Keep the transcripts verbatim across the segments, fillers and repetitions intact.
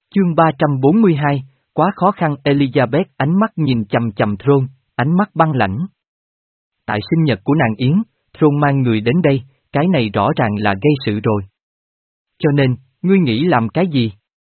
Chương ba trăm bốn mươi hai, quá khó khăn. Elizabeth ánh mắt nhìn chằm chằm Throne, ánh mắt băng lãnh. Tại sinh nhật của nàng Yến, Throne mang người đến đây, cái này rõ ràng là gây sự rồi. Cho nên, ngươi nghĩ làm cái gì?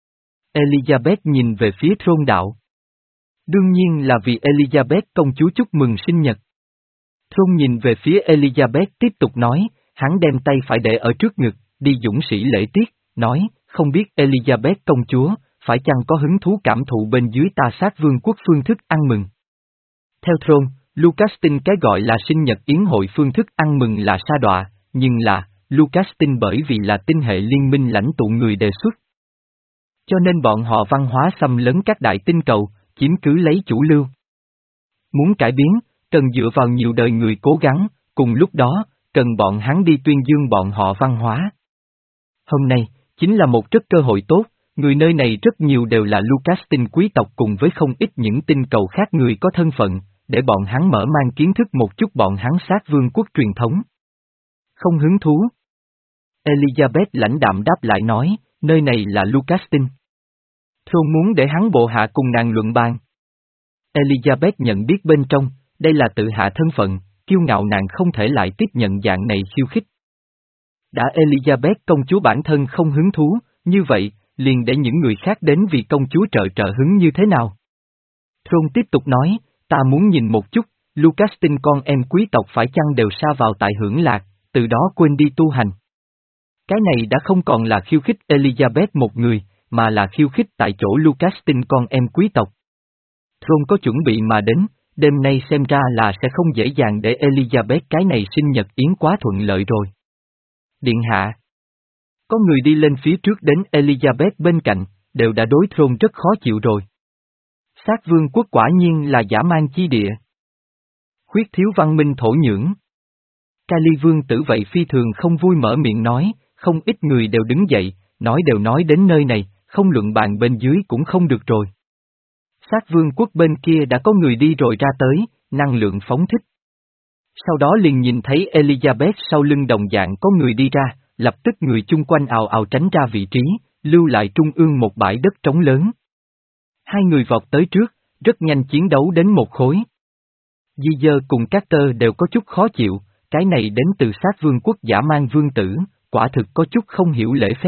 Elizabeth nhìn về phía Throne đạo. Đương nhiên là vì Elizabeth công chúa chúc mừng sinh nhật. Throne nhìn về phía Elizabeth tiếp tục nói, hắn đem tay phải để ở trước ngực, đi dũng sĩ lễ tiết, nói, không biết Elizabeth công chúa, phải chăng có hứng thú cảm thụ bên dưới ta sát vương quốc phương thức ăn mừng. Theo Throne, Lucastin cái gọi là sinh nhật yến hội phương thức ăn mừng là sa đọa, nhưng là, Lucastin bởi vì là tinh hệ liên minh lãnh tụ người đề xuất. Cho nên bọn họ văn hóa xâm lấn các đại tinh cầu, chiếm cứ lấy chủ lưu. Muốn cải biến, cần dựa vào nhiều đời người cố gắng, cùng lúc đó, cần bọn hắn đi tuyên dương bọn họ văn hóa. Hôm nay, chính là một rất cơ hội tốt, người nơi này rất nhiều đều là Lucastin quý tộc cùng với không ít những tinh cầu khác người có thân phận, để bọn hắn mở mang kiến thức một chút bọn hắn sát vương quốc truyền thống. Không hứng thú. Elizabeth lãnh đạm đáp lại nói, nơi này là Lucastin. Throne muốn để hắn bộ hạ cùng nàng luận bàn. Elizabeth nhận biết bên trong, đây là tự hạ thân phận, kiêu ngạo nàng không thể lại tiếp nhận dạng này khiêu khích. Đã Elizabeth công chúa bản thân không hứng thú, như vậy, liền để những người khác đến vì công chúa trợ trợ hứng như thế nào? Throne tiếp tục nói, ta muốn nhìn một chút, Lucastin con em quý tộc phải chăng đều sa vào tại hưởng lạc, từ đó quên đi tu hành. Cái này đã không còn là khiêu khích Elizabeth một người, mà là khiêu khích tại chỗ Lucastin con em quý tộc. Throne có chuẩn bị mà đến, đêm nay xem ra là sẽ không dễ dàng để Elizabeth cái này sinh nhật yến quá thuận lợi rồi. Điện hạ. Có người đi lên phía trước đến Elizabeth bên cạnh, đều đã đối Throne rất khó chịu rồi. Sát vương quốc quả nhiên là dã man chi địa. Khuyết thiếu văn minh thổ nhưỡng. Kali vương tử vậy phi thường không vui mở miệng nói, không ít người đều đứng dậy, nói đều nói đến nơi này, không luận bàn bên dưới cũng không được rồi. Sát vương quốc bên kia đã có người đi rồi ra tới, năng lượng phóng thích. Sau đó liền nhìn thấy Elizabeth sau lưng đồng dạng có người đi ra, lập tức người chung quanh ào ào tránh ra vị trí, lưu lại trung ương một bãi đất trống lớn. Hai người vọt tới trước, rất nhanh chiến đấu đến một khối. Di Dơ cùng Carter đều có chút khó chịu, cái này đến từ sát vương quốc dã man vương tử, quả thực có chút không hiểu lễ phép.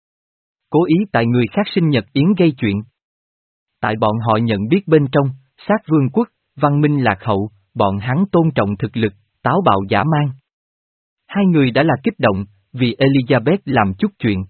Cố ý tại người khác sinh nhật yến gây chuyện. Tại bọn họ nhận biết bên trong, sát vương quốc, văn minh lạc hậu, bọn hắn tôn trọng thực lực, táo bạo dã man. Hai người đã là kích động, vì Elizabeth làm chút chuyện.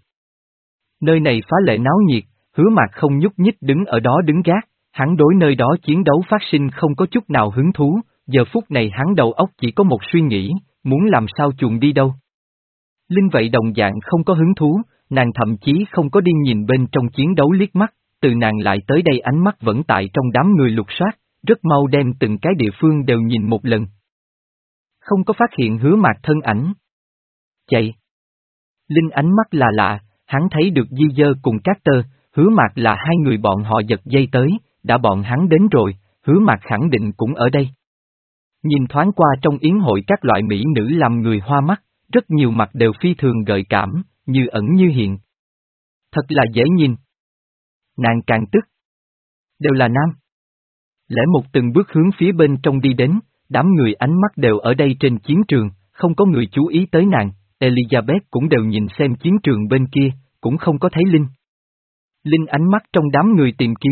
Nơi này phá lệ náo nhiệt, Hứa Mạc không nhúc nhích đứng ở đó đứng gác, hắn đối nơi đó chiến đấu phát sinh không có chút nào hứng thú, giờ phút này hắn đầu óc chỉ có một suy nghĩ, muốn làm sao chuồn đi đâu. Linh vậy đồng dạng không có hứng thú, nàng thậm chí không có đi nhìn bên trong chiến đấu liếc mắt, từ nàng lại tới đây ánh mắt vẫn tại trong đám người lục soát, rất mau đem từng cái địa phương đều nhìn một lần. Không có phát hiện Hứa Mạc thân ảnh. Chạy. Linh ánh mắt là lạ, hắn thấy được Di Dơ cùng Carter, Hứa Mạc là hai người bọn họ giật dây tới, đã bọn hắn đến rồi, Hứa Mạc khẳng định cũng ở đây. Nhìn thoáng qua trong yến hội các loại mỹ nữ làm người hoa mắt, rất nhiều mặt đều phi thường gợi cảm, như ẩn như hiện. Thật là dễ nhìn. Nàng càng tức. Đều là nam. Lẽ một từng bước hướng phía bên trong đi đến, đám người ánh mắt đều ở đây trên chiến trường, không có người chú ý tới nàng, Elizabeth cũng đều nhìn xem chiến trường bên kia, cũng không có thấy Linh. Linh ánh mắt trong đám người tìm kiếm.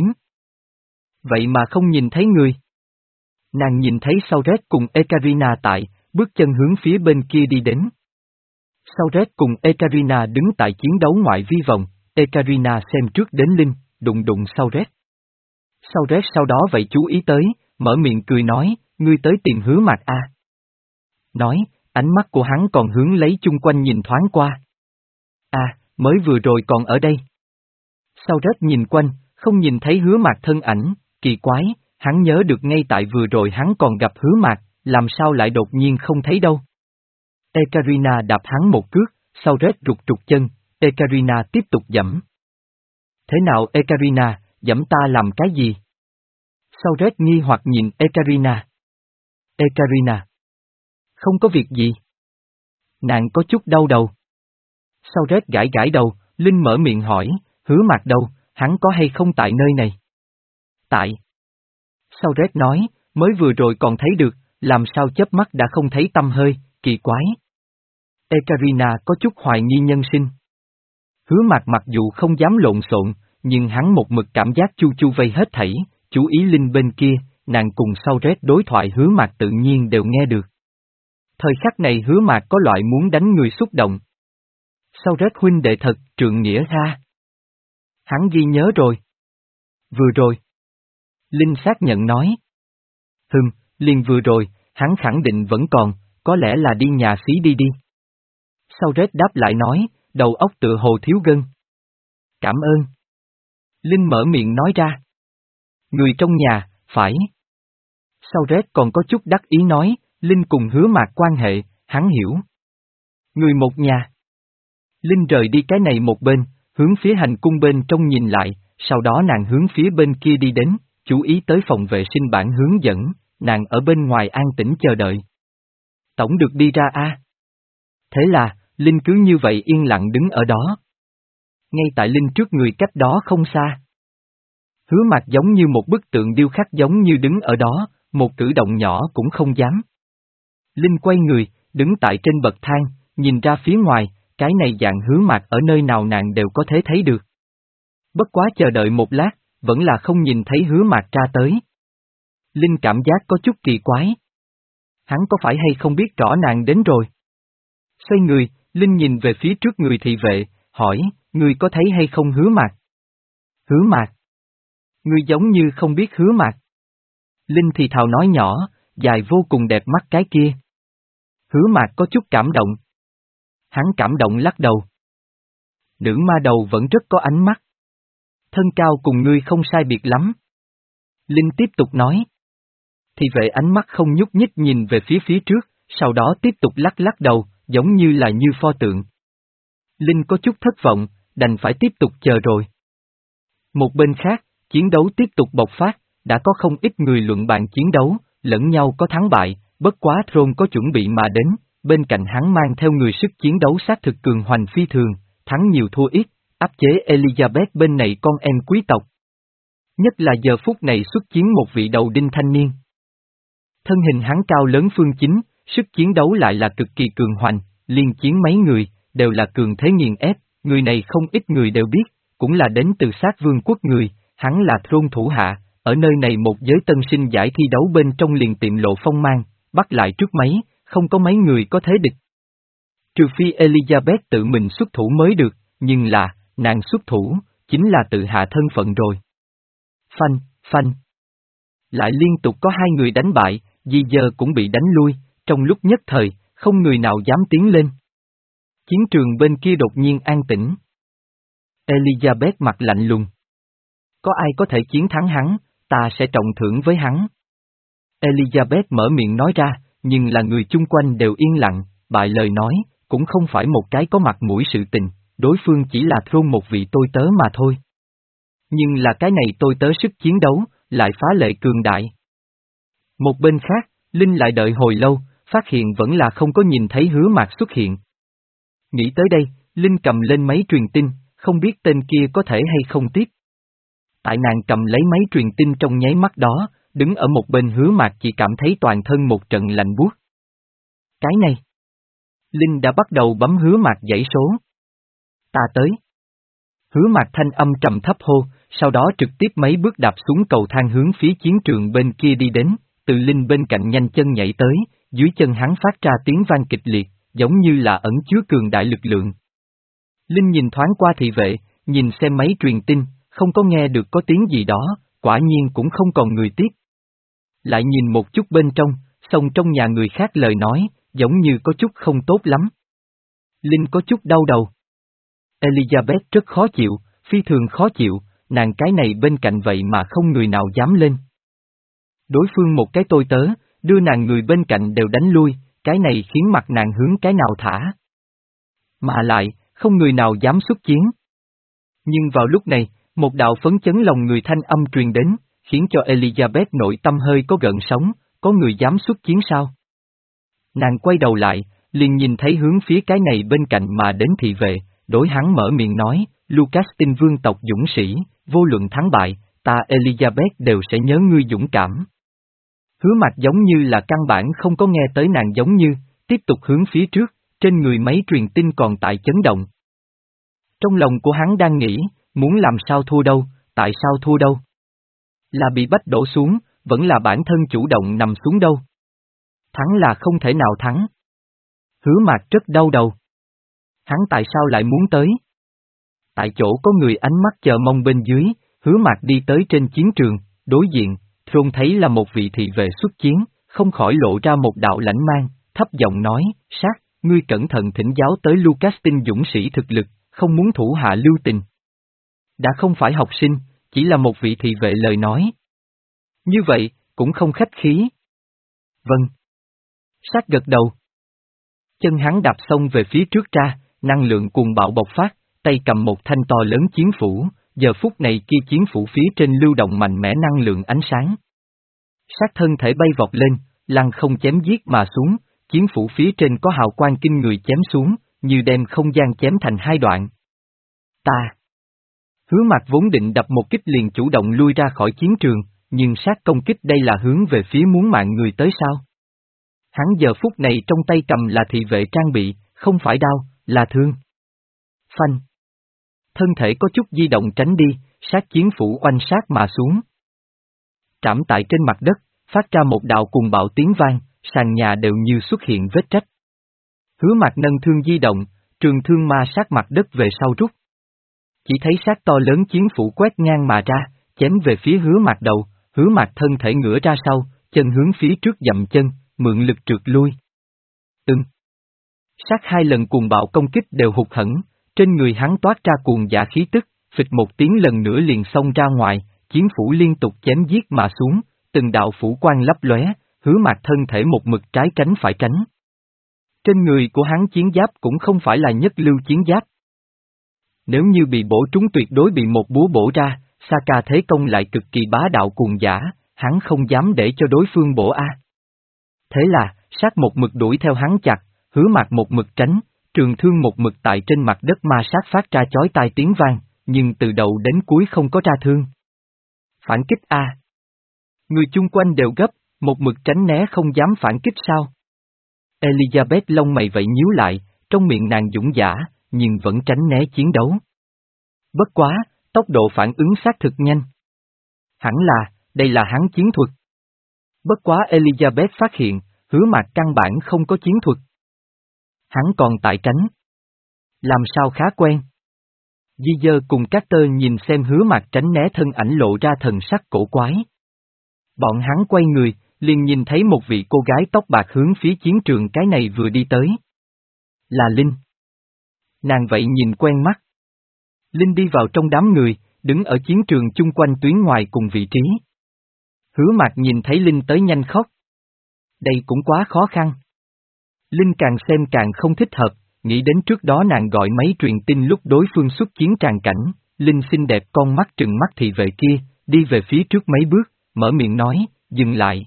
Vậy mà không nhìn thấy người. Nàng nhìn thấy Sauret cùng Ekaterina tại, bước chân hướng phía bên kia đi đến. Sauret cùng Ekaterina đứng tại chiến đấu ngoại vi vòng, Ekaterina xem trước đến Linh, đụng đụng Sauret. Sauret sau đó vậy chú ý tới, mở miệng cười nói, ngươi tới tìm Hứa Mạc à. Nói, ánh mắt của hắn còn hướng lấy chung quanh nhìn thoáng qua. À, mới vừa rồi còn ở đây. Sauret nhìn quanh, không nhìn thấy Hứa Mạc thân ảnh, kỳ quái, hắn nhớ được ngay tại vừa rồi hắn còn gặp Hứa Mạc, làm sao lại đột nhiên không thấy đâu. Ekaterina đạp hắn một cước, Sauret rụt rụt chân, Ekaterina tiếp tục dẫm. Thế nào Ekaterina, dẫm ta làm cái gì? Sauret nghi hoặc nhìn Ekaterina. Ekaterina. Không có việc gì. Nàng có chút đau đầu. Sauret gãi gãi đầu, Linh mở miệng hỏi, Hứa Mạc đâu, hắn có hay không tại nơi này? Tại. Sau Red nói, mới vừa rồi còn thấy được, làm sao chớp mắt đã không thấy tăm hơi, kỳ quái. Ekaterina có chút hoài nghi nhân sinh. Hứa Mạc mặc dù không dám lộn xộn, nhưng hắn một mực cảm giác chu chu vây hết thảy, chú ý Linh bên kia, nàng cùng sau Red đối thoại Hứa Mạc tự nhiên đều nghe được. Thời khắc này Hứa Mạc có loại muốn đánh người xúc động. Sau Red huynh đệ thật, trượng nghĩa ra. Hắn ghi nhớ rồi. Vừa rồi. Linh xác nhận nói. Hừm, liền vừa rồi, hắn khẳng định vẫn còn, có lẽ là đi nhà xí đi đi. Sau Red đáp lại nói, đầu óc tựa hồ thiếu gân. Cảm ơn. Linh mở miệng nói ra. Người trong nhà, phải. Sau Red còn có chút đắc ý nói, Linh cùng Hứa Mạc quan hệ, hắn hiểu. Người một nhà. Linh rời đi cái này một bên, hướng phía hành cung bên trong nhìn lại, sau đó nàng hướng phía bên kia đi đến, chú ý tới phòng vệ sinh bản hướng dẫn, nàng ở bên ngoài an tĩnh chờ đợi. Tổng được đi ra a. Thế là, Linh cứ như vậy yên lặng đứng ở đó. Ngay tại Linh trước người cách đó không xa. Hứa Mạc giống như một bức tượng điêu khắc giống như đứng ở đó, một cử động nhỏ cũng không dám. Linh quay người, đứng tại trên bậc thang, nhìn ra phía ngoài, cái này dạng Hứa Mạc ở nơi nào nàng đều có thể thấy được. Bất quá chờ đợi một lát, vẫn là không nhìn thấy Hứa Mạc ra tới. Linh cảm giác có chút kỳ quái. Hắn có phải hay không biết rõ nàng đến rồi? Xoay người, Linh nhìn về phía trước người thị vệ, hỏi, người có thấy hay không Hứa Mạc? Hứa Mạc? Người giống như không biết Hứa Mạc. Linh thì thào nói nhỏ, dài vô cùng đẹp mắt cái kia. Hứa Mạc có chút cảm động. Hắn cảm động lắc đầu. Nữ ma đầu vẫn rất có ánh mắt. Thân cao cùng ngươi không sai biệt lắm. Linh tiếp tục nói. Thì vệ ánh mắt không nhúc nhích nhìn về phía phía trước, sau đó tiếp tục lắc lắc đầu, giống như là như pho tượng. Linh có chút thất vọng, đành phải tiếp tục chờ rồi. Một bên khác, chiến đấu tiếp tục bộc phát, đã có không ít người luận bàn chiến đấu, lẫn nhau có thắng bại, bất quá Throne có chuẩn bị mà đến, bên cạnh hắn mang theo người sức chiến đấu xác thực cường hoành phi thường, thắng nhiều thua ít, áp chế Elizabeth bên này con em quý tộc. Nhất là giờ phút này xuất chiến một vị đầu đinh thanh niên. Thân hình hắn cao lớn phương chính, sức chiến đấu lại là cực kỳ cường hoành, liên chiến mấy người, đều là cường thế nghiền ép, người này không ít người đều biết, cũng là đến từ sát vương quốc người, hắn là Throne thủ hạ, ở nơi này một giới tân sinh giải thi đấu bên trong liền tiệm lộ phong mang, bắt lại trước mấy, không có mấy người có thế địch. Trừ phi Elizabeth tự mình xuất thủ mới được, nhưng là, nàng xuất thủ, chính là tự hạ thân phận rồi. Phanh, phanh. Lại liên tục có hai người đánh bại, Di Dơ cũng bị đánh lui, trong lúc nhất thời, không người nào dám tiến lên. Chiến trường bên kia đột nhiên an tĩnh. Elizabeth mặt lạnh lùng. Có ai có thể chiến thắng hắn, ta sẽ trọng thưởng với hắn. Elizabeth mở miệng nói ra, nhưng là người chung quanh đều yên lặng, bại lời nói, cũng không phải một cái có mặt mũi sự tình, đối phương chỉ là Throne một vị tôi tớ mà thôi. Nhưng là cái này tôi tớ sức chiến đấu, lại phá lệ cường đại. Một bên khác, Linh lại đợi hồi lâu, phát hiện vẫn là không có nhìn thấy Hứa Mạc xuất hiện. Nghĩ tới đây, Linh cầm lên máy truyền tin, không biết tên kia có thể hay không tiếp. Tại nàng cầm lấy máy truyền tin trong nháy mắt đó, đứng ở một bên Hứa Mạc chỉ cảm thấy toàn thân một trận lạnh buốt. Cái này. Linh đã bắt đầu bấm Hứa Mạc dãy số. Ta tới. Hứa Mạc thanh âm trầm thấp hô, sau đó trực tiếp mấy bước đạp xuống cầu thang hướng phía chiến trường bên kia đi đến, từ Linh bên cạnh nhanh chân nhảy tới, dưới chân hắn phát ra tiếng vang kịch liệt, giống như là ẩn chứa cường đại lực lượng. Linh nhìn thoáng qua thị vệ, nhìn xem máy truyền tin, không có nghe được có tiếng gì đó, quả nhiên cũng không còn người tiếp. Lại nhìn một chút bên trong, xong trong nhà người khác lời nói, giống như có chút không tốt lắm. Linh có chút đau đầu. Elizabeth rất khó chịu, phi thường khó chịu, nàng cái này bên cạnh vậy mà không người nào dám lên. Đối phương một cái tôi tớ, đưa nàng người bên cạnh đều đánh lui, cái này khiến mặt nàng hướng cái nào thả. Mà lại, không người nào dám xuất chiến. Nhưng vào lúc này, một đạo phấn chấn lòng người thanh âm truyền đến, khiến cho Elizabeth nội tâm hơi có gợn sóng, có người dám xuất chiến sao? Nàng quay đầu lại, liền nhìn thấy hướng phía cái này bên cạnh mà đến thị vệ, đối hắn mở miệng nói, Lucas tinh vương tộc dũng sĩ, vô luận thắng bại, ta Elizabeth đều sẽ nhớ ngươi dũng cảm. Hứa Mạc giống như là căn bản không có nghe tới nàng giống như, tiếp tục hướng phía trước, trên người máy truyền tin còn tại chấn động. Trong lòng của hắn đang nghĩ, muốn làm sao thua đâu, tại sao thua đâu? Là bị bách đổ xuống, vẫn là bản thân chủ động nằm xuống đâu? Thắng là không thể nào thắng. Hứa Mạc rất đau đầu. Hắn tại sao lại muốn tới? Tại chỗ có người ánh mắt chờ mong bên dưới, Hứa Mạc đi tới trên chiến trường, đối diện, trông thấy là một vị thị vệ xuất chiến, không khỏi lộ ra một đạo lãnh mang, thấp giọng nói, sát, ngươi cẩn thận thỉnh giáo tới Lucastin dũng sĩ thực lực, không muốn thủ hạ lưu tình. Đã không phải học sinh, chỉ là một vị thị vệ lời nói. Như vậy, cũng không khách khí. Vâng. Sát gật đầu. Chân hắn đạp xông về phía trước ra, năng lượng cuồng bạo bộc phát, tay cầm một thanh to lớn chiến phủ, giờ phút này kia chiến phủ phía trên lưu động mạnh mẽ năng lượng ánh sáng. Sát thân thể bay vọt lên, lăng không chém giết mà xuống, chiến phủ phía trên có hào quang kinh người chém xuống, như đem không gian chém thành hai đoạn. Ta. Hứa Mạc vốn định đập một kích liền chủ động lui ra khỏi chiến trường, nhưng sát công kích đây là hướng về phía muốn mạng người tới sao? Hắn giờ phút này trong tay cầm là thị vệ trang bị, không phải đao, là thương. Phanh. Thân thể có chút di động tránh đi, sát chiến phủ oanh sát mà xuống. Trảm tại trên mặt đất, phát ra một đạo cùng bạo tiếng vang, sàn nhà đều như xuất hiện vết rách. Hứa Mạc nâng thương di động, trường thương ma sát mặt đất về sau rút. Chỉ thấy sát to lớn chiến phủ quét ngang mà ra, chém về phía Hứa Mạc đầu, Hứa Mạc thân thể ngửa ra sau, chân hướng phía trước dậm chân, mượn lực trượt lui. Ừm. Sát hai lần cuồng bạo công kích đều hụt hẫng, trên người hắn toát ra cuồng giả khí tức, phịch một tiếng lần nữa liền xông ra ngoài, chiến phủ liên tục chém giết mà xuống, từng đạo phủ quang lấp lóe, Hứa Mạc thân thể một mực trái tránh phải tránh. Trên người của hắn chiến giáp cũng không phải là nhất lưu chiến giáp. Nếu như bị bổ trúng tuyệt đối bị một búa bổ ra, Saka thế công lại cực kỳ bá đạo cuồng giả, hắn không dám để cho đối phương bổ a. Thế là, sát một mực đuổi theo hắn chặt, Hứa Mạc một mực tránh, trường thương một mực tại trên mặt đất ma sát phát ra chói tai tiếng vang, nhưng từ đầu đến cuối không có ra thương. Phản kích a. Người chung quanh đều gấp, một mực tránh né không dám phản kích sao? Elizabeth lông mày vậy nhíu lại, trong miệng nàng dũng dã, nhưng vẫn tránh né chiến đấu. Bất quá, tốc độ phản ứng xác thực nhanh. Hẳn là, đây là hắn chiến thuật. Bất quá Elizabeth phát hiện, Hứa Mạc căn bản không có chiến thuật. Hắn còn tại tránh. Làm sao khá quen. Di Dơ cùng Carter nhìn xem Hứa Mạc tránh né thân ảnh lộ ra thần sắc cổ quái. Bọn hắn quay người, liền nhìn thấy một vị cô gái tóc bạc hướng phía chiến trường cái này vừa đi tới. Là Linh. Nàng vậy nhìn quen mắt. Linh đi vào trong đám người, đứng ở chiến trường chung quanh tuyến ngoài cùng vị trí. Hứa Mạc nhìn thấy Linh tới nhanh khóc. Đây cũng quá khó khăn. Linh càng xem càng không thích hợp, nghĩ đến trước đó nàng gọi máy truyền tin lúc đối phương xuất chiến tràn cảnh, Linh xinh đẹp con mắt trừng mắt thị vệ kia, đi về phía trước mấy bước, mở miệng nói, dừng lại.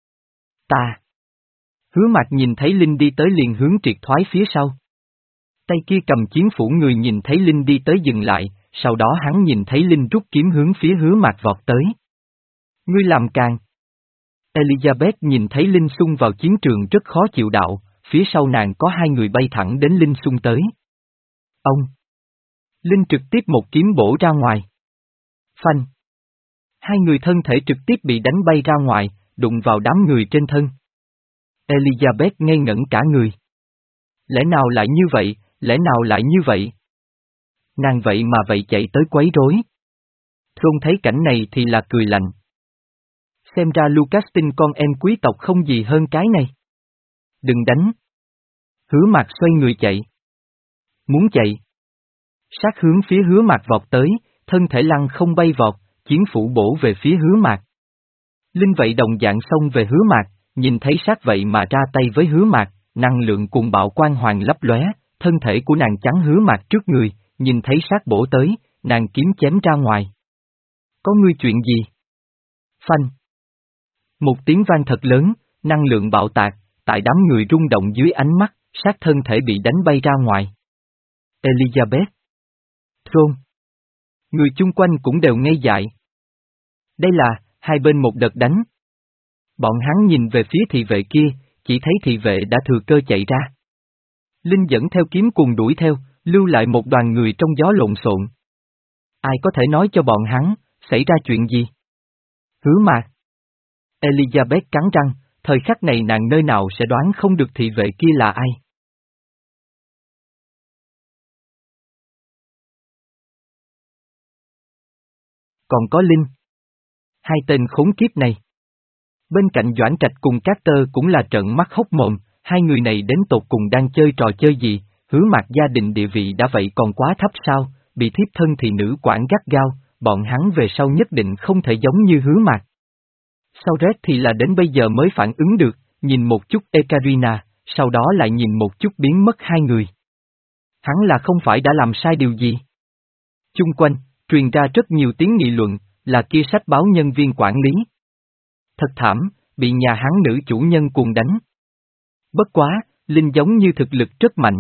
Ta. Hứa Mạc nhìn thấy Linh đi tới liền hướng triệt thoái phía sau. Tay kia cầm chiến phủ người nhìn thấy Linh đi tới dừng lại, sau đó hắn nhìn thấy Linh rút kiếm hướng phía Hứa Mạc vọt tới. Ngươi làm càng. Elizabeth nhìn thấy Linh xung vào chiến trường rất khó chịu đạo, phía sau nàng có hai người bay thẳng đến Linh xung tới. Ông! Linh trực tiếp một kiếm bổ ra ngoài. Phanh! Hai người thân thể trực tiếp bị đánh bay ra ngoài, đụng vào đám người trên thân. Elizabeth ngây ngẩn cả người. Lẽ nào lại như vậy, lẽ nào lại như vậy? Nàng vậy mà vậy chạy tới quấy rối. Không thấy cảnh này thì là cười lạnh. Xem ra Lucastin con em quý tộc không gì hơn cái này. Đừng đánh. Hứa Mạc xoay người chạy. Muốn chạy. Sát hướng phía Hứa Mạc vọt tới, thân thể lăng không bay vọt, chiến phủ bổ về phía Hứa Mạc. Linh vậy đồng dạng xông về Hứa Mạc, nhìn thấy sát vậy mà ra tay với Hứa Mạc, năng lượng cuồng bạo quang hoàng lấp lóe, thân thể của nàng chắn Hứa Mạc trước người, nhìn thấy sát bổ tới, nàng kiếm chém ra ngoài. Có ngươi chuyện gì? Phanh. Một tiếng vang thật lớn, năng lượng bạo tạc, tại đám người rung động dưới ánh mắt, sát thân thể bị đánh bay ra ngoài. Elizabeth. Thron. Người chung quanh cũng đều ngây dại. Đây là, hai bên một đợt đánh. Bọn hắn nhìn về phía thị vệ kia, chỉ thấy thị vệ đã thừa cơ chạy ra. Linh dẫn theo kiếm cùng đuổi theo, lưu lại một đoàn người trong gió lộn xộn. Ai có thể nói cho bọn hắn, xảy ra chuyện gì? Hứa Mạc. Elizabeth cắn răng, thời khắc này nàng nơi nào sẽ đoán không được thị vệ kia là ai. Còn có Linh. Hai tên khốn kiếp này. Bên cạnh Doãn Trạch cùng Carter cũng là trợn mắt hốc mồm, hai người này đến tột cùng đang chơi trò chơi gì, Hứa Mạc gia đình địa vị đã vậy còn quá thấp sao, bị thiếp thân thì nữ quản gắt gao, bọn hắn về sau nhất định không thể giống như Hứa Mạc. Sau Red thì là đến bây giờ mới phản ứng được, nhìn một chút Ekaterina, sau đó lại nhìn một chút biến mất hai người. Hắn là không phải đã làm sai điều gì? Chung quanh, truyền ra rất nhiều tiếng nghị luận, là kia sách báo nhân viên quản lý. Thật thảm, bị nhà hắn nữ chủ nhân cuồng đánh. Bất quá, Linh giống như thực lực rất mạnh.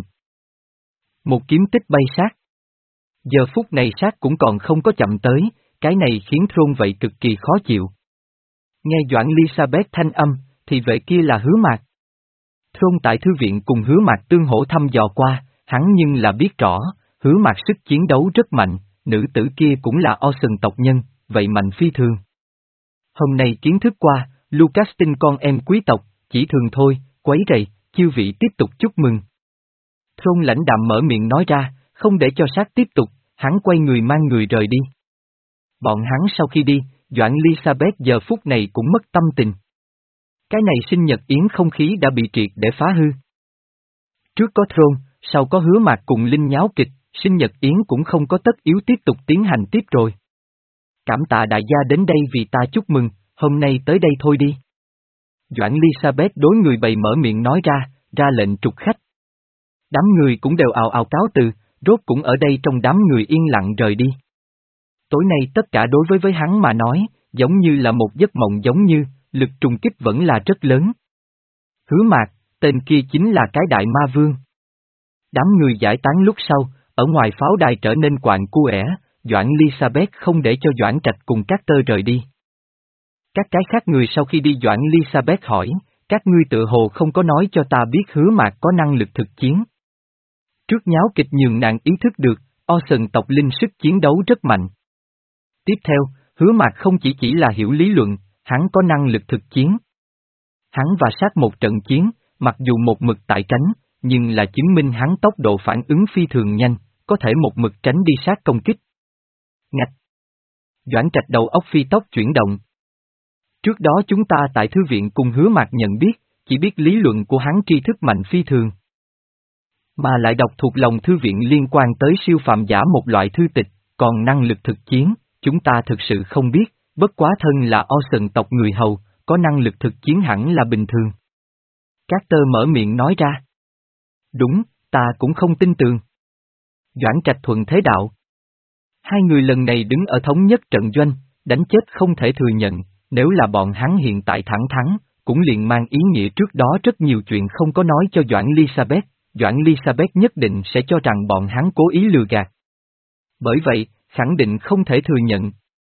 Một kiếm tích bay sát. Giờ phút này sát cũng còn không có chậm tới, cái này khiến Thôn vậy cực kỳ khó chịu. Nghe Doãn Elizabeth thanh âm, thì vệ kia là Hứa Mạc. Thôn tại thư viện cùng Hứa Mạc tương hỗ thăm dò qua, hắn nhưng là biết rõ, Hứa Mạc sức chiến đấu rất mạnh, nữ tử kia cũng là Orson tộc nhân, vậy mạnh phi thường. Hôm nay kiến thức qua, Lucas tin con em quý tộc, chỉ thường thôi, quấy rầy, chư vị tiếp tục chúc mừng. Thôn lãnh đạm mở miệng nói ra, không để cho sát tiếp tục, hắn quay người mang người rời đi. Bọn hắn sau khi đi, Doãn Elizabeth giờ phút này cũng mất tâm tình. Cái này sinh nhật yến không khí đã bị triệt để phá hư. Trước có Thôn, sau có Hứa Mạc cùng Linh nháo kịch, sinh nhật yến cũng không có tất yếu tiếp tục tiến hành tiếp rồi. Cảm tạ đại gia đến đây vì ta chúc mừng, hôm nay tới đây thôi đi. Doãn Elizabeth đối người bày mở miệng nói ra, ra lệnh trục khách. Đám người cũng đều ào ào cáo từ, rốt cũng ở đây trong đám người yên lặng rời đi. Tối nay tất cả đối với với hắn mà nói, giống như là một giấc mộng giống như, lực trùng kích vẫn là rất lớn. Hứa Mạc, tên kia chính là cái đại ma vương. Đám người giải tán lúc sau, ở ngoài pháo đài trở nên quạng cu ẻ, Doãn Elizabeth không để cho Doãn Trạch cùng các tơ rời đi. Các cái khác người sau khi đi Doãn Elizabeth hỏi, các ngươi tự hồ không có nói cho ta biết Hứa Mạc có năng lực thực chiến. Trước nháo kịch nhường nàng ý thức được, Orson tộc linh sức chiến đấu rất mạnh. Tiếp theo, Hứa Mạc không chỉ chỉ là hiểu lý luận, hắn có năng lực thực chiến. Hắn và sát một trận chiến, mặc dù một mực tại tránh, nhưng là chứng minh hắn tốc độ phản ứng phi thường nhanh, có thể một mực tránh đi sát công kích. Ngạch! Doãn Trạch đầu óc phi tốc chuyển động. Trước đó chúng ta tại thư viện cùng Hứa Mạc nhận biết, chỉ biết lý luận của hắn tri thức mạnh phi thường. Mà lại đọc thuộc lòng thư viện liên quan tới siêu phàm giả một loại thư tịch, còn năng lực thực chiến, chúng ta thực sự không biết, bất quá thân là Orson tộc người hầu, có năng lực thực chiến hẳn là bình thường. Carter mở miệng nói ra. Đúng, ta cũng không tin tưởng. Doãn Trạch thuận thế đạo. Hai người lần này đứng ở thống nhất trận doanh, đánh chết không thể thừa nhận, nếu là bọn hắn hiện tại thẳng thắn, cũng liền mang ý nghĩa trước đó rất nhiều chuyện không có nói cho Doãn Elizabeth, Doãn Elizabeth nhất định sẽ cho rằng bọn hắn cố ý lừa gạt. Bởi vậy, khẳng định không thể thừa nhận.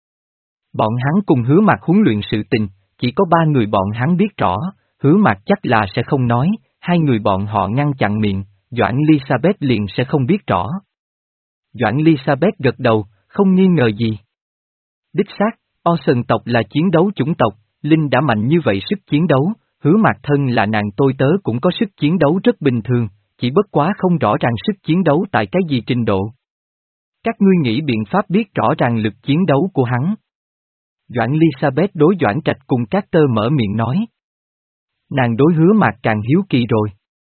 Bọn hắn cùng Hứa Mạc huấn luyện sự tình, chỉ có ba người bọn hắn biết rõ, Hứa Mạc chắc là sẽ không nói, hai người bọn họ ngăn chặn miệng, Doãn Elizabeth liền sẽ không biết rõ. Doãn Elizabeth gật đầu, không nghi ngờ gì. Đích xác, Orson tộc là chiến đấu chủng tộc, Linh đã mạnh như vậy sức chiến đấu, Hứa Mạc thân là nàng tôi tớ cũng có sức chiến đấu rất bình thường, chỉ bất quá không rõ ràng sức chiến đấu tại cái gì trình độ. Các ngươi nghĩ biện pháp biết rõ ràng lực chiến đấu của hắn. Doãn Elizabeth đối Doãn Trạch cùng Carter mở miệng nói. Nàng đối Hứa Mạc càng hiếu kỳ rồi.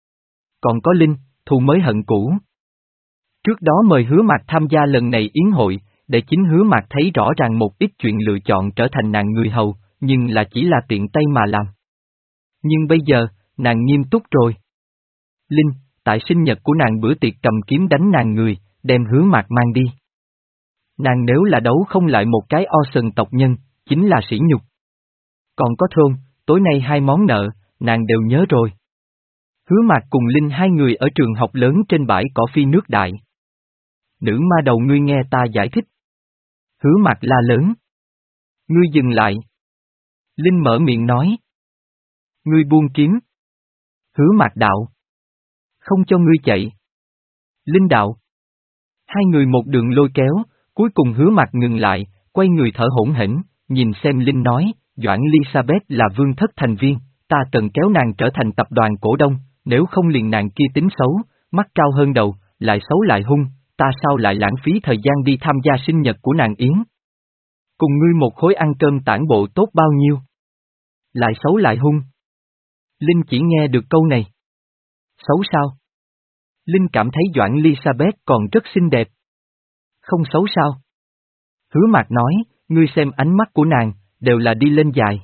Còn có Linh, thù mới hận cũ. Trước đó mời Hứa Mạc tham gia lần này yến hội, để chính Hứa Mạc thấy rõ ràng một ít chuyện lựa chọn trở thành nàng người hầu, nhưng là chỉ là tiện tay mà làm. Nhưng bây giờ, nàng nghiêm túc rồi. Linh, tại sinh nhật của nàng bữa tiệc cầm kiếm đánh nàng người, đem Hứa Mạc mang đi. Nàng nếu là đấu không lại một cái Orson tộc nhân, chính là sỉ nhục. Còn có Thôn, tối nay hai món nợ, nàng đều nhớ rồi. Hứa Mạc cùng Linh hai người ở trường học lớn trên bãi cỏ phi nước đại. Nữ ma đầu ngươi nghe ta giải thích. Hứa Mạc la lớn. Ngươi dừng lại. Linh mở miệng nói. Ngươi buông kiếm. Hứa Mạc đạo. Không cho ngươi chạy. Linh đạo. Hai người một đường lôi kéo, cuối cùng Hứa Mạc ngừng lại, quay người thở hổn hển, nhìn xem Linh nói, Doãn Elizabeth là vương thất thành viên, ta cần kéo nàng trở thành tập đoàn cổ đông, nếu không liền nàng kia tính xấu, mắt cao hơn đầu, lại xấu lại hung, ta sao lại lãng phí thời gian đi tham gia sinh nhật của nàng Yến. Cùng ngươi một khối ăn cơm tản bộ tốt bao nhiêu. Lại xấu lại hung. Linh chỉ nghe được câu này. Xấu sao? Linh cảm thấy Doãn Elizabeth còn rất xinh đẹp. Không xấu sao? Hứa Mạc nói, ngươi xem ánh mắt của nàng, đều là đi lên dài.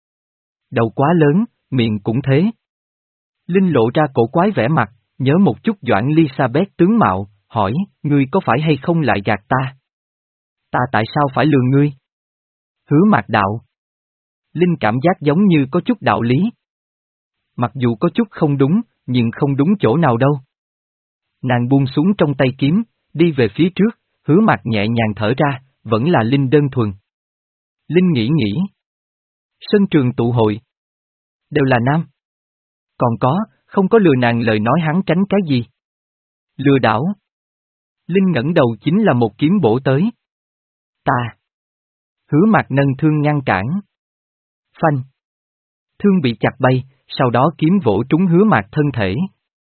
Đầu quá lớn, miệng cũng thế. Linh lộ ra cổ quái vẻ mặt, nhớ một chút Doãn Elizabeth tướng mạo, hỏi, ngươi có phải hay không lại gạt ta? Ta tại sao phải lừa ngươi? Hứa Mạc đạo. Linh cảm giác giống như có chút đạo lý. Mặc dù có chút không đúng, nhưng không đúng chỗ nào đâu. Nàng buông xuống trong tay kiếm, đi về phía trước, Hứa Mạc nhẹ nhàng thở ra, vẫn là Linh đơn thuần. Linh nghĩ nghĩ. Sân trường tụ hội. Đều là nam. Còn có, không có lừa nàng lời nói hắn tránh cái gì. Lừa đảo. Linh ngẩng đầu chính là một kiếm bổ tới. Ta. Hứa Mạc nâng thương ngăn cản. Phanh. Thương bị chặt bay, sau đó kiếm vỗ trúng Hứa Mạc thân thể.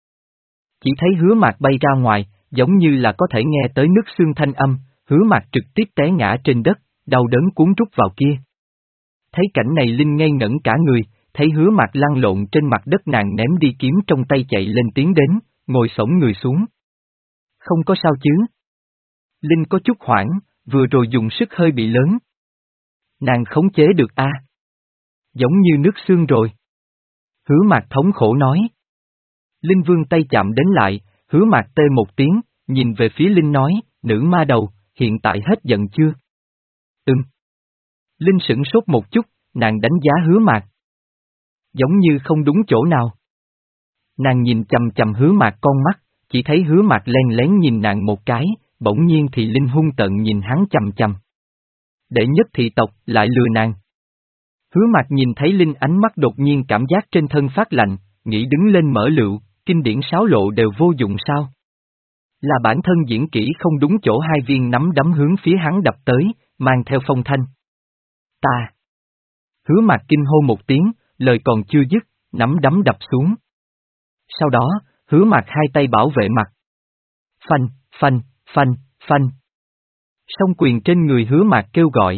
Chỉ thấy Hứa Mạc bay ra ngoài, giống như là có thể nghe tới nứt xương thanh âm, Hứa Mạc trực tiếp té ngã trên đất, đau đớn cuốn rút vào kia. Thấy cảnh này Linh ngây ngẩn cả người, thấy Hứa Mạc lăn lộn trên mặt đất, nàng ném đi kiếm trong tay chạy lên tiến đến, ngồi xổm người xuống. Không có sao chứ? Linh có chút hoảng, vừa rồi dùng sức hơi bị lớn. Nàng khống chế được a? À? Giống như nước xương rồi. Hứa Mạc thống khổ nói. Linh vươn tay chạm đến lại, Hứa Mạc tê một tiếng, nhìn về phía Linh nói, nữ ma đầu, hiện tại hết giận chưa? Ừm. Linh sửng sốt một chút, nàng đánh giá Hứa Mạc. Giống như không đúng chỗ nào. Nàng nhìn chầm chầm Hứa Mạc con mắt, chỉ thấy Hứa Mạc len lén nhìn nàng một cái, bỗng nhiên thì Linh hung tợn nhìn hắn chầm chầm. Đệ nhất thị tộc lại lừa nàng. Hứa Mạc nhìn thấy Linh ánh mắt đột nhiên cảm giác trên thân phát lạnh, nghĩ đứng lên mở lựu, kinh điển sáo lộ đều vô dụng sao? Là bản thân diễn kỹ không đúng chỗ, hai viên nắm đấm hướng phía hắn đập tới, mang theo phong thanh. Ta. Hứa Mạc kinh hô một tiếng, lời còn chưa dứt, nắm đấm đập xuống. Sau đó, Hứa Mạc hai tay bảo vệ mặt. Phanh, phanh, phanh, phanh. Song quyền trên người Hứa Mạc kêu gọi.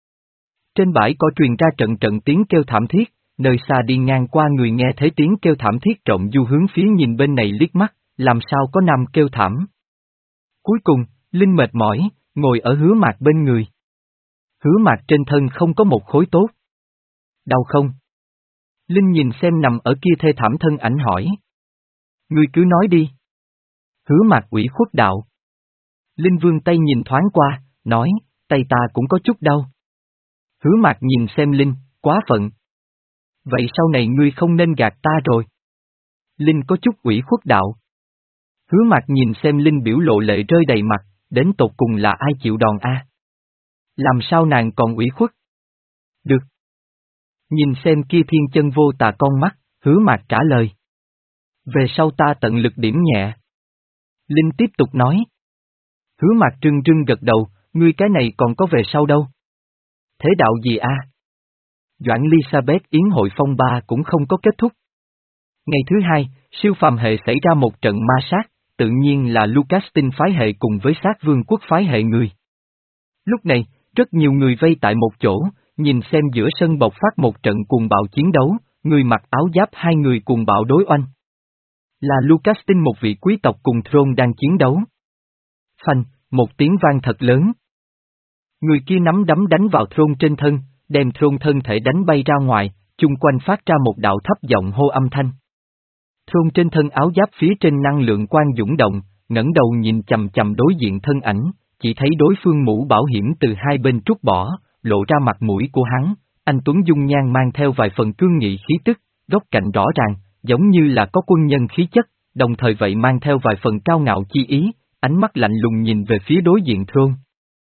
Trên bãi cỏ truyền ra trận trận tiếng kêu thảm thiết, nơi xa đi ngang qua người nghe thấy tiếng kêu thảm thiết trộm du hướng phía nhìn bên này liếc mắt, làm sao có nam kêu thảm. Cuối cùng, Linh mệt mỏi, ngồi ở Hứa Mạc bên người. Hứa Mạc trên thân không có một khối tốt. Đau không? Linh nhìn xem nằm ở kia thê thảm thân ảnh hỏi. Ngươi cứ nói đi. Hứa Mạc ủy khuất đạo. Linh vươn tay nhìn thoáng qua, nói, tay ta cũng có chút đau. Hứa Mạc nhìn xem Linh, quá phận. Vậy sau này ngươi không nên gạt ta rồi. Linh có chút ủy khuất đạo. Hứa Mạc nhìn xem Linh biểu lộ lệ rơi đầy mặt, đến tột cùng là ai chịu đòn a? Làm sao nàng còn ủy khuất? Được. Nhìn xem kia thiên chân vô tà con mắt, Hứa Mạc trả lời. Về sau ta tận lực điểm nhẹ. Linh tiếp tục nói. Hứa Mạc trưng trưng gật đầu, ngươi cái này còn có về sau đâu? Thế đạo gì a? Doãn Elizabeth Yến hội phong ba cũng không có kết thúc. Ngày thứ hai, siêu phàm hệ xảy ra một trận ma sát, tự nhiên là Lucastin phái hệ cùng với sát vương quốc phái hệ người. Lúc này, rất nhiều người vây tại một chỗ, nhìn xem giữa sân bộc phát một trận cuồng bạo chiến đấu, người mặc áo giáp hai người cuồng bạo đối oanh. Là Lucastin một vị quý tộc cùng Throne đang chiến đấu. Phanh, một tiếng vang thật lớn. Người kia nắm đấm đánh vào Throne trên thân, đem Throne thân thể đánh bay ra ngoài, chung quanh phát ra một đạo thấp giọng hô âm thanh. Throne trên thân áo giáp phía trên năng lượng quang dũng động, ngẩng đầu nhìn chầm chầm đối diện thân ảnh, chỉ thấy đối phương mũ bảo hiểm từ hai bên trút bỏ, lộ ra mặt mũi của hắn, anh tuấn dung nhan mang theo vài phần cương nghị khí tức, góc cạnh rõ ràng, giống như là có quân nhân khí chất, đồng thời vậy mang theo vài phần cao ngạo chi ý, ánh mắt lạnh lùng nhìn về phía đối diện Throne.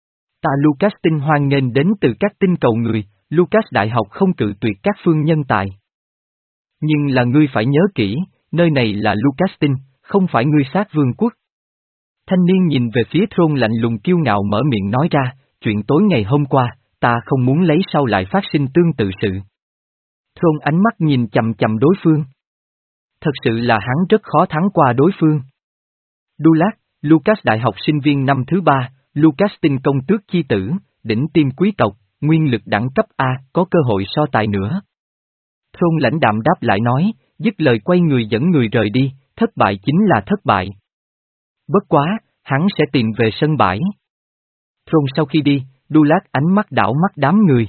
Ta Lucas Tinh hoan nghênh đến từ các tinh cầu người, Lucas Đại học không cự tuyệt các phương nhân tài. Nhưng là ngươi phải nhớ kỹ, nơi này là Lucas Tinh, không phải ngươi sát vương quốc. Thanh niên nhìn về phía Thron lạnh lùng kiêu ngạo mở miệng nói ra, chuyện tối ngày hôm qua, ta không muốn lấy sau lại phát sinh tương tự sự. Thron ánh mắt nhìn chầm chầm đối phương. Thật sự là hắn rất khó thắng qua đối phương. Dulat, Lucas Đại học sinh viên năm thứ ba, Lucas Tinh công tước chi tử, đỉnh tiêm quý tộc, nguyên lực đẳng cấp A, có cơ hội so tài nữa. Thron lãnh đạm đáp lại nói, dứt lời quay người dẫn người rời đi, thất bại chính là thất bại. Bất quá, hắn sẽ tìm về sân bãi. Thron sau khi đi, Dulat ánh mắt đảo mắt đám người.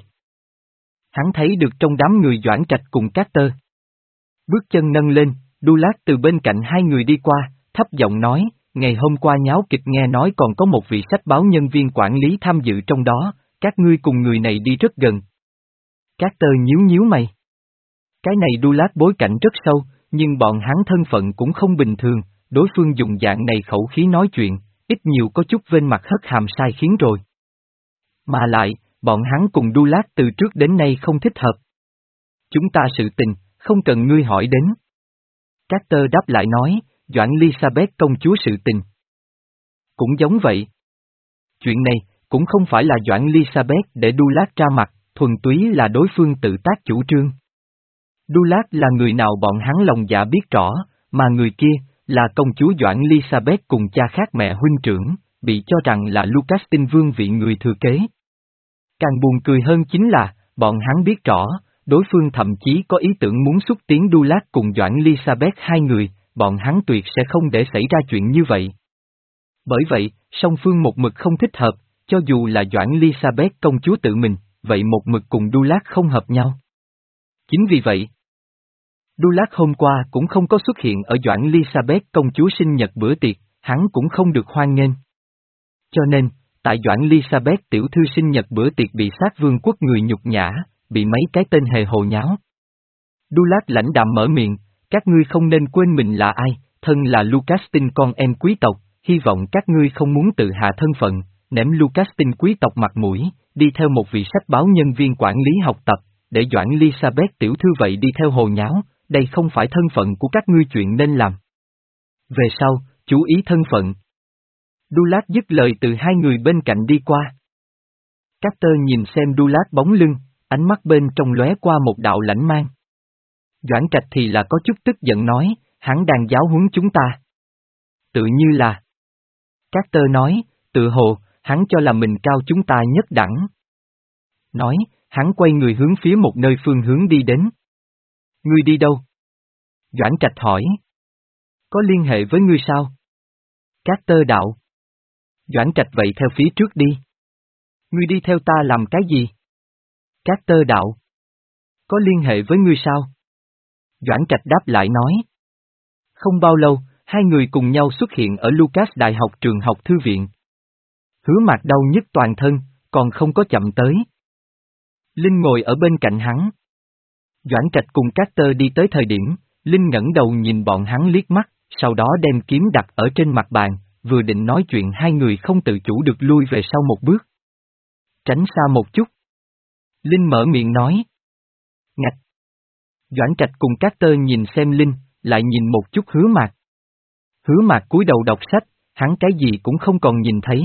Hắn thấy được trong đám người Doãn Trạch cùng Carter. Bước chân nâng lên, Dulat từ bên cạnh hai người đi qua, thấp giọng nói, ngày hôm qua nháo kịch nghe nói còn có một vị sách báo nhân viên quản lý tham dự trong đó, các ngươi cùng người này đi rất gần. Carter nhíu nhíu mày. Cái này Dulat bối cảnh rất sâu, nhưng bọn hắn thân phận cũng không bình thường, đối phương dùng dạng này khẩu khí nói chuyện, ít nhiều có chút vênh mặt hất hàm sai khiến rồi. Mà lại, bọn hắn cùng Dulat từ trước đến nay không thích hợp. Chúng ta sự tình, không cần ngươi hỏi đến. Carter đáp lại nói, Doãn Elizabeth công chúa sự tình. Cũng giống vậy. Chuyện này, cũng không phải là Doãn Elizabeth để Dulat ra mặt, thuần túy là đối phương tự tác chủ trương. Dulat là người nào bọn hắn lòng dạ biết rõ, mà người kia, là công chúa Doãn Elizabeth cùng cha khác mẹ huynh trưởng, bị cho rằng là Lucas Tinh vương vị người thừa kế. Càng buồn cười hơn chính là, bọn hắn biết rõ, đối phương thậm chí có ý tưởng muốn xúc tiến Dulat cùng Doãn Elizabeth hai người, bọn hắn tuyệt sẽ không để xảy ra chuyện như vậy. Bởi vậy, song phương một mực không thích hợp, cho dù là Doãn Elizabeth công chúa tự mình, vậy một mực cùng Dulat không hợp nhau. Chính vì vậy, Dulat hôm qua cũng không có xuất hiện ở Doãn Elizabeth công chúa sinh nhật bữa tiệc, hắn cũng không được hoan nghênh. Cho nên, tại Doãn Elizabeth tiểu thư sinh nhật bữa tiệc bị sát vương quốc người nhục nhã, bị mấy cái tên hề hồ nháo. Dulat lãnh đạm mở miệng, các ngươi không nên quên mình là ai, thân là Lucas Tinh con em quý tộc, hy vọng các ngươi không muốn tự hạ thân phận, ném Lucas Tinh quý tộc mặt mũi, đi theo một vị sách báo nhân viên quản lý học tập, để Doãn Elizabeth tiểu thư vậy đi theo hồ nháo, đây không phải thân phận của các ngươi chuyện nên làm. Về sau, chú ý thân phận. Dulat dứt lời từ hai người bên cạnh đi qua. Carter nhìn xem Dulat bóng lưng, ánh mắt bên trong lóe qua một đạo lãnh mang. Doãn Trạch thì là có chút tức giận nói, hắn đang giáo huấn chúng ta. Tự như là. Carter nói, tự hồ, hắn cho là mình cao chúng ta nhất đẳng. Nói, hắn quay người hướng phía một nơi phương hướng đi đến. Ngươi đi đâu? Doãn Trạch hỏi. Có liên hệ với ngươi sao? Carter đạo. Doãn Trạch vậy theo phía trước đi. Ngươi đi theo ta làm cái gì? Carter đạo. Có liên hệ với ngươi sao? Doãn Trạch đáp lại nói. Không bao lâu, hai người cùng nhau xuất hiện ở Lucas Đại học trường học thư viện. Hứa Mạc đau nhức toàn thân, còn không có chậm tới. Linh ngồi ở bên cạnh hắn. Doãn Trạch cùng Carter đi tới thời điểm, Linh ngẩng đầu nhìn bọn hắn liếc mắt, sau đó đem kiếm đặt ở trên mặt bàn, vừa định nói chuyện hai người không tự chủ được lui về sau một bước. Tránh xa một chút. Linh mở miệng nói. Ngạch. Doãn Trạch cùng Carter nhìn xem Linh, lại nhìn một chút Hứa Mạc. Hứa Mạc cúi đầu đọc sách, hắn cái gì cũng không còn nhìn thấy.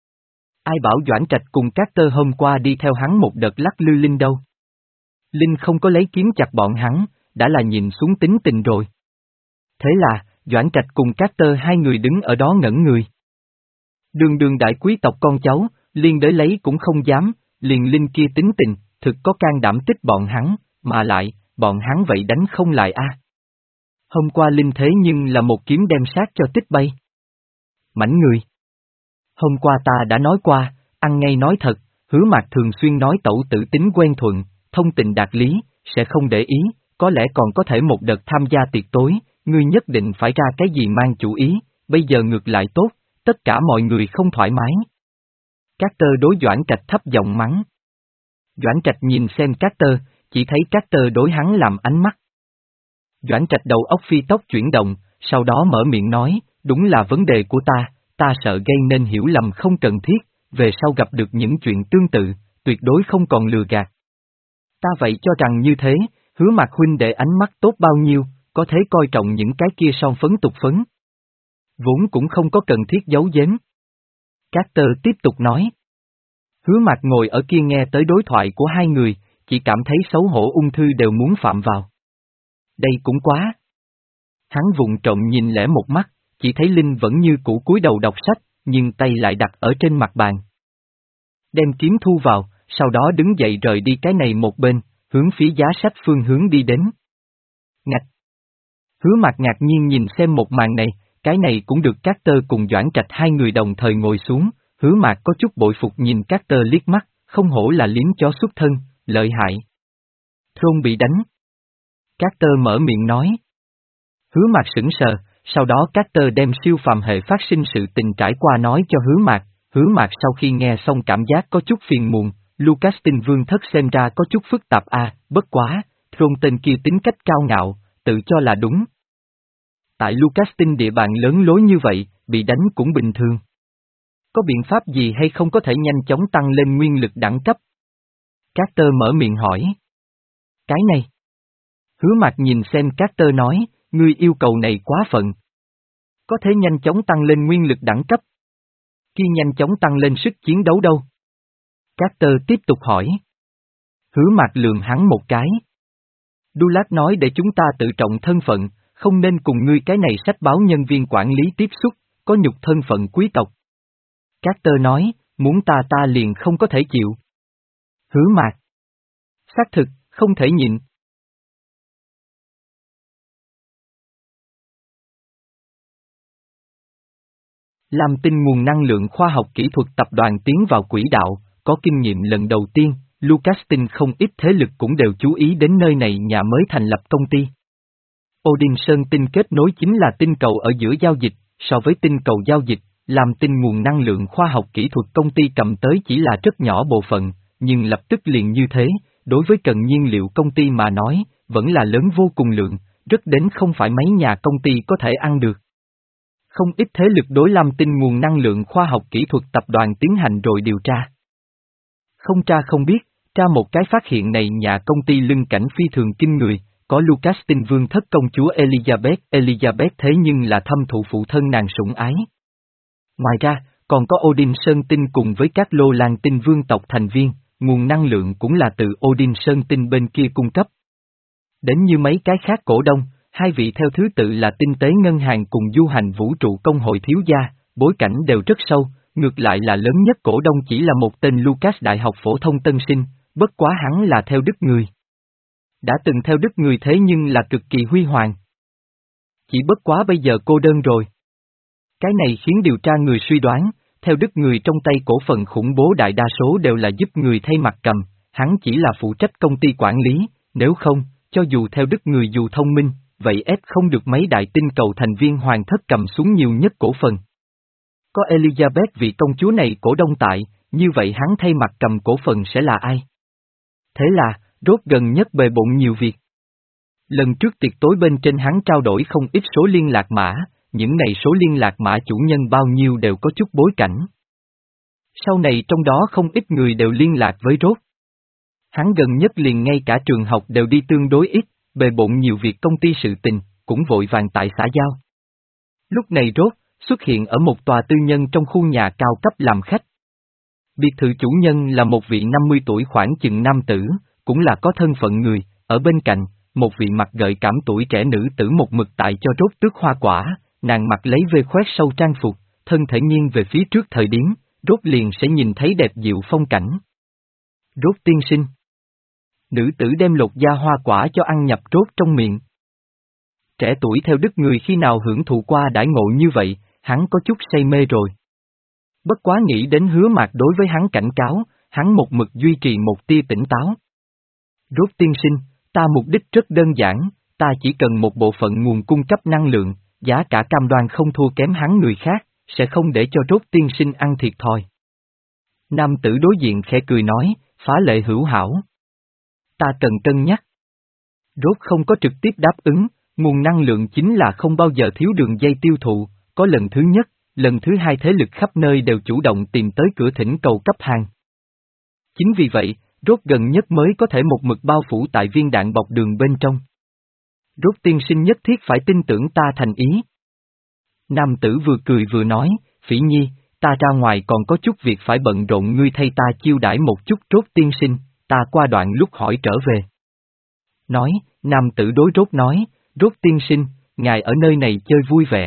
Ai bảo Doãn Trạch cùng Carter hôm qua đi theo hắn một đợt lắc lư Linh đâu. Linh không có lấy kiếm chặt bọn hắn, đã là nhìn xuống tính tình rồi. Thế là, Doãn Trạch cùng Carter hai người đứng ở đó ngẩn người. Đường đường đại quý tộc con cháu, liên đới lấy cũng không dám, liền Linh kia tính tình, thực có can đảm tích bọn hắn, mà lại, bọn hắn vậy đánh không lại a. À. Hôm qua Linh thế nhưng là một kiếm đem sát cho tích bay. Mảnh người. Hôm qua ta đã nói qua, ăn ngay nói thật, Hứa Mạc thường xuyên nói tẩu tử tính quen thuận, thông tình đạt lý, sẽ không để ý, có lẽ còn có thể một đợt tham gia tiệc tối, ngươi nhất định phải ra cái gì mang chủ ý, bây giờ ngược lại tốt, tất cả mọi người không thoải mái. Carter đối Doãn Trạch thấp giọng mắng. Doãn Trạch nhìn xem Carter, chỉ thấy Carter đối hắn làm ánh mắt. Doãn Trạch đầu óc phi tốc chuyển động, sau đó mở miệng nói, đúng là vấn đề của ta, ta sợ gây nên hiểu lầm không cần thiết, về sau gặp được những chuyện tương tự, tuyệt đối không còn lừa gạt. Ta vậy cho rằng như thế, Hứa Mạc huynh đệ ánh mắt tốt bao nhiêu, có thể coi trọng những cái kia son phấn tục phấn. Vốn cũng không có cần thiết giấu giếm. Carter tiếp tục nói. Hứa Mạc ngồi ở kia nghe tới đối thoại của hai người, chỉ cảm thấy xấu hổ ung thư đều muốn phạm vào. Đây cũng quá. Hắn vụng trộm nhìn lẽ một mắt, chỉ thấy Linh vẫn như cũ cúi đầu đọc sách, nhưng tay lại đặt ở trên mặt bàn. Đem kiếm thu vào, sau đó đứng dậy rời đi cái này một bên, hướng phía giá sách phương hướng đi đến. Ngạch! Hứa Mạc ngạc nhiên nhìn xem một màn này, cái này cũng được Carter cùng Doãn Trạch hai người đồng thời ngồi xuống, Hứa Mạc có chút bội phục nhìn Carter liếc mắt, không hổ là liếm chó xuất thân, lợi hại. Thôn bị đánh. Carter mở miệng nói. Hứa Mạc sững sờ, sau đó Carter đem siêu phàm hệ phát sinh sự tình trải qua nói cho Hứa Mạc, Hứa Mạc sau khi nghe xong cảm giác có chút phiền muộn, Lucas tinh vương thất xem ra có chút phức tạp à, bất quá, Thôn tên kia tính cách cao ngạo, tự cho là đúng. Tại Lucas tinh địa bàn lớn lối như vậy, bị đánh cũng bình thường. Có biện pháp gì hay không có thể nhanh chóng tăng lên nguyên lực đẳng cấp? Carter mở miệng hỏi. Cái này. Hứa Mạc nhìn xem Carter nói, ngươi yêu cầu này quá phận. Có thể nhanh chóng tăng lên nguyên lực đẳng cấp. Khi nhanh chóng tăng lên sức chiến đấu đâu? Carter tiếp tục hỏi. Hứa Mạc lườm hắn một cái. Dulat nói để chúng ta tự trọng thân phận, không nên cùng ngươi cái này sách báo nhân viên quản lý tiếp xúc, có nhục thân phận quý tộc. Carter nói, muốn ta ta liền không có thể chịu. Hứa Mạc. Xác thực, không thể nhịn. Làm tin nguồn năng lượng khoa học kỹ thuật tập đoàn tiến vào quỹ đạo, có kinh nghiệm lần đầu tiên, Lucas tin không ít thế lực cũng đều chú ý đến nơi này nhà mới thành lập công ty. Odin Sơn tinh kết nối chính là tinh cầu ở giữa giao dịch, so với tinh cầu giao dịch, làm tin nguồn năng lượng khoa học kỹ thuật công ty cầm tới chỉ là rất nhỏ bộ phận, nhưng lập tức liền như thế, đối với cần nhiên liệu công ty mà nói, vẫn là lớn vô cùng lượng, rất đến không phải mấy nhà công ty có thể ăn được. Không ít thế lực đối Lam Tinh nguồn năng lượng khoa học kỹ thuật tập đoàn tiến hành rồi điều tra. Không tra không biết, tra một cái phát hiện này nhà công ty lưng cảnh phi thường kinh người, có Lucas tinh vương thất công chúa Elizabeth, Elizabeth thế nhưng là thâm thụ phụ thân nàng sủng ái. Ngoài ra, còn có Odin Sơn tinh cùng với các Lô Lan tinh vương tộc thành viên, nguồn năng lượng cũng là từ Odin Sơn tinh bên kia cung cấp. Đến như mấy cái khác cổ đông, hai vị theo thứ tự là tinh tế ngân hàng cùng du hành vũ trụ công hội thiếu gia, bối cảnh đều rất sâu, ngược lại là lớn nhất cổ đông chỉ là một tên Lucas đại học phổ thông tân sinh, bất quá hắn là theo đức người. Đã từng theo đức người thế nhưng là cực kỳ huy hoàng. Chỉ bất quá bây giờ cô đơn rồi. Cái này khiến điều tra người suy đoán, theo đức người trong tay cổ phần khủng bố đại đa số đều là giúp người thay mặt cầm, hắn chỉ là phụ trách công ty quản lý, nếu không, cho dù theo đức người dù thông minh, vậy ép không được mấy đại tinh cầu thành viên hoàng thất cầm xuống nhiều nhất cổ phần. Có Elizabeth vị công chúa này cổ đông tại, như vậy hắn thay mặt cầm cổ phần sẽ là ai? Thế là, rốt gần nhất bề bộn nhiều việc. Lần trước tiệc tối bên trên hắn trao đổi không ít số liên lạc mã, những này số liên lạc mã chủ nhân bao nhiêu đều có chút bối cảnh. Sau này trong đó không ít người đều liên lạc với rốt. Hắn gần nhất liền ngay cả trường học đều đi tương đối ít, bề bộn nhiều việc công ty sự tình, cũng vội vàng tại xã giao. Lúc này rốt, xuất hiện ở một tòa tư nhân trong khu nhà cao cấp làm khách. Biệt thự chủ nhân là một vị năm mươi tuổi khoảng chừng nam tử, cũng là có thân phận người, ở bên cạnh, một vị mặt gợi cảm tuổi trẻ nữ tử một mực tại cho rốt tước hoa quả, nàng mặc lấy vê khoét sâu trang phục, thân thể nghiêng về phía trước thời điểm, rốt liền sẽ nhìn thấy đẹp dịu phong cảnh. Rốt tiên sinh. Nữ tử đem lột da hoa quả cho ăn nhập rốt trong miệng. Trẻ tuổi theo đức người khi nào hưởng thụ qua đãi ngộ như vậy, hắn có chút say mê rồi. Bất quá nghĩ đến Hứa Mạc đối với hắn cảnh cáo, hắn một mực duy trì một tia tỉnh táo. Rốt tiên sinh, ta mục đích rất đơn giản, ta chỉ cần một bộ phận nguồn cung cấp năng lượng, giá cả cam đoan không thua kém hắn người khác, sẽ không để cho rốt tiên sinh ăn thiệt thòi. Nam tử đối diện khẽ cười nói, phá lệ hữu hảo. Ta cần cân nhắc. Rốt không có trực tiếp đáp ứng, nguồn năng lượng chính là không bao giờ thiếu đường dây tiêu thụ, có lần thứ nhất, lần thứ hai thế lực khắp nơi đều chủ động tìm tới cửa thỉnh cầu cấp hàng. Chính vì vậy, Rốt gần nhất mới có thể một mực bao phủ tại viên đạn bọc đường bên trong. Rốt tiên sinh nhất thiết phải tin tưởng ta thành ý. Nam tử vừa cười vừa nói, Phỉ Nhi, ta ra ngoài còn có chút việc phải bận rộn, ngươi thay ta chiêu đãi một chút. Rốt tiên sinh, ta qua đoạn lúc hỏi trở về. Nói, nam tử đối Rốt nói, Rốt tiên sinh, ngài ở nơi này chơi vui vẻ.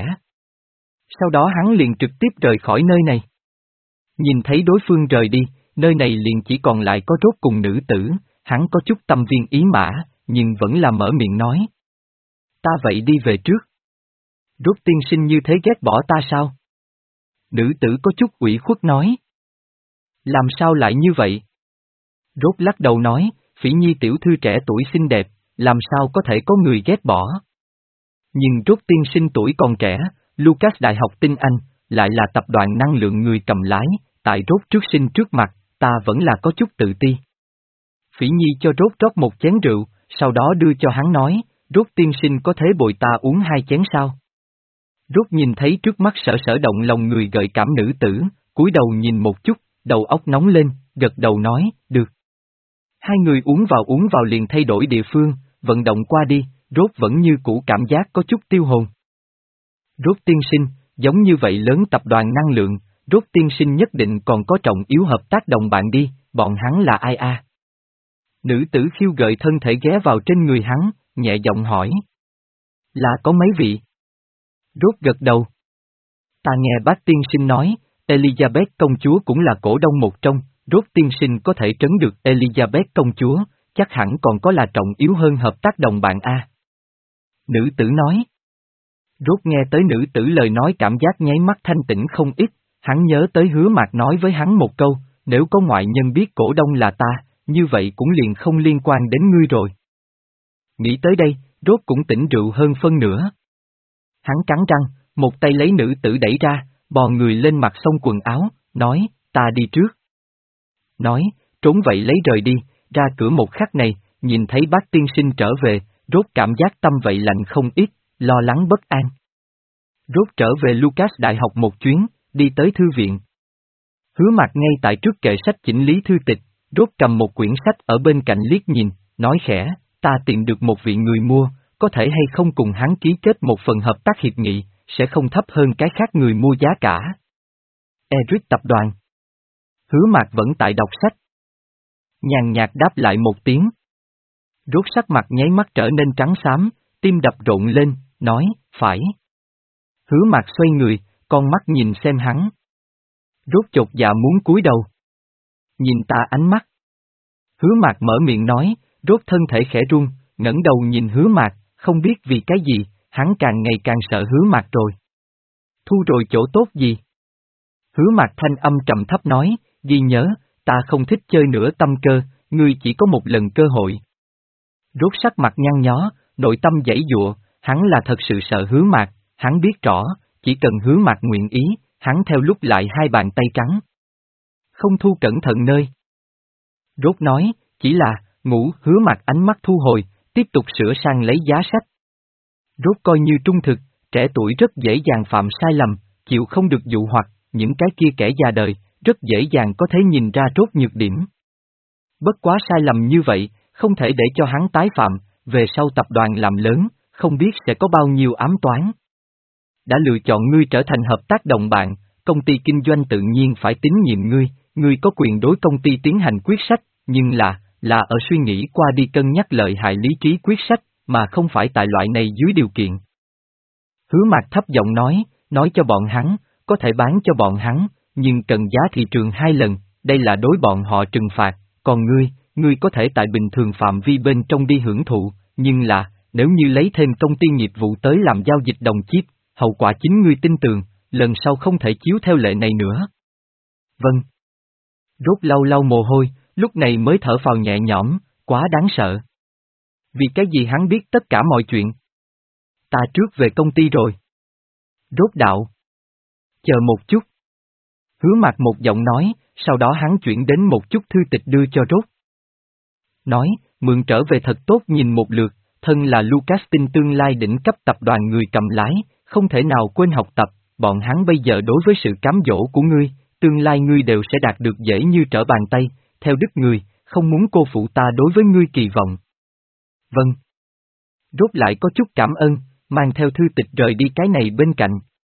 Sau đó hắn liền trực tiếp rời khỏi nơi này. Nhìn thấy đối phương rời đi, nơi này liền chỉ còn lại có Rốt cùng nữ tử, hắn có chút tâm viên ý mã, nhưng vẫn là mở miệng nói. Ta vậy đi về trước. Rốt tiên sinh như thế ghét bỏ ta sao? Nữ tử có chút ủy khuất nói. Làm sao lại như vậy? Rốt lắc đầu nói, Phỉ Nhi tiểu thư trẻ tuổi xinh đẹp, làm sao có thể có người ghét bỏ? Nhưng Rốt tiên sinh tuổi còn trẻ, Lucas Đại học tinh Anh, lại là tập đoàn năng lượng người cầm lái, tại Rốt trước sinh trước mặt, ta vẫn là có chút tự ti. Phỉ Nhi cho Rốt rót một chén rượu, sau đó đưa cho hắn nói, Rốt tiên sinh có thế bồi ta uống hai chén sao? Rốt nhìn thấy trước mắt sở sở động lòng người gợi cảm nữ tử, cúi đầu nhìn một chút, đầu óc nóng lên, gật đầu nói, được. Hai người uống vào uống vào liền thay đổi địa phương, vận động qua đi, Rốt vẫn như cũ cảm giác có chút tiêu hồn. Rốt tiên sinh, giống như vậy lớn tập đoàn năng lượng, Rốt tiên sinh nhất định còn có trọng yếu hợp tác đồng bạn đi, bọn hắn là ai a? À? Nữ tử khiêu gợi thân thể ghé vào trên người hắn, nhẹ giọng hỏi. Là có mấy vị? Rốt gật đầu. Ta nghe bác tiên sinh nói, Elizabeth công chúa cũng là cổ đông một trong, Rốt tiên sinh có thể trấn được Elizabeth công chúa, chắc hẳn còn có là trọng yếu hơn hợp tác đồng bạn a. Nữ tử nói. Rốt nghe tới nữ tử lời nói cảm giác nháy mắt thanh tĩnh không ít, hắn nhớ tới Hứa Mạc nói với hắn một câu, nếu có ngoại nhân biết cổ đông là ta, như vậy cũng liền không liên quan đến ngươi rồi. Nghĩ tới đây, Rốt cũng tỉnh rượu hơn phân nửa. Hắn cắn răng, một tay lấy nữ tử đẩy ra, bò người lên mặt xông quần áo, nói, ta đi trước. Nói, trốn vậy lấy rời đi, ra cửa một khắc này, nhìn thấy bác tiên sinh trở về, Rốt cảm giác tâm vậy lạnh không ít, lo lắng bất an. Rốt trở về Lucas Đại học một chuyến, đi tới thư viện. Hứa Mạc ngay tại trước kệ sách chỉnh lý thư tịch, Rốt cầm một quyển sách ở bên cạnh liếc nhìn, nói khẽ, ta tìm được một vị người mua, có thể hay không cùng hắn ký kết một phần hợp tác hiệp nghị, sẽ không thấp hơn cái khác người mua giá cả. Eric tập đoàn. Hứa Mạc vẫn tại đọc sách. Nhàn nhạt đáp lại một tiếng. Rốt sắc mặt nháy mắt trở nên trắng xám, tim đập rộn lên, nói, phải. Hứa Mạc xoay người, con mắt nhìn xem hắn. Rốt chột dạ muốn cúi đầu. Nhìn ta ánh mắt. Hứa Mạc mở miệng nói, Rốt thân thể khẽ run, ngẩng đầu nhìn Hứa Mạc, không biết vì cái gì, hắn càng ngày càng sợ Hứa Mạc rồi. Thu rồi chỗ tốt gì? Hứa Mạc thanh âm trầm thấp nói, ghi nhớ, ta không thích chơi nữa tâm cơ, ngươi chỉ có một lần cơ hội. Rốt sắc mặt nhăn nhó, nội tâm giãy giụa, hắn là thật sự sợ Hứa Mạc, hắn biết rõ, chỉ cần Hứa Mạc nguyện ý, hắn theo lúc lại hai bàn tay trắng. Không thu cẩn thận nơi. Rốt nói, chỉ là, ngủ. Hứa Mạc ánh mắt thu hồi, tiếp tục sửa sang lấy giá sách. Rốt coi như trung thực, trẻ tuổi rất dễ dàng phạm sai lầm, chịu không được dụ hoặc, những cái kia kẻ già đời, rất dễ dàng có thể nhìn ra Rốt nhược điểm. Bất quá sai lầm như vậy, không thể để cho hắn tái phạm, về sau tập đoàn làm lớn, không biết sẽ có bao nhiêu ám toán. Đã lựa chọn ngươi trở thành hợp tác đồng bạn, công ty kinh doanh tự nhiên phải tín nhiệm ngươi, ngươi có quyền đối công ty tiến hành quyết sách, nhưng là, là ở suy nghĩ qua đi cân nhắc lợi hại lý trí quyết sách, mà không phải tại loại này dưới điều kiện. Hứa Mạc thấp giọng nói, nói cho bọn hắn, có thể bán cho bọn hắn, nhưng cần giá thị trường hai lần, đây là đối bọn họ trừng phạt, còn ngươi, ngươi có thể tại bình thường phạm vi bên trong đi hưởng thụ, nhưng là, nếu như lấy thêm công ty nghiệp vụ tới làm giao dịch đồng chip, hậu quả chính ngươi tin tưởng, lần sau không thể chiếu theo lệ này nữa. Vâng. Rốt lau lau mồ hôi, lúc này mới thở phào nhẹ nhõm, quá đáng sợ. Vì cái gì hắn biết tất cả mọi chuyện? Ta trước về công ty rồi. Rốt đạo. Chờ một chút. Hứa Mạc một giọng nói, sau đó hắn chuyển đến một chút thư tịch đưa cho Rốt. Nói, mượn trở về thật tốt nhìn một lượt, thân là Lucas Tin tương lai đỉnh cấp tập đoàn người cầm lái, không thể nào quên học tập, bọn hắn bây giờ đối với sự cám dỗ của ngươi, tương lai ngươi đều sẽ đạt được dễ như trở bàn tay, theo đức ngươi, không muốn cô phụ ta đối với ngươi kỳ vọng. Vâng. Rốt lại có chút cảm ơn, mang theo thư tịch rời đi cái này bên cạnh.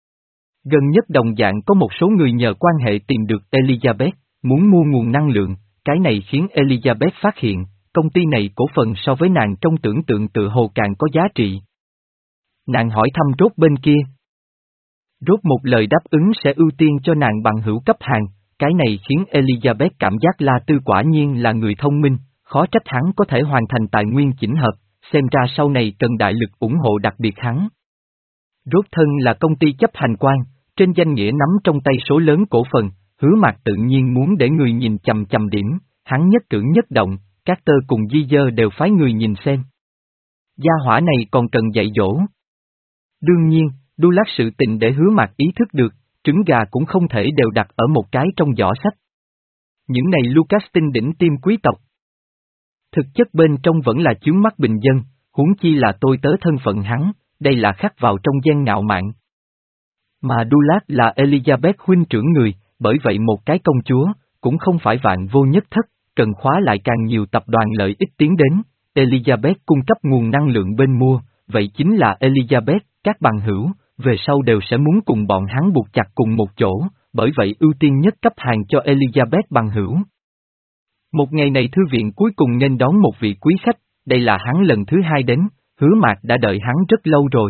Gần nhất đồng dạng có một số người nhờ quan hệ tìm được Elizabeth, muốn mua nguồn năng lượng, cái này khiến Elizabeth phát hiện, công ty này cổ phần so với nàng trong tưởng tượng tự hồ càng có giá trị. Nàng hỏi thăm Rốt bên kia. Rốt một lời đáp ứng sẽ ưu tiên cho nàng bằng hữu cấp hàng, cái này khiến Elizabeth cảm giác La Tư quả nhiên là người thông minh, khó trách hắn có thể hoàn thành tài nguyên chỉnh hợp, xem ra sau này cần đại lực ủng hộ đặc biệt hắn. Rốt thân là công ty chấp hành quan, trên danh nghĩa nắm trong tay số lớn cổ phần, Hứa Mạc tự nhiên muốn để người nhìn chằm chằm điểm, hắn nhất cử nhất động, Carter cùng Di Dơ đều phái người nhìn xem. Gia hỏa này còn cần dạy dỗ. Đương nhiên, đu lát sự tình để Hứa Mạc ý thức được, trứng gà cũng không thể đều đặt ở một cái trong giỏ sách. Những này Lucas tinh đỉnh tim quý tộc. Thực chất bên trong vẫn là chướng mắt bình dân, huống chi là tôi tớ thân phận hắn, đây là khắc vào trong gen ngạo mạn. Mà Dulat là Elizabeth huynh trưởng người, bởi vậy một cái công chúa, cũng không phải vạn vô nhất thất, cần khóa lại càng nhiều tập đoàn lợi ích tiến đến, Elizabeth cung cấp nguồn năng lượng bên mua, vậy chính là Elizabeth, các bằng hữu, về sau đều sẽ muốn cùng bọn hắn buộc chặt cùng một chỗ, bởi vậy ưu tiên nhất cấp hàng cho Elizabeth bằng hữu. Một ngày này thư viện cuối cùng nên đón một vị quý khách, đây là hắn lần thứ hai đến, Hứa Mạc đã đợi hắn rất lâu rồi.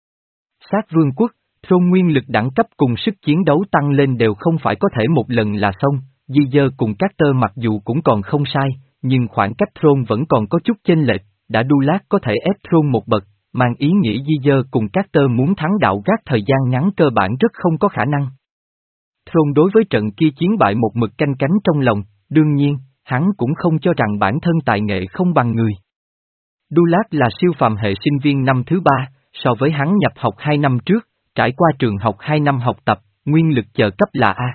Sát vương quốc, Thôn nguyên lực đẳng cấp cùng sức chiến đấu tăng lên đều không phải có thể một lần là xong, Di Dơ cùng Carter mặc dù cũng còn không sai, nhưng khoảng cách Thôn vẫn còn có chút chênh lệch, đã đu lát có thể ép Thôn một bậc, mang ý nghĩa Di Dơ cùng Carter muốn thắng đạo gác thời gian ngắn cơ bản rất không có khả năng. Thôn đối với trận kia chiến bại một mực canh cánh trong lòng, đương nhiên, hắn cũng không cho rằng bản thân tài nghệ không bằng người. Đu lát là siêu phàm hệ sinh viên năm thứ ba, so với hắn nhập học hai năm trước, trải qua trường học hai năm học tập, nguyên lực chờ cấp là A.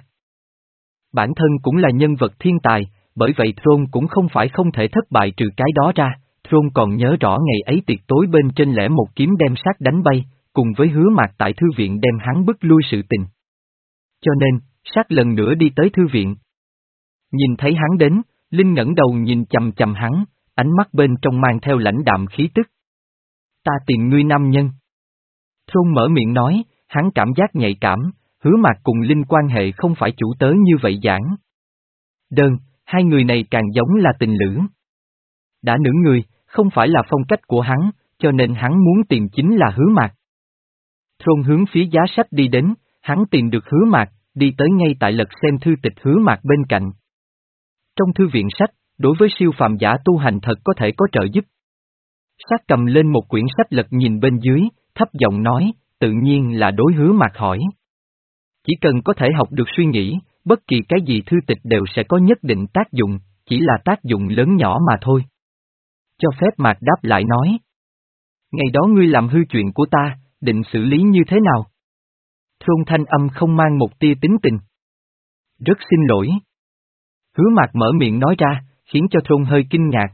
Bản thân cũng là nhân vật thiên tài, bởi vậy Thron cũng không phải không thể thất bại trừ cái đó ra, Thron còn nhớ rõ ngày ấy tiệc tối bên trên lẻ một kiếm đem sát đánh bay, cùng với Hứa Mạc tại thư viện đem hắn bức lui sự tình. Cho nên, sát lần nữa đi tới thư viện. Nhìn thấy hắn đến, Linh ngẩng đầu nhìn chầm chầm hắn, ánh mắt bên trong mang theo lãnh đạm khí tức. Ta tìm ngươi nam nhân. Thron mở miệng nói, hắn cảm giác nhạy cảm, Hứa Mạc cùng Linh quan hệ không phải chủ tớ như vậy giảng. Đơn, hai người này càng giống là tình lữ. Đã nữ người, không phải là phong cách của hắn, cho nên hắn muốn tìm chính là Hứa Mạc. Thron hướng phía giá sách đi đến, hắn tìm được Hứa Mạc, đi tới ngay tại lật xem thư tịch Hứa Mạc bên cạnh. Trong thư viện sách, đối với siêu phàm giả tu hành thật có thể có trợ giúp. Sát cầm lên một quyển sách lật nhìn bên dưới, thấp giọng nói, tự nhiên là đối Hứa Mạc hỏi. Chỉ cần có thể học được suy nghĩ, bất kỳ cái gì thư tịch đều sẽ có nhất định tác dụng, chỉ là tác dụng lớn nhỏ mà thôi. Cho phép Mạc đáp lại nói. Ngày đó ngươi làm hư chuyện của ta, định xử lý như thế nào? Thôn thanh âm không mang một tia tính tình. Rất xin lỗi. Hứa Mạc mở miệng nói ra, khiến cho Thôn hơi kinh ngạc.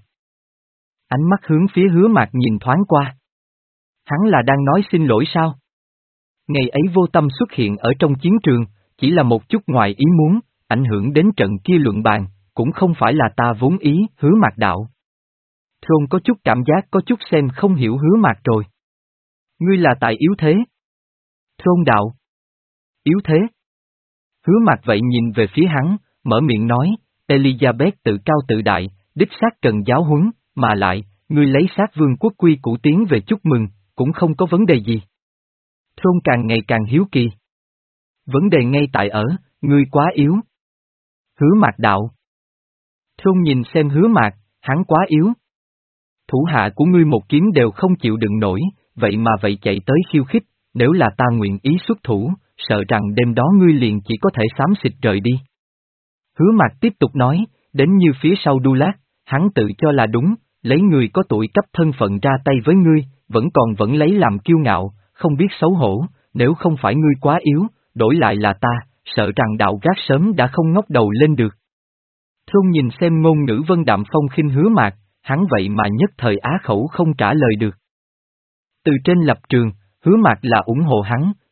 Ánh mắt hướng phía Hứa Mạc nhìn thoáng qua. Hắn là đang nói xin lỗi sao? Ngày ấy vô tâm xuất hiện ở trong chiến trường, chỉ là một chút ngoài ý muốn, ảnh hưởng đến trận kia luận bàn, cũng không phải là ta vốn ý, Hứa Mạc đạo. Thôn có chút cảm giác có chút xem không hiểu Hứa Mạc rồi. Ngươi là tại yếu thế. Thôn đạo. Yếu thế. Hứa Mạc vậy nhìn về phía hắn, mở miệng nói, Elizabeth tự cao tự đại, đích xác cần giáo huấn, mà lại, ngươi lấy sát vương quốc quy củ tiến về chúc mừng, cũng không có vấn đề gì. Thôn càng ngày càng hiếu kỳ. Vấn đề ngay tại ở, ngươi quá yếu. Hứa Mạc đạo. Thôn nhìn xem Hứa Mạc, hắn quá yếu. Thủ hạ của ngươi một kiếm đều không chịu đựng nổi, vậy mà vậy chạy tới khiêu khích, nếu là ta nguyện ý xuất thủ, sợ rằng đêm đó ngươi liền chỉ có thể xám xịt rời đi. Hứa Mạc tiếp tục nói, đến như phía sau Đu Lát, hắn tự cho là đúng, lấy người có tuổi cấp thân phận ra tay với ngươi, vẫn còn vẫn lấy làm kiêu ngạo, không biết xấu hổ, nếu không phải ngươi quá yếu, đổi lại là ta, sợ rằng đạo gác sớm đã không ngóc đầu lên được. Thôn nhìn xem ngôn ngữ vân đạm phong khinh Hứa Mạc, hắn vậy mà nhất thời á khẩu không trả lời được. Từ trên lập trường, Hứa Mạc là ủng hộ hắn,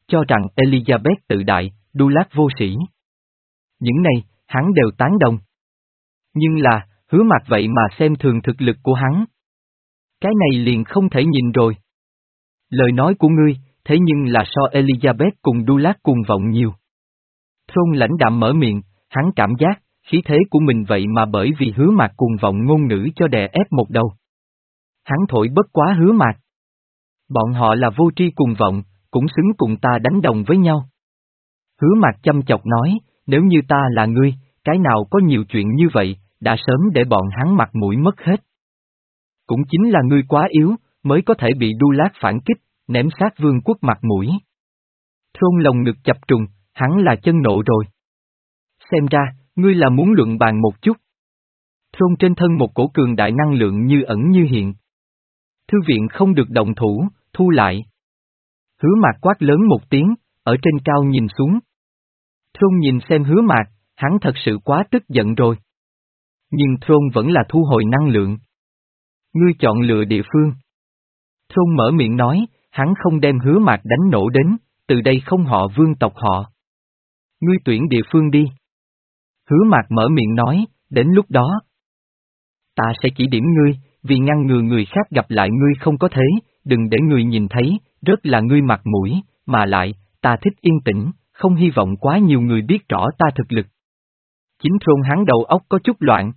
cho rằng Elizabeth tự đại, Dulas vô sĩ. Những này, hắn đều tán đồng. Nhưng là, Hứa Mạc vậy mà xem thường thực lực của hắn. Cái này liền không thể nhìn rồi. Lời nói của ngươi, thế nhưng là so Elizabeth cùng Dulas cuồng vọng nhiều. Thôn lãnh đạm mở miệng, hắn cảm giác, khí thế của mình vậy mà bởi vì Hứa Mạc cuồng vọng ngôn ngữ cho đè ép một đầu. Hắn thổi bất quá Hứa Mạc. Bọn họ là vô tri cuồng vọng, cũng xứng cùng ta đánh đồng với nhau. Hứa Mạc chăm chọc nói, nếu như ta là ngươi, cái nào có nhiều chuyện như vậy, đã sớm để bọn hắn mặt mũi mất hết. Cũng chính là ngươi quá yếu, mới có thể bị Dulas phản kích, ném sát vương quốc mặt mũi. Thôn lồng ngực chập trùng, hắn là chân nộ rồi. Xem ra, ngươi là muốn luận bàn một chút. Thôn trên thân một cổ cường đại năng lượng như ẩn như hiện. Thư viện không được động thủ, thu lại. Hứa Mạc quát lớn một tiếng, ở trên cao nhìn xuống. Thôn nhìn xem Hứa Mạc, hắn thật sự quá tức giận rồi. Nhưng Thôn vẫn là thu hồi năng lượng. Ngươi chọn lựa địa phương. Thôn mở miệng nói, hắn không đem Hứa Mạc đánh nổ đến, từ đây không họ vương tộc họ. Ngươi tuyển địa phương đi. Hứa Mạc mở miệng nói, đến lúc đó. Ta sẽ chỉ điểm ngươi, vì ngăn ngừa người khác gặp lại ngươi không có thế, đừng để người nhìn thấy, rất là ngươi mặt mũi, mà lại, ta thích yên tĩnh, không hy vọng quá nhiều người biết rõ ta thực lực. Chính Thôn hắn đầu óc có chút loạn.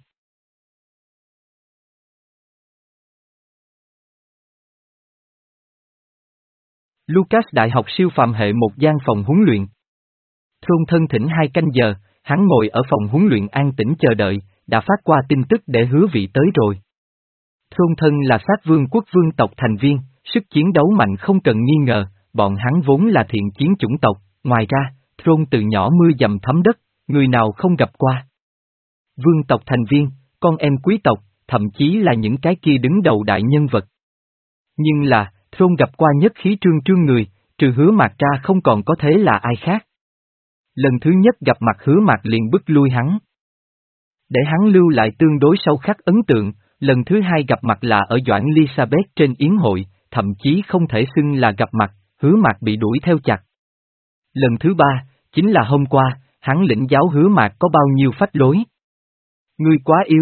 Lucas đại học siêu phàm hệ một gian phòng huấn luyện. Thôn thân thỉnh hai canh giờ, hắn ngồi ở phòng huấn luyện an tĩnh chờ đợi, đã phát qua tin tức để hứa vị tới rồi. Thôn thân là sát vương quốc vương tộc thành viên, sức chiến đấu mạnh không cần nghi ngờ, bọn hắn vốn là thiện chiến chủng tộc, ngoài ra, thôn từ nhỏ mưa dầm thấm đất, người nào không gặp qua. Vương tộc thành viên, con em quý tộc, thậm chí là những cái kia đứng đầu đại nhân vật. Nhưng là, thôn gặp qua nhất khí trương trương người, trừ Hứa Mạc ra không còn có thế là ai khác. Lần thứ nhất gặp mặt Hứa Mạc liền bức lui hắn. Để hắn lưu lại tương đối sâu khắc ấn tượng, lần thứ hai gặp mặt là ở Doãn Elizabeth trên yến hội, thậm chí không thể xưng là gặp mặt, Hứa Mạc bị đuổi theo chặt. Lần thứ ba, chính là hôm qua, hắn lĩnh giáo Hứa Mạc có bao nhiêu phách lối. Ngươi quá yếu.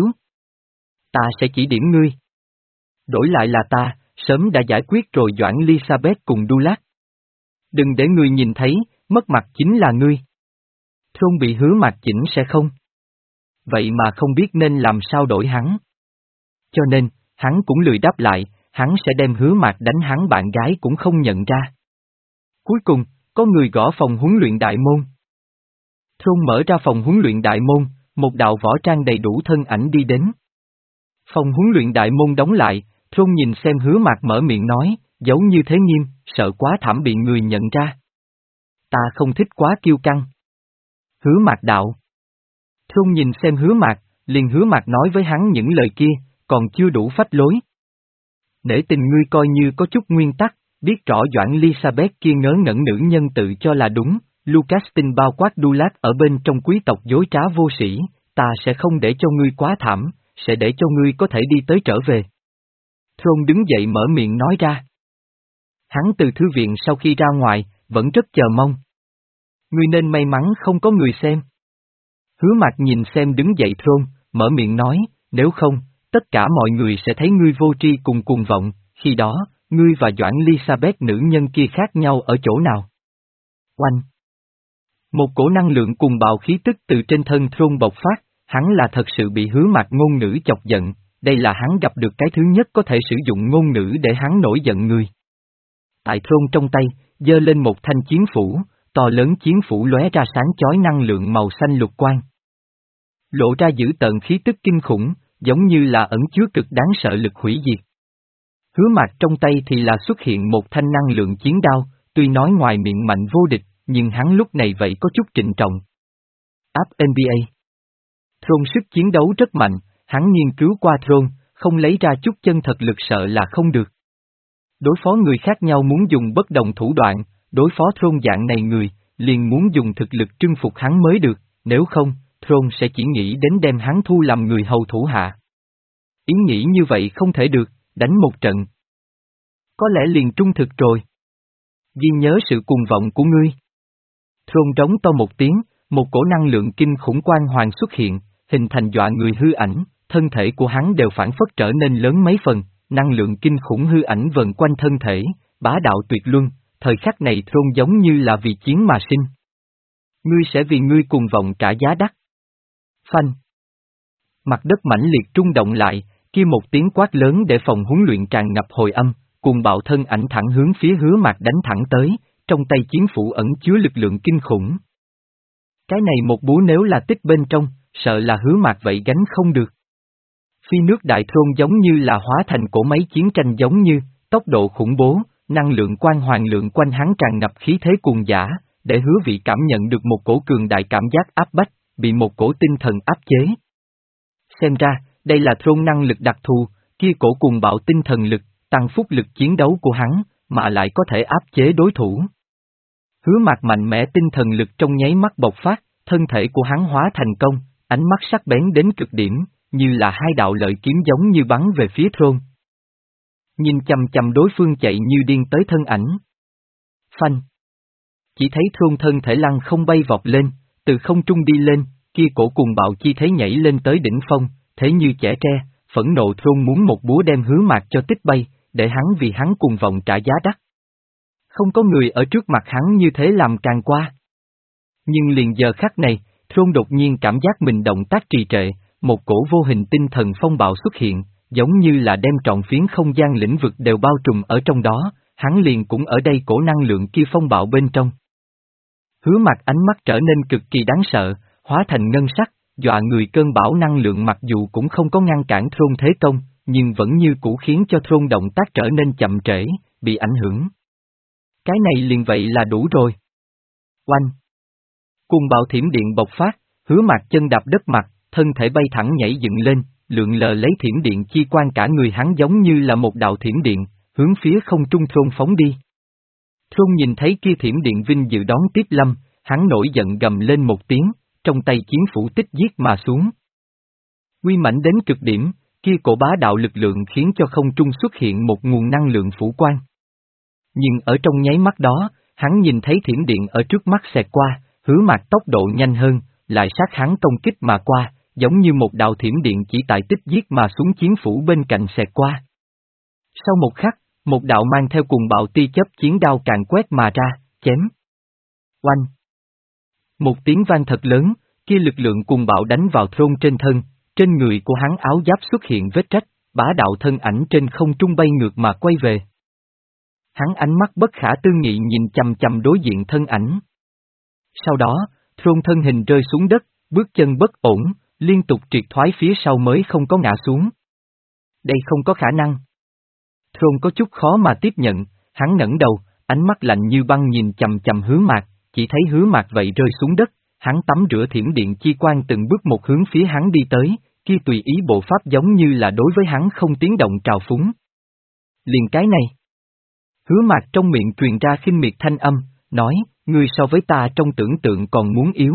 Ta sẽ chỉ điểm ngươi. Đổi lại là ta, sớm đã giải quyết rồi Doãn Elizabeth cùng Dulas. Đừng để người nhìn thấy, mất mặt chính là ngươi. Thôn bị Hứa Mạc chỉnh sẽ không. Vậy mà không biết nên làm sao đổi hắn. Cho nên, hắn cũng lười đáp lại, hắn sẽ đem Hứa Mạc đánh hắn bạn gái cũng không nhận ra. Cuối cùng, có người gõ phòng huấn luyện đại môn. Thôn mở ra phòng huấn luyện đại môn, một đạo võ trang đầy đủ thân ảnh đi đến. Phòng huấn luyện đại môn đóng lại, Thôn nhìn xem Hứa Mạc mở miệng nói, giấu như thế nghiêm, sợ quá thảm bị người nhận ra. Ta không thích quá kiêu căng. Hứa Mạc đạo. Thôn nhìn xem Hứa Mạc, liền Hứa Mạc nói với hắn những lời kia, còn chưa đủ phách lối. Để tình ngươi coi như có chút nguyên tắc, biết rõ Doãn Elizabeth kia ngớ ngẩn nữ nhân tự cho là đúng, Lucas tin bao quát Dulas ở bên trong quý tộc dối trá vô sĩ, ta sẽ không để cho ngươi quá thảm, sẽ để cho ngươi có thể đi tới trở về. Thôn đứng dậy mở miệng nói ra. Hắn từ thư viện sau khi ra ngoài, vẫn rất chờ mong. Ngươi nên may mắn không có người xem. Hứa Mạc nhìn xem đứng dậy Thôn, mở miệng nói, nếu không, tất cả mọi người sẽ thấy ngươi vô tri cùng cuồng vọng, khi đó, ngươi và Doãn Elizabeth nữ nhân kia khác nhau ở chỗ nào? Oanh! Một cổ năng lượng cùng bạo khí tức từ trên thân Thôn bộc phát, hắn là thật sự bị Hứa Mạc ngôn ngữ chọc giận. Đây là hắn gặp được cái thứ nhất có thể sử dụng ngôn ngữ để hắn nổi giận người. Tại Thôn trong tay, giơ lên một thanh chiến phủ, to lớn chiến phủ lóe ra sáng chói năng lượng màu xanh lục quang. Lộ ra dữ tợn khí tức kinh khủng, giống như là ẩn chứa cực đáng sợ lực hủy diệt. Hứa Mạc trong tay thì là xuất hiện một thanh năng lượng chiến đao, tuy nói ngoài miệng mạnh vô địch, nhưng hắn lúc này vậy có chút trịnh trọng. Áp en bê a. Thôn sức chiến đấu rất mạnh. Hắn nghiên cứu qua Thôn, không lấy ra chút chân thật lực sợ là không được. Đối phó người khác nhau muốn dùng bất đồng thủ đoạn, đối phó Thôn dạng này người, liền muốn dùng thực lực trưng phục hắn mới được, nếu không, Thôn sẽ chỉ nghĩ đến đem hắn thu làm người hầu thủ hạ. Ý nghĩ như vậy không thể được, đánh một trận. Có lẽ liền trung thực rồi. Ghi nhớ sự cuồng vọng của ngươi. Thron trống to một tiếng, một cổ năng lượng kinh khủng quang hoàng xuất hiện, hình thành dọa người hư ảnh, thân thể của hắn đều phản phất trở nên lớn mấy phần, năng lượng kinh khủng hư ảnh vần quanh thân thể, bá đạo tuyệt luân, thời khắc này Thron giống như là vì chiến mà sinh. Ngươi sẽ vì ngươi cuồng vọng trả giá đắt. Phanh. Mặt đất mãnh liệt trung động lại, kia một tiếng quát lớn để phòng huấn luyện tràn ngập hồi âm, cuồng bạo thân ảnh thẳng hướng phía Hứa Mạc đánh thẳng tới, trong tay chiến phủ ẩn chứa lực lượng kinh khủng. Cái này một búa nếu là tích bên trong, sợ là Hứa Mạc vậy gánh không được. Phi nước đại Thron giống như là hóa thành cỗ máy chiến tranh giống như, tốc độ khủng bố, năng lượng quang hoàng lượng quanh hắn tràn ngập khí thế cuồng dã, để Hứa Vị cảm nhận được một cổ cường đại cảm giác áp bách, bị một cổ tinh thần áp chế. Xem ra, đây là Thron năng lực đặc thù, kia cổ cuồng bạo tinh thần lực, tăng phúc lực chiến đấu của hắn, mà lại có thể áp chế đối thủ. Hứa Mạc mạnh mẽ tinh thần lực trong nháy mắt bộc phát, thân thể của hắn hóa thành công, ánh mắt sắc bén đến cực điểm, như là hai đạo lợi kiếm giống như bắn về phía Thron. Nhìn chằm chằm đối phương chạy như điên tới thân ảnh. Phanh. Chỉ thấy Thron thân thể lăn không bay vọt lên, từ không trung đi lên, kia cổ cuồng bạo chi thế nhảy lên tới đỉnh phong, thế như chẻ tre, phẫn nộ Thron muốn một búa đem Hứa Mạc cho tích bay, để hắn vì hắn cuồng vọng trả giá đắt. Không có người ở trước mặt hắn như thế làm càng qua. Nhưng liền giờ khắc này, Thron đột nhiên cảm giác mình động tác trì trệ, một cổ vô hình tinh thần phong bạo xuất hiện, giống như là đem trọn phiến không gian lĩnh vực đều bao trùm ở trong đó, hắn liền cũng ở đây cổ năng lượng kia phong bạo bên trong. Hứa Mạc ánh mắt trở nên cực kỳ đáng sợ, hóa thành ngân sắc, dọa người cơn bão năng lượng mặc dù cũng không có ngăn cản Thron thế công, nhưng vẫn như cũ khiến cho Thron động tác trở nên chậm trễ, bị ảnh hưởng. Cái này liền vậy là đủ rồi. Oanh! Cuồng bạo thiểm điện bộc phát, Hứa Mạc chân đạp đất mặt, thân thể bay thẳng nhảy dựng lên, lượn lờ lấy thiểm điện chi quan cả người hắn giống như là một đạo thiểm điện, hướng phía không trung Thron phóng đi. Thron nhìn thấy kia thiểm điện vinh dự đón tiếp lâm, hắn nổi giận gầm lên một tiếng, trong tay chiến phủ tích giết mà xuống. Uy mãnh đến cực điểm, kia cổ bá đạo lực lượng khiến cho không trung xuất hiện một nguồn năng lượng phủ quang. Nhưng ở trong nháy mắt đó, hắn nhìn thấy thiểm điện ở trước mắt xẹt qua, Hứa Mạc tốc độ nhanh hơn, lại sát hắn công kích mà qua, giống như một đạo thiểm điện chỉ tại tích giết mà xuống chiến phủ bên cạnh xẹt qua. Sau một khắc, một đạo mang theo cuồng bạo tia chớp chiến đao càng quét mà ra, chém. Oanh! Một tiếng vang thật lớn, kia lực lượng cuồng bạo đánh vào Thron trên thân, trên người của hắn áo giáp xuất hiện vết rách, bá đạo thân ảnh trên không trung bay ngược mà quay về. Hắn ánh mắt bất khả tư nghị nhìn chằm chằm đối diện thân ảnh. Sau đó, Thron thân hình rơi xuống đất, bước chân bất ổn, liên tục triệt thoái phía sau mới không có ngã xuống. Đây không có khả năng. Thron có chút khó mà tiếp nhận, hắn ngẩng đầu, ánh mắt lạnh như băng nhìn chằm chằm Hứa Mạc, chỉ thấy Hứa Mạc vậy rơi xuống đất, hắn tắm rửa thiểm điện chi quang từng bước một hướng phía hắn đi tới, kia tùy ý bộ pháp giống như là đối với hắn không tiếng động trào phúng. Liền cái này. Hứa Mạc trong miệng truyền ra khinh miệt thanh âm, nói, ngươi so với ta trong tưởng tượng còn muốn yếu.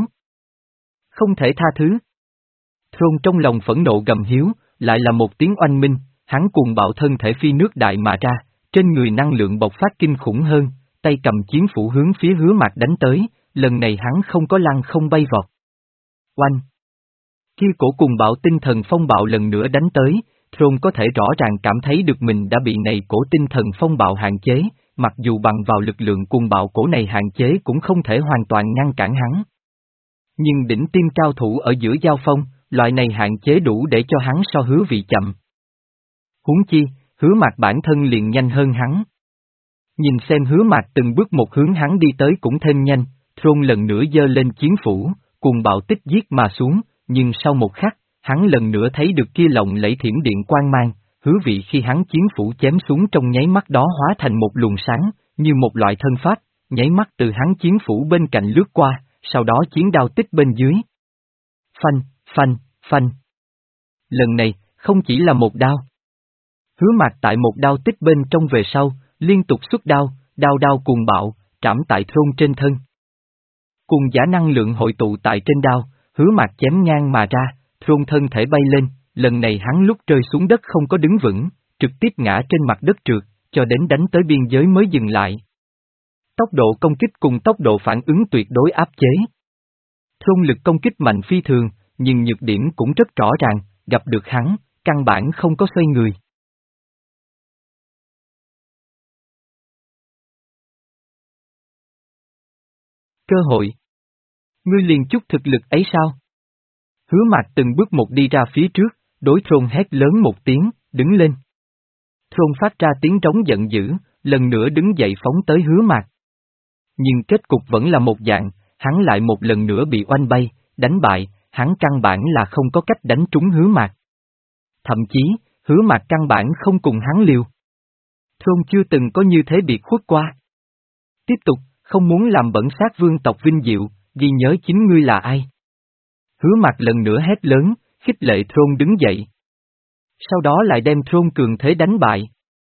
Không thể tha thứ. Thron trong lòng phẫn nộ gầm hiếu, lại là một tiếng oanh minh, hắn cuồng bạo thân thể phi nước đại mà ra, trên người năng lượng bộc phát kinh khủng hơn, tay cầm chiến phủ hướng phía Hứa Mạc đánh tới, lần này hắn không có lăn không bay vọt. Oanh! Kia cổ cuồng bạo tinh thần phong bạo lần nữa đánh tới, Thron có thể rõ ràng cảm thấy được mình đã bị này cổ tinh thần phong bạo hạn chế, mặc dù bằng vào lực lượng cuồng bạo cổ này hạn chế cũng không thể hoàn toàn ngăn cản hắn. Nhưng đỉnh tiêm cao thủ ở giữa giao phong, loại này hạn chế đủ để cho hắn so Hứa Vị chậm. Huống chi, Hứa Mạc bản thân liền nhanh hơn hắn. Nhìn xem Hứa Mạc từng bước một hướng hắn đi tới cũng thêm nhanh, Thron lần nữa giơ lên chiến phủ, cuồng bạo tích giết mà xuống, nhưng sau một khắc, hắn lần nữa thấy được kia lộng lẫy thiểm điện quang mang, Hứa Vị khi hắn chiến phủ chém xuống trong nháy mắt đó hóa thành một luồng sáng, như một loại thân pháp, nháy mắt từ hắn chiến phủ bên cạnh lướt qua, sau đó chiến đao tích bên dưới. Phanh, phanh, phanh. Lần này, không chỉ là một đao. Hứa Mạc tại một đao tích bên trong về sau, liên tục xuất đao, đao đao cuồng bạo, trảm tại Thron trên thân. Cùng giả năng lượng hội tụ tại trên đao, Hứa Mạc chém ngang mà ra, Thron thân thể bay lên, lần này hắn lúc rơi xuống đất không có đứng vững, trực tiếp ngã trên mặt đất trượt, cho đến đánh tới biên giới mới dừng lại. Tốc độ công kích cùng tốc độ phản ứng tuyệt đối áp chế. Thôn lực công kích mạnh phi thường, nhưng nhược điểm cũng rất rõ ràng, gặp được hắn, căn bản không có xoay người. Cơ hội. Ngươi liền chút thực lực ấy sao? Hứa Mạc từng bước một đi ra phía trước, đối Thôn hét lớn một tiếng, đứng lên. Thôn phát ra tiếng trống giận dữ, lần nữa đứng dậy phóng tới Hứa Mạc. Nhưng kết cục vẫn là một dạng, hắn lại một lần nữa bị oanh bay, đánh bại, hắn căn bản là không có cách đánh trúng Hứa Mạc. Thậm chí, Hứa Mạc căn bản không cùng hắn liều. Thôn chưa từng có như thế biệt khuất qua. Tiếp tục, không muốn làm bẩn sát vương tộc vinh diệu, ghi nhớ chính ngươi là ai. Hứa Mạc lần nữa hét lớn, khích lệ Thôn đứng dậy. Sau đó lại đem Thôn cường thế đánh bại.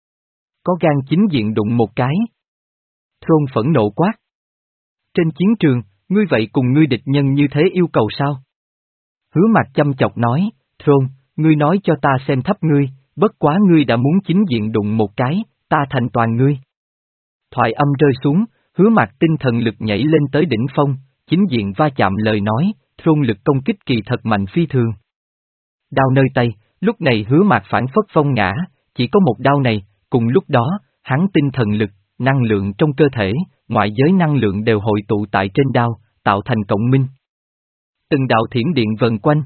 Có gan chính diện đụng một cái. Thôn phẫn nộ quát. Trên chiến trường, ngươi vậy cùng ngươi địch nhân như thế yêu cầu sao? Hứa Mạc chăm chọc nói, Thôn, ngươi nói cho ta xem thấp ngươi, bất quá ngươi đã muốn chính diện đụng một cái, ta thành toàn ngươi. Thoại âm rơi xuống, Hứa Mạc tinh thần lực nhảy lên tới đỉnh phong, chính diện va chạm lời nói, Thôn lực công kích kỳ thật mạnh phi thường. Đao nơi tay, lúc này Hứa Mạc phản phất phong ngã, chỉ có một đao này, cùng lúc đó, hắn tinh thần lực, năng lượng trong cơ thể, ngoại giới năng lượng đều hội tụ tại trên đao, tạo thành cộng minh. Từng đạo thiểm điện vần quanh.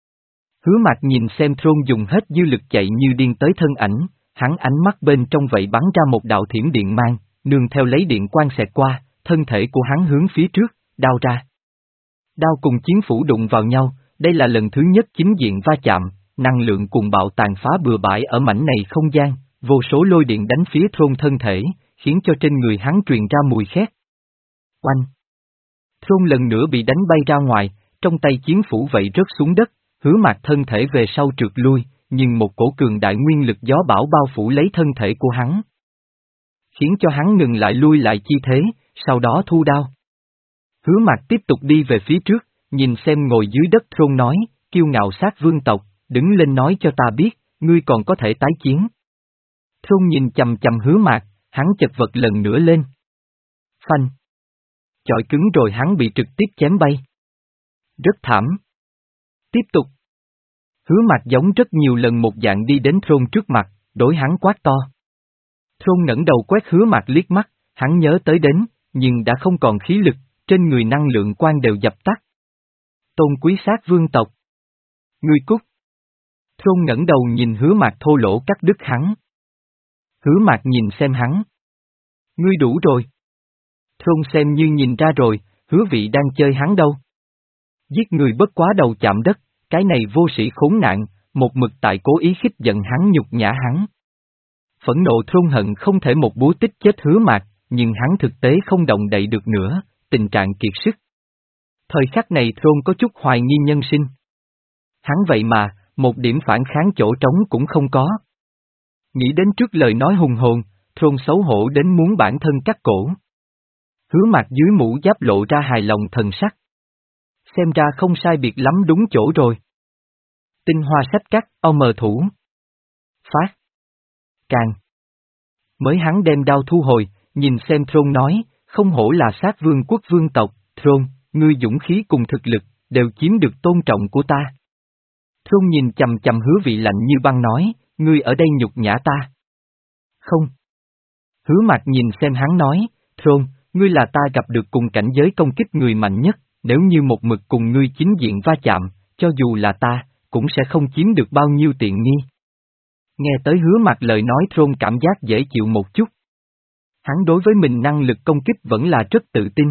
Hứa Mạc nhìn xem Thôn dùng hết dư lực chạy như điên tới thân ảnh, hắn ánh mắt bên trong vậy bắn ra một đạo thiểm điện mang, nương theo lấy điện quang xẹt qua, thân thể của hắn hướng phía trước, đao ra. Đao cùng chiến phủ đụng vào nhau, đây là lần thứ nhất chính diện va chạm, năng lượng cuồng bạo tàn phá bừa bãi ở mảnh này không gian, vô số lôi điện đánh phía Thôn thân thể, khiến cho trên người hắn truyền ra mùi khét. Oanh! Thôn lần nữa bị đánh bay ra ngoài, trong tay chiến phủ vậy rớt xuống đất, Hứa Mạc thân thể về sau trượt lui, nhưng một cổ cường đại nguyên lực gió bão bao phủ lấy thân thể của hắn. Khiến cho hắn ngừng lại lui lại chi thế, sau đó thu đao. Hứa Mạc tiếp tục đi về phía trước, nhìn xem ngồi dưới đất Thôn nói, kiêu ngạo sát vương tộc, đứng lên nói cho ta biết, ngươi còn có thể tái chiến. Thôn nhìn chầm chầm Hứa Mạc, hắn chật vật lần nữa lên. Phanh. Chọi cứng rồi hắn bị trực tiếp chém bay. Rất thảm. Tiếp tục. Hứa Mạc giống rất nhiều lần một dạng đi đến Thôn trước mặt, đối hắn quát to. Thôn ngẩng đầu quét Hứa Mạc liếc mắt, hắn nhớ tới đến, nhưng đã không còn khí lực, trên người năng lượng quan đều dập tắt. Tôn quý sát vương tộc. Ngươi cút. Thôn ngẩng đầu nhìn Hứa Mạc thô lỗ cắt đứt hắn. Hứa Mạc nhìn xem hắn. Ngươi đủ rồi. Thôn xem như nhìn ra rồi, Hứa Vị đang chơi hắn đâu. Giết người bất quá đầu chạm đất, cái này vô sĩ khốn nạn, một mực tại cố ý khích giận hắn nhục nhã hắn. Phẫn nộ Thôn hận không thể một búa tích chết Hứa Mạc, nhưng hắn thực tế không động đậy được nữa, tình trạng kiệt sức. Thời khắc này Thôn có chút hoài nghi nhân sinh. Hắn vậy mà, một điểm phản kháng chỗ trống cũng không có. Nghĩ đến trước lời nói hùng hồn, Thôn xấu hổ đến muốn bản thân cắt cổ. Hứa Mạc dưới mũ giáp lộ ra hài lòng thần sắc. Xem ra không sai biệt lắm đúng chỗ rồi. Tinh hoa sách cắt, o mờ thủ. Phát. Càng. Mới hắn đem đao thu hồi, nhìn xem Thôn nói, không hổ là sát vương quốc vương tộc, Thôn, ngươi dũng khí cùng thực lực, đều chiếm được tôn trọng của ta. Thôn nhìn chầm chầm Hứa Vị lạnh như băng nói, ngươi ở đây nhục nhã ta. Không. Hứa Mạc nhìn xem hắn nói, Thôn, ngươi là ta gặp được cùng cảnh giới công kích người mạnh nhất, nếu như một mực cùng ngươi chính diện va chạm, cho dù là ta, cũng sẽ không chiếm được bao nhiêu tiện nghi. Nghe tới Hứa Mạc lời nói Thôn cảm giác dễ chịu một chút. Hắn đối với mình năng lực công kích vẫn là rất tự tin.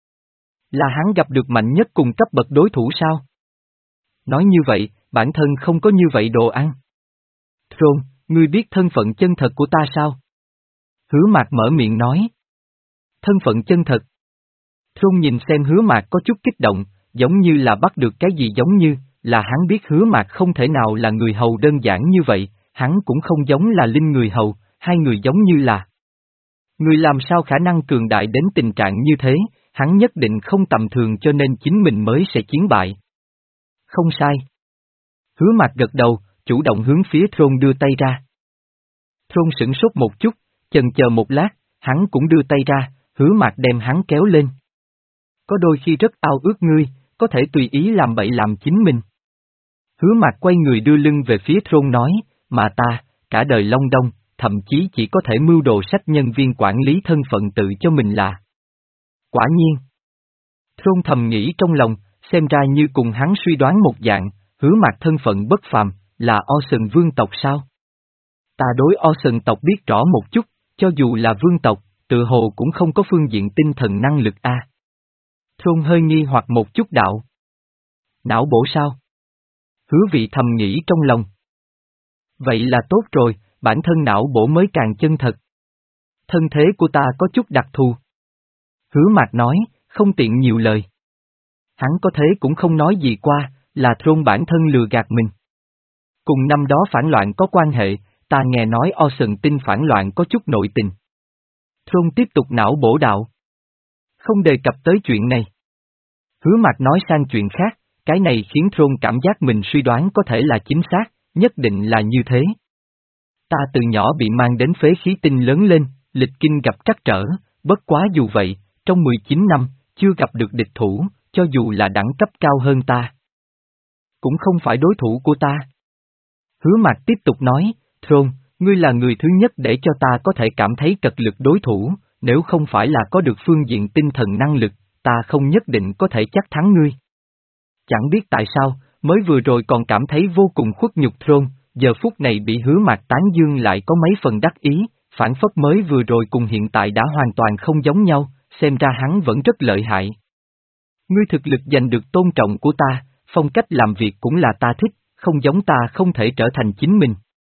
Là hắn gặp được mạnh nhất cùng cấp bậc đối thủ sao? Nói như vậy, bản thân không có như vậy đồ ăn. Thôn, ngươi biết thân phận chân thật của ta sao? Hứa Mạc mở miệng nói. Thân phận chân thật. Thôn nhìn xem Hứa Mạc có chút kích động, giống như là bắt được cái gì giống như, là hắn biết Hứa Mạc không thể nào là người hầu đơn giản như vậy, hắn cũng không giống là Linh người hầu, hai người giống như là. Người làm sao khả năng cường đại đến tình trạng như thế, hắn nhất định không tầm thường cho nên chính mình mới sẽ chiến bại. Không sai. Hứa Mạc gật đầu, chủ động hướng phía Thôn đưa tay ra. Thôn sửng sốt một chút, chần chờ một lát, hắn cũng đưa tay ra, Hứa Mạc đem hắn kéo lên. Có đôi khi rất ao ước ngươi, có thể tùy ý làm bậy làm chính mình. Hứa Mạc quay người đưa lưng về phía Throne nói, mà ta, cả đời Long Đong, thậm chí chỉ có thể mưu đồ sách nhân viên quản lý thân phận tự cho mình là. Quả nhiên. Throne thầm nghĩ trong lòng, xem ra như cùng hắn suy đoán một dạng, Hứa Mạc thân phận bất phàm, là Ocean vương tộc sao? Ta đối Ocean tộc biết rõ một chút, cho dù là vương tộc, tự hồ cũng không có phương diện tinh thần năng lực a. À. Throne hơi nghi hoặc một chút đạo. Não bổ sao? Hứa vị thầm nghĩ trong lòng. Vậy là tốt rồi, bản thân não bổ mới càng chân thật. Thân thế của ta có chút đặc thù. Hứa Mạc nói, không tiện nhiều lời. Hắn có thế cũng không nói gì qua, là Throne bản thân lừa gạt mình. Cùng năm đó phản loạn có quan hệ, ta nghe nói Ocean tin phản loạn có chút nội tình. Throne tiếp tục não bổ đạo. Không đề cập tới chuyện này. Hứa Mạc nói sang chuyện khác, cái này khiến Throne cảm giác mình suy đoán có thể là chính xác, nhất định là như thế. Ta từ nhỏ bị mang đến phế khí tinh lớn lên, lịch kinh gặp trắc trở, bất quá dù vậy, trong mười chín năm, chưa gặp được địch thủ, cho dù là đẳng cấp cao hơn ta. Cũng không phải đối thủ của ta. Hứa Mạc tiếp tục nói, Throne, ngươi là người thứ nhất để cho ta có thể cảm thấy cật lực đối thủ, nếu không phải là có được phương diện tinh thần năng lực, ta không nhất định có thể chắc thắng ngươi. Chẳng biết tại sao, mới vừa rồi còn cảm thấy vô cùng khuất nhục Throne, giờ phút này bị Hứa Mạc tán dương lại có mấy phần đắc ý, phản phất mới vừa rồi cùng hiện tại đã hoàn toàn không giống nhau, xem ra hắn vẫn rất lợi hại. Ngươi thực lực giành được tôn trọng của ta, phong cách làm việc cũng là ta thích, không giống ta không thể trở thành chính mình.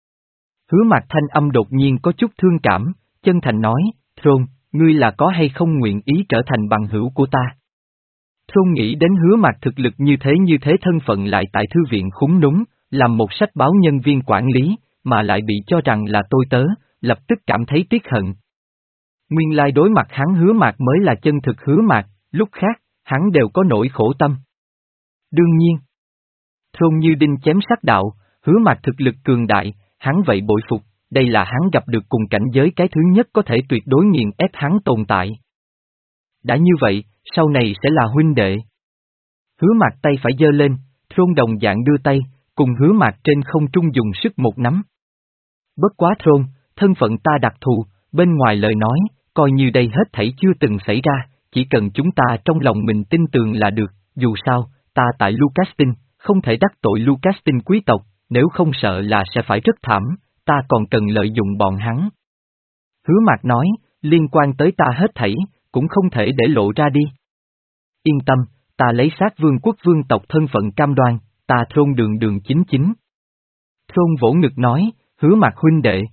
Hứa Mạc thanh âm đột nhiên có chút thương cảm, chân thành nói, Throne, ngươi là có hay không nguyện ý trở thành bằng hữu của ta? Throne nghĩ đến Hứa Mạc thực lực như thế như thế thân phận lại tại thư viện khúng núng, làm một sách báo nhân viên quản lý, mà lại bị cho rằng là tôi tớ, lập tức cảm thấy tiếc hận. Nguyên lai đối mặt hắn Hứa Mạc mới là chân thực Hứa Mạc, lúc khác, hắn đều có nỗi khổ tâm. Đương nhiên, Throne như đinh chém sắt đạo, Hứa Mạc thực lực cường đại, hắn vậy bội phục, đây là hắn gặp được cùng cảnh giới cái thứ nhất có thể tuyệt đối nghiền ép hắn tồn tại. Đã như vậy, sau này sẽ là huynh đệ. Hứa Mạc tay phải giơ lên, Throne đồng dạng đưa tay, cùng Hứa Mạc trên không trung dùng sức một nắm. Bất quá Throne, thân phận ta đặc thù, bên ngoài lời nói, coi như đây hết thảy chưa từng xảy ra, chỉ cần chúng ta trong lòng mình tin tưởng là được, dù sao, ta tại Lucastin, không thể đắc tội Lucastin quý tộc, nếu không sợ là sẽ phải rất thảm, ta còn cần lợi dụng bọn hắn. Hứa Mạc nói, liên quan tới ta hết thảy, cũng không thể để lộ ra đi. Yên tâm, ta lấy sát vương quốc vương tộc thân phận cam đoan, ta Throne đường đường chính chính. Throne vỗ ngực nói, Hứa Mạc huynh đệ.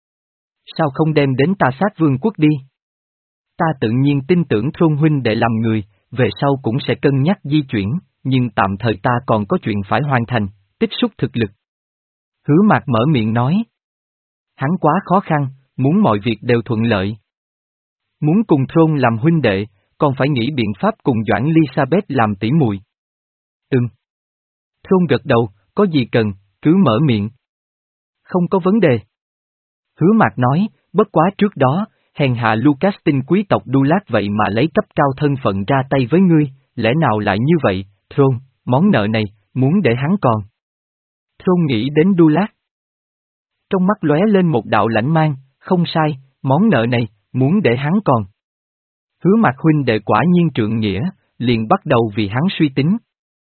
Sao không đem đến ta sát vương quốc đi? Ta tự nhiên tin tưởng Throne huynh đệ làm người, về sau cũng sẽ cân nhắc di chuyển, nhưng tạm thời ta còn có chuyện phải hoàn thành, tích xúc thực lực. Hứa Mạc mở miệng nói. Hắn quá khó khăn, muốn mọi việc đều thuận lợi. Muốn cùng Throne làm huynh đệ, còn phải nghĩ biện pháp cùng Doãn Elizabeth làm tỉ muội. Ừm. Throne gật đầu, có gì cần, cứ mở miệng. Không có vấn đề. Hứa Mạc nói, bất quá trước đó, hèn hạ Lucastin quý tộc Dulat vậy mà lấy cấp cao thân phận ra tay với ngươi, lẽ nào lại như vậy, Throne, món nợ này, muốn để hắn còn. Throne nghĩ đến Dulat. Trong mắt lóe lên một đạo lãnh mang, không sai, món nợ này, muốn để hắn còn. Hứa Mạc huynh đệ quả nhiên trượng nghĩa, liền bắt đầu vì hắn suy tính.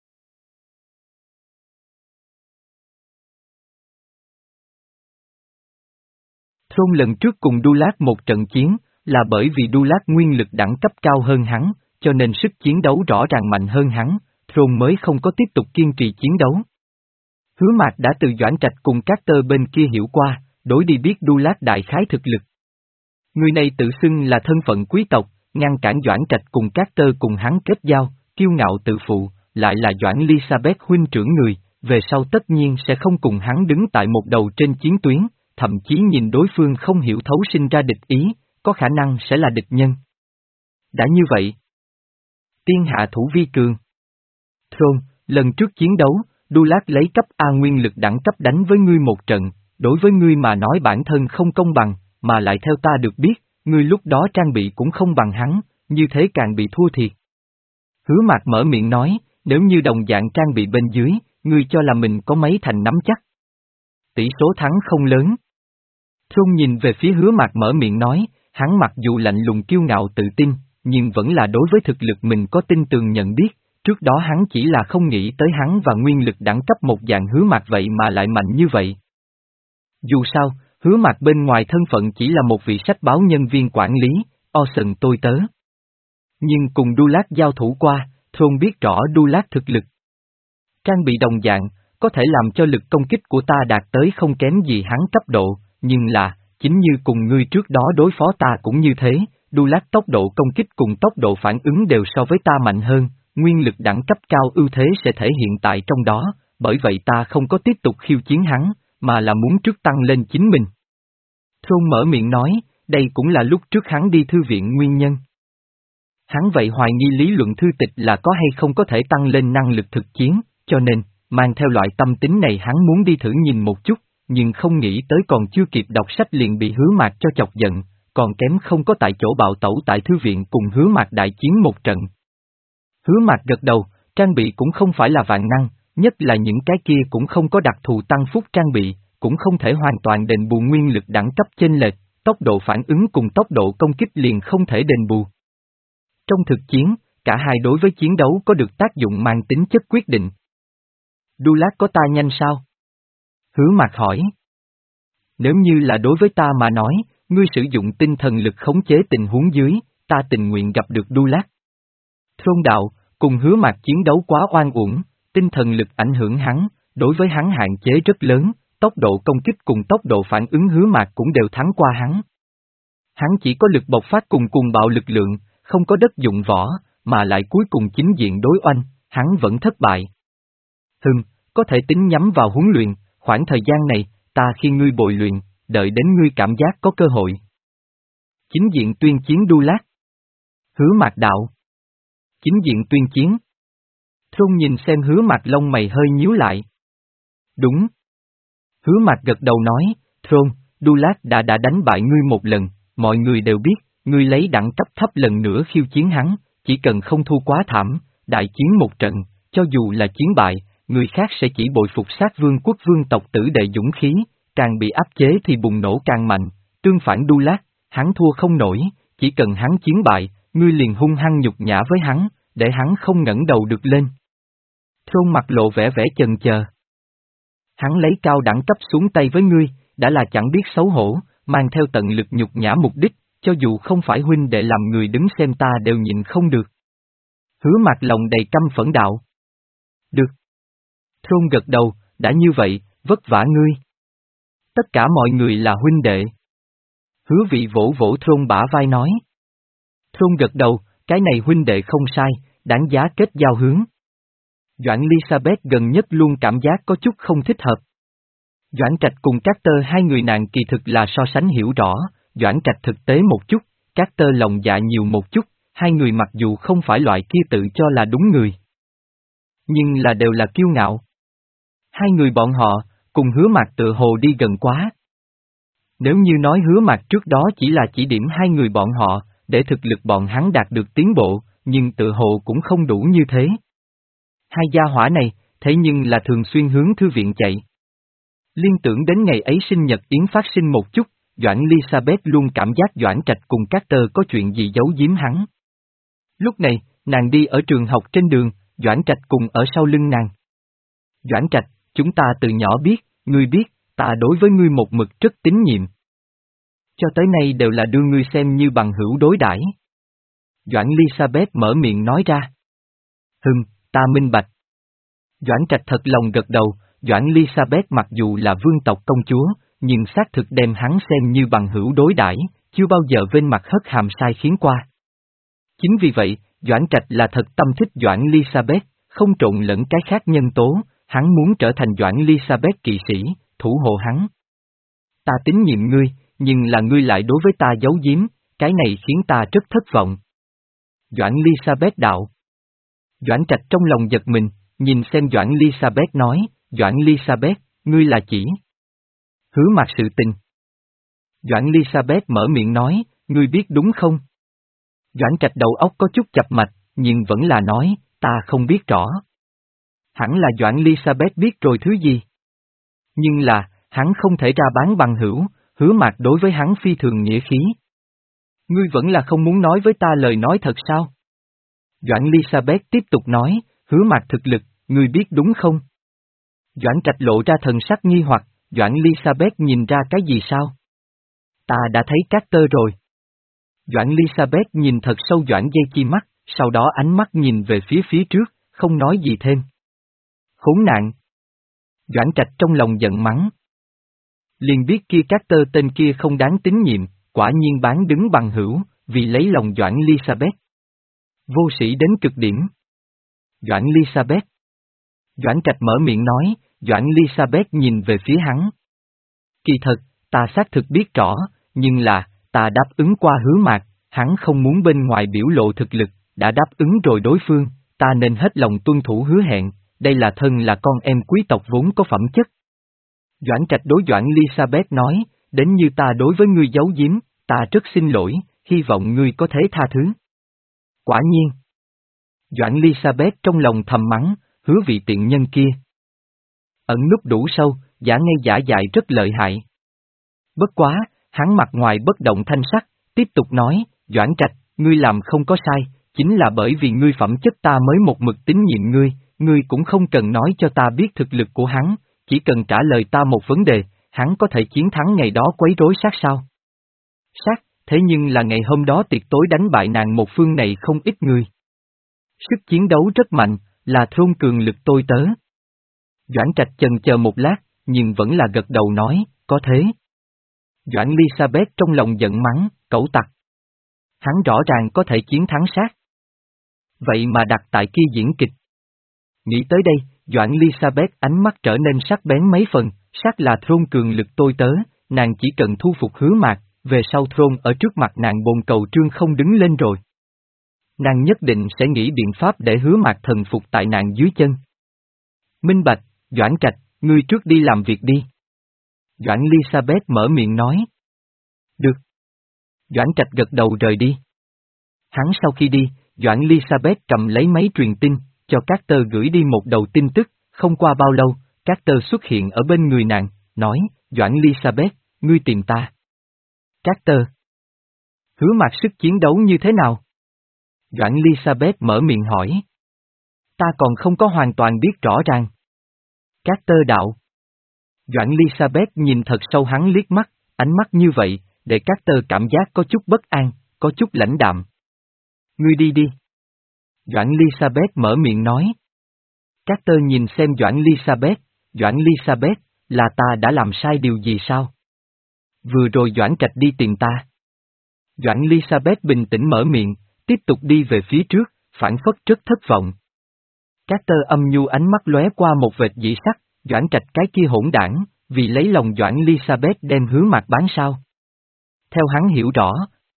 Throne lần trước cùng Dulat một trận chiến, là bởi vì Dulat nguyên lực đẳng cấp cao hơn hắn, cho nên sức chiến đấu rõ ràng mạnh hơn hắn, Throne mới không có tiếp tục kiên trì chiến đấu. Hứa Mạc đã từ Doãn Trạch cùng Carter bên kia hiểu qua, đối đi biết Dulat đại khái thực lực. Người này tự xưng là thân phận quý tộc, ngăn cản Doãn Trạch cùng Carter cùng hắn kết giao, kiêu ngạo tự phụ, lại là Doãn Elizabeth huynh trưởng người, về sau tất nhiên sẽ không cùng hắn đứng tại một đầu trên chiến tuyến, thậm chí nhìn đối phương không hiểu thấu sinh ra địch ý, có khả năng sẽ là địch nhân. Đã như vậy, tiên hạ thủ vi cường. Throne, lần trước chiến đấu, Dulat lấy cấp A nguyên lực đẳng cấp đánh với ngươi một trận, đối với ngươi mà nói bản thân không công bằng, mà lại theo ta được biết, ngươi lúc đó trang bị cũng không bằng hắn, như thế càng bị thua thiệt. Hứa Mạc mở miệng nói, nếu như đồng dạng trang bị bên dưới, ngươi cho là mình có mấy thành nắm chắc. Tỷ số thắng không lớn. Trôn nhìn về phía Hứa Mạc mở miệng nói, hắn mặc dù lạnh lùng kiêu ngạo tự tin, nhưng vẫn là đối với thực lực mình có tin tường nhận biết, trước đó hắn chỉ là không nghĩ tới hắn và nguyên lực đẳng cấp một dạng Hứa Mạc vậy mà lại mạnh như vậy. Dù sao, Hứa Mạc bên ngoài thân phận chỉ là một vị sách báo nhân viên quản lý, Ocean tôi tớ. Nhưng cùng Đu Lát giao thủ qua, Thôn biết rõ Đu Lát thực lực. Trang bị đồng dạng, có thể làm cho lực công kích của ta đạt tới không kém gì hắn cấp độ, nhưng là, chính như cùng ngươi trước đó đối phó ta cũng như thế, Đu Lát tốc độ công kích cùng tốc độ phản ứng đều so với ta mạnh hơn, nguyên lực đẳng cấp cao ưu thế sẽ thể hiện tại trong đó, bởi vậy ta không có tiếp tục khiêu chiến hắn, mà là muốn trước tăng lên chính mình. Thôn mở miệng nói, đây cũng là lúc trước hắn đi thư viện nguyên nhân. Hắn vậy hoài nghi lý luận thư tịch là có hay không có thể tăng lên năng lực thực chiến, cho nên, mang theo loại tâm tính này hắn muốn đi thử nhìn một chút, nhưng không nghĩ tới còn chưa kịp đọc sách liền bị Hứa Mạc cho chọc giận, còn kém không có tại chỗ bạo tẩu tại thư viện cùng Hứa Mạc đại chiến một trận. Hứa Mạc gật đầu, trang bị cũng không phải là vạn năng, nhất là những cái kia cũng không có đặc thù tăng phúc trang bị, cũng không thể hoàn toàn đền bù nguyên lực đẳng cấp chênh lệch, tốc độ phản ứng cùng tốc độ công kích liền không thể đền bù. Trong thực chiến, cả hai đối với chiến đấu có được tác dụng mang tính chất quyết định. Đu Lát có ta nhanh sao? Hứa Mạc hỏi. Nếu như là đối với ta mà nói, ngươi sử dụng tinh thần lực khống chế tình huống dưới, ta tình nguyện gặp được Đu Lát. Thôn đạo, cùng Hứa Mạc chiến đấu quá oan uổng, tinh thần lực ảnh hưởng hắn, đối với hắn hạn chế rất lớn, tốc độ công kích cùng tốc độ phản ứng Hứa Mạc cũng đều thắng qua hắn. Hắn chỉ có lực bộc phát cùng cùng bạo lực lượng, không có đất dụng võ, mà lại cuối cùng chính diện đối oanh, hắn vẫn thất bại. Hừm, có thể tính nhắm vào huấn luyện, khoảng thời gian này, ta khi ngươi bồi luyện, đợi đến ngươi cảm giác có cơ hội. Chính diện tuyên chiến Đu Lát. Hứa Mạc đạo. Chính diện tuyên chiến. Thôn nhìn xem Hứa Mạc lông mày hơi nhíu lại. Đúng. Hứa Mạc gật đầu nói, Thôn, Đu Lát đã đã đánh bại ngươi một lần, mọi người đều biết, ngươi lấy đẳng cấp thấp lần nữa khiêu chiến hắn, chỉ cần không thua quá thảm, đại chiến một trận, cho dù là chiến bại, người khác sẽ chỉ bội phục sát vương quốc vương tộc tử đệ dũng khí, càng bị áp chế thì bùng nổ càng mạnh, tương phản Đu Lát, hắn thua không nổi, chỉ cần hắn chiến bại, ngươi liền hung hăng nhục nhã với hắn, để hắn không ngẩng đầu được lên. Thôn mặt lộ vẻ vẻ chần chờ. Hắn lấy cao đẳng cấp xuống tay với ngươi, đã là chẳng biết xấu hổ, mang theo tận lực nhục nhã mục đích, cho dù không phải huynh đệ làm người đứng xem ta đều nhịn không được. Hứa Mạc lòng đầy căm phẫn đạo. Được. Thôn gật đầu, đã như vậy, vất vả ngươi. Tất cả mọi người là huynh đệ. Hứa Vị vỗ vỗ Thôn bả vai nói. Thôn gật đầu, cái này huynh đệ không sai, đáng giá kết giao hướng. Doãn Elizabeth gần nhất luôn cảm giác có chút không thích hợp. Doãn Trạch cùng Carter hai người nàng kỳ thực là so sánh hiểu rõ, Doãn Trạch thực tế một chút, Carter lòng dạ nhiều một chút, hai người mặc dù không phải loại kia tự cho là đúng người. Nhưng là đều là kiêu ngạo. Hai người bọn họ, cùng Hứa Mạc tự hồ đi gần quá. Nếu như nói Hứa Mạc trước đó chỉ là chỉ điểm hai người bọn họ, để thực lực bọn hắn đạt được tiến bộ, nhưng tự hồ cũng không đủ như thế. Hai gia hỏa này, thế nhưng là thường xuyên hướng thư viện chạy. Liên tưởng đến ngày ấy sinh nhật Yến phát sinh một chút, Doãn Elizabeth luôn cảm giác Doãn Trạch cùng Carter có chuyện gì giấu giếm hắn. Lúc này, nàng đi ở trường học trên đường, Doãn Trạch cùng ở sau lưng nàng. Doãn Trạch, chúng ta từ nhỏ biết, ngươi biết, ta đối với ngươi một mực rất tín nhiệm. Cho tới nay đều là đưa ngươi xem như bằng hữu đối đãi. Doãn Elizabeth mở miệng nói ra. Hừm, ta minh bạch. Doãn Trạch thật lòng gật đầu, Doãn Elizabeth mặc dù là vương tộc công chúa, nhưng xác thực đem hắn xem như bằng hữu đối đãi, chưa bao giờ bên mặt hất hàm sai khiến qua. Chính vì vậy, Doãn Trạch là thật tâm thích Doãn Elizabeth, không trộn lẫn cái khác nhân tố, hắn muốn trở thành Doãn Elizabeth kỵ sĩ, thủ hộ hắn. Ta tín nhiệm ngươi, nhưng là ngươi lại đối với ta giấu giếm, cái này khiến ta rất thất vọng. Doãn Elizabeth đạo. Doãn Trạch trong lòng giật mình, nhìn xem Doãn Elizabeth nói, Doãn Elizabeth, ngươi là chỉ Hứa Mạc sự tình. Doãn Elizabeth mở miệng nói, ngươi biết đúng không? Doãn Trạch đầu óc có chút chập mạch, nhưng vẫn là nói, ta không biết rõ. Hẳn là Doãn Elizabeth biết rồi thứ gì. Nhưng là, hắn không thể ra bán bằng hữu, Hứa Mạc đối với hắn phi thường nghĩa khí. Ngươi vẫn là không muốn nói với ta lời nói thật sao? Doãn Elizabeth tiếp tục nói, Hứa Mạc thực lực, ngươi biết đúng không? Doãn Trạch lộ ra thần sắc nghi hoặc, Doãn Elizabeth nhìn ra cái gì sao? Ta đã thấy Carter rồi. Doãn Elizabeth nhìn thật sâu Doãn dây chi mắt, sau đó ánh mắt nhìn về phía phía trước, không nói gì thêm. Khốn nạn! Doãn Trạch trong lòng giận mắng. Liền biết kia Carter tên kia không đáng tín nhiệm, quả nhiên bán đứng bằng hữu, vì lấy lòng Doãn Elizabeth. Vô sĩ đến cực điểm. Doãn Elizabeth. Doãn Trạch mở miệng nói, Doãn Elizabeth nhìn về phía hắn. Kỳ thật, ta xác thực biết rõ, nhưng là, ta đáp ứng qua Hứa Mạc, hắn không muốn bên ngoài biểu lộ thực lực, đã đáp ứng rồi đối phương, ta nên hết lòng tuân thủ hứa hẹn, đây là thân là con em quý tộc vốn có phẩm chất. Doãn Trạch đối Doãn Elizabeth nói, đến như ta đối với ngươi giấu giếm, ta rất xin lỗi, hy vọng ngươi có thể tha thứ. Quả nhiên. Doãn Elizabeth trong lòng thầm mắng, hứa vị tiện nhân kia. Ẩn núp đủ sâu, giả ngây giả dại rất lợi hại. Bất quá, hắn mặt ngoài bất động thanh sắc, tiếp tục nói, Doãn Trạch, ngươi làm không có sai, chính là bởi vì ngươi phẩm chất ta mới một mực tín nhiệm ngươi, ngươi cũng không cần nói cho ta biết thực lực của hắn, chỉ cần trả lời ta một vấn đề, hắn có thể chiến thắng ngày đó quấy rối sát sao? Sát, thế nhưng là ngày hôm đó tiệc tối đánh bại nàng một phương này không ít người. Sức chiến đấu rất mạnh, là thôn cường lực tôi tớ. Doãn Trạch chần chờ một lát, nhưng vẫn là gật đầu nói, có thế. Doãn Elizabeth trong lòng giận mắng, cẩu tặc. Hắn rõ ràng có thể chiến thắng sát. Vậy mà đặt tại kia diễn kịch. Nghĩ tới đây, Doãn Elizabeth ánh mắt trở nên sắc bén mấy phần, sát là thôn cường lực tôi tớ, nàng chỉ cần thu phục Hứa Mạc, về sau thôn ở trước mặt nàng bồn cầu trương không đứng lên rồi. Nàng nhất định sẽ nghĩ biện pháp để Hứa Mạc thần phục tại nàng dưới chân. Minh bạch, Doãn Trạch, ngươi trước đi làm việc đi. Doãn Elizabeth mở miệng nói. Được. Doãn Trạch gật đầu rời đi. Hắn sau khi đi, Doãn Elizabeth cầm lấy máy truyền tin, cho Carter gửi đi một đầu tin tức, không qua bao lâu, Carter xuất hiện ở bên người nàng, nói, Doãn Elizabeth, ngươi tìm ta. Carter. Hứa Mạc sức chiến đấu như thế nào? Doãn Elizabeth mở miệng hỏi. Ta còn không có hoàn toàn biết rõ ràng. Carter đạo. Doãn Elizabeth nhìn thật sâu hắn liếc mắt, ánh mắt như vậy, để Carter cảm giác có chút bất an, có chút lãnh đạm. Ngươi đi đi. Doãn Elizabeth mở miệng nói. Carter nhìn xem Doãn Elizabeth, Doãn Elizabeth, là ta đã làm sai điều gì sao? Vừa rồi Doãn Trạch đi tìm ta. Doãn Elizabeth bình tĩnh mở miệng, tiếp tục đi về phía trước, phản phất rất thất vọng. Carter âm nhu ánh mắt lóe qua một vệt dị sắc, Doãn Trạch cái kia hỗn đảng, vì lấy lòng Doãn Elizabeth đem Hứa Mạc bán sao? Theo hắn hiểu rõ,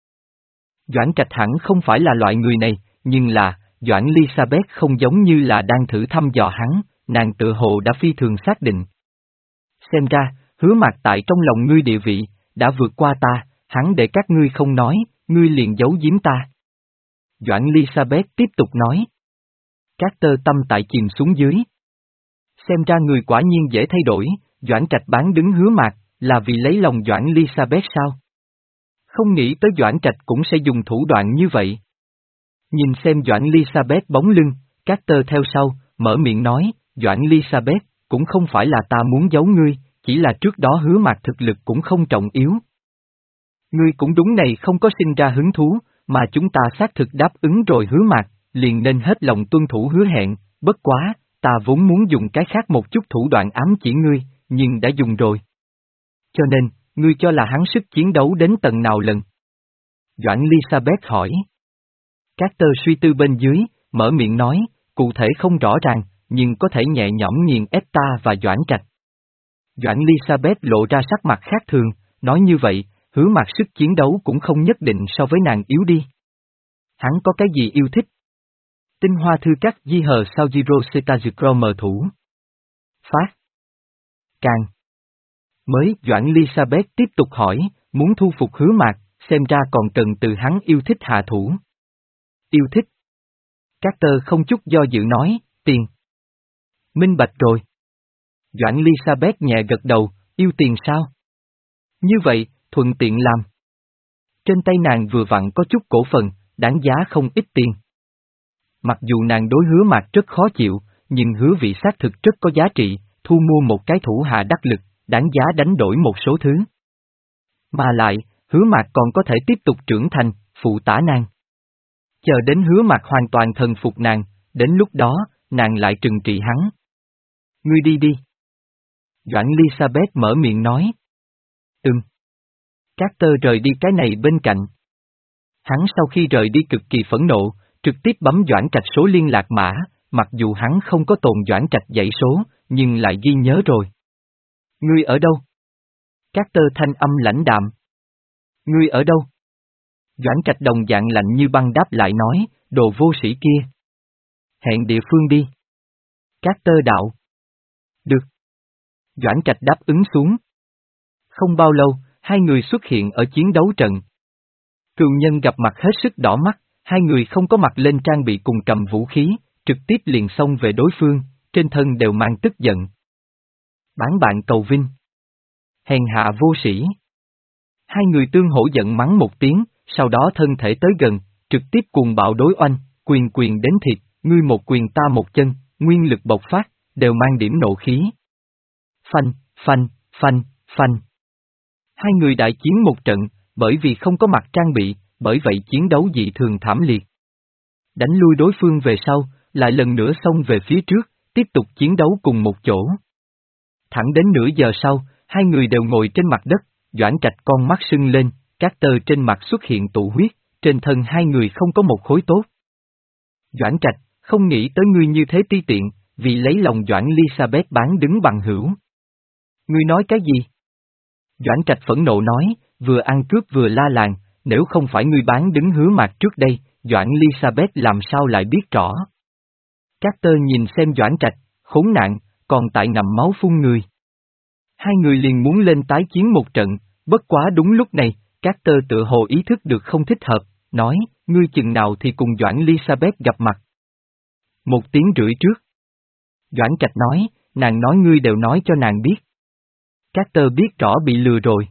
Doãn Trạch hẳn không phải là loại người này, nhưng là, Doãn Elizabeth không giống như là đang thử thăm dò hắn, nàng tự hồ đã phi thường xác định. Xem ra, Hứa Mạc tại trong lòng ngươi địa vị, đã vượt qua ta, hắn để các ngươi không nói, ngươi liền giấu giếm ta. Doãn Elizabeth tiếp tục nói. Carter tâm tại chìm xuống dưới. Xem ra người quả nhiên dễ thay đổi, Doãn Trạch bán đứng Hứa Mạc, là vì lấy lòng Doãn Elizabeth sao? Không nghĩ tới Doãn Trạch cũng sẽ dùng thủ đoạn như vậy. Nhìn xem Doãn Elizabeth bóng lưng, Carter theo sau, mở miệng nói, Doãn Elizabeth, cũng không phải là ta muốn giấu ngươi, chỉ là trước đó Hứa Mạc thực lực cũng không trọng yếu. Ngươi cũng đúng này không có sinh ra hứng thú, mà chúng ta xác thực đáp ứng rồi Hứa Mạc, liền nên hết lòng tuân thủ hứa hẹn, bất quá, ta vốn muốn dùng cái khác một chút thủ đoạn ám chỉ ngươi, nhưng đã dùng rồi. Cho nên, ngươi cho là hắn sức chiến đấu đến tầng nào lần? Doãn Elizabeth hỏi. Carter suy tư bên dưới, mở miệng nói, cụ thể không rõ ràng, nhưng có thể nhẹ nhõm nghiền ép ta và Doãn Trạch. Doãn Elizabeth lộ ra sắc mặt khác thường, nói như vậy, Hứa Mạc sức chiến đấu cũng không nhất định so với nàng yếu đi. Hắn có cái gì yêu thích? Tinh hoa thư các di hờ sao Jiro Setazukro mờ thủ. Phát. Càng. Mới Doãn Elizabeth tiếp tục hỏi, muốn thu phục Hứa Mạc, xem ra còn cần từ hắn yêu thích hạ thủ. Yêu thích. Carter không chút do dự nói, tiền. Minh bạch rồi. Doãn Elizabeth nhẹ gật đầu, yêu tiền sao? Như vậy, thuận tiện làm. Trên tay nàng vừa vặn có chút cổ phần, đáng giá không ít tiền. Mặc dù nàng đối Hứa Mạc rất khó chịu, nhưng hứa vị xác thực rất có giá trị, thu mua một cái thủ hạ đắc lực, đáng giá đánh đổi một số thứ. Mà lại, Hứa Mạc còn có thể tiếp tục trưởng thành, phụ tả nàng. Chờ đến Hứa Mạc hoàn toàn thần phục nàng, đến lúc đó, nàng lại trừng trị hắn. Ngươi đi đi. Doãn Elizabeth mở miệng nói. Ừm. Carter rời đi cái này bên cạnh. Hắn sau khi rời đi cực kỳ phẫn nộ, trực tiếp bấm Doãn Trạch số liên lạc mã, mặc dù hắn không có tồn Doãn Trạch dãy số, nhưng lại ghi nhớ rồi. Ngươi ở đâu? Carter thanh âm lãnh đạm. Ngươi ở đâu? Doãn Trạch đồng dạng lạnh như băng đáp lại nói, đồ vô sĩ kia. Hẹn địa phương đi. Carter đạo. Được. Doãn Trạch đáp ứng xuống. Không bao lâu, hai người xuất hiện ở chiến đấu trận. Cừu nhân gặp mặt hết sức đỏ mắt, hai người không có mặc lên trang bị cùng cầm vũ khí, trực tiếp liền xông về đối phương, trên thân đều mang tức giận. Bán bạn cầu vinh. Hèn hạ vô sĩ. Hai người tương hỗ giận mắng một tiếng, sau đó thân thể tới gần, trực tiếp cuồng bạo đối oanh, quyền quyền đến thịt, ngươi một quyền ta một chân, nguyên lực bộc phát, đều mang điểm nộ khí. Phanh, phanh, phanh, phanh. Hai người đại chiến một trận, bởi vì không có mặt trang bị, bởi vậy chiến đấu dị thường thảm liệt. Đánh lui đối phương về sau, lại lần nữa xông về phía trước, tiếp tục chiến đấu cùng một chỗ. Thẳng đến nửa giờ sau, hai người đều ngồi trên mặt đất, Doãn Trạch con mắt sưng lên, Carter trên mặt xuất hiện tụ huyết, trên thân hai người không có một khối tốt. Doãn Trạch, không nghĩ tới ngươi như thế ti tiện, vì lấy lòng Doãn Elizabeth bán đứng bằng hữu. Ngươi nói cái gì? Doãn Trạch phẫn nộ nói, vừa ăn cướp vừa la làng, nếu không phải ngươi bán đứng Hứa Mạc trước đây, Doãn Elizabeth làm sao lại biết rõ. Carter nhìn xem Doãn Trạch, khốn nạn, còn tại nằm máu phun người. Hai người liền muốn lên tái chiến một trận, bất quá đúng lúc này, Carter tự hồ ý thức được không thích hợp, nói, ngươi chừng nào thì cùng Doãn Elizabeth gặp mặt. Một tiếng rưỡi trước. Doãn Trạch nói, nàng nói ngươi đều nói cho nàng biết. Carter biết rõ bị lừa rồi.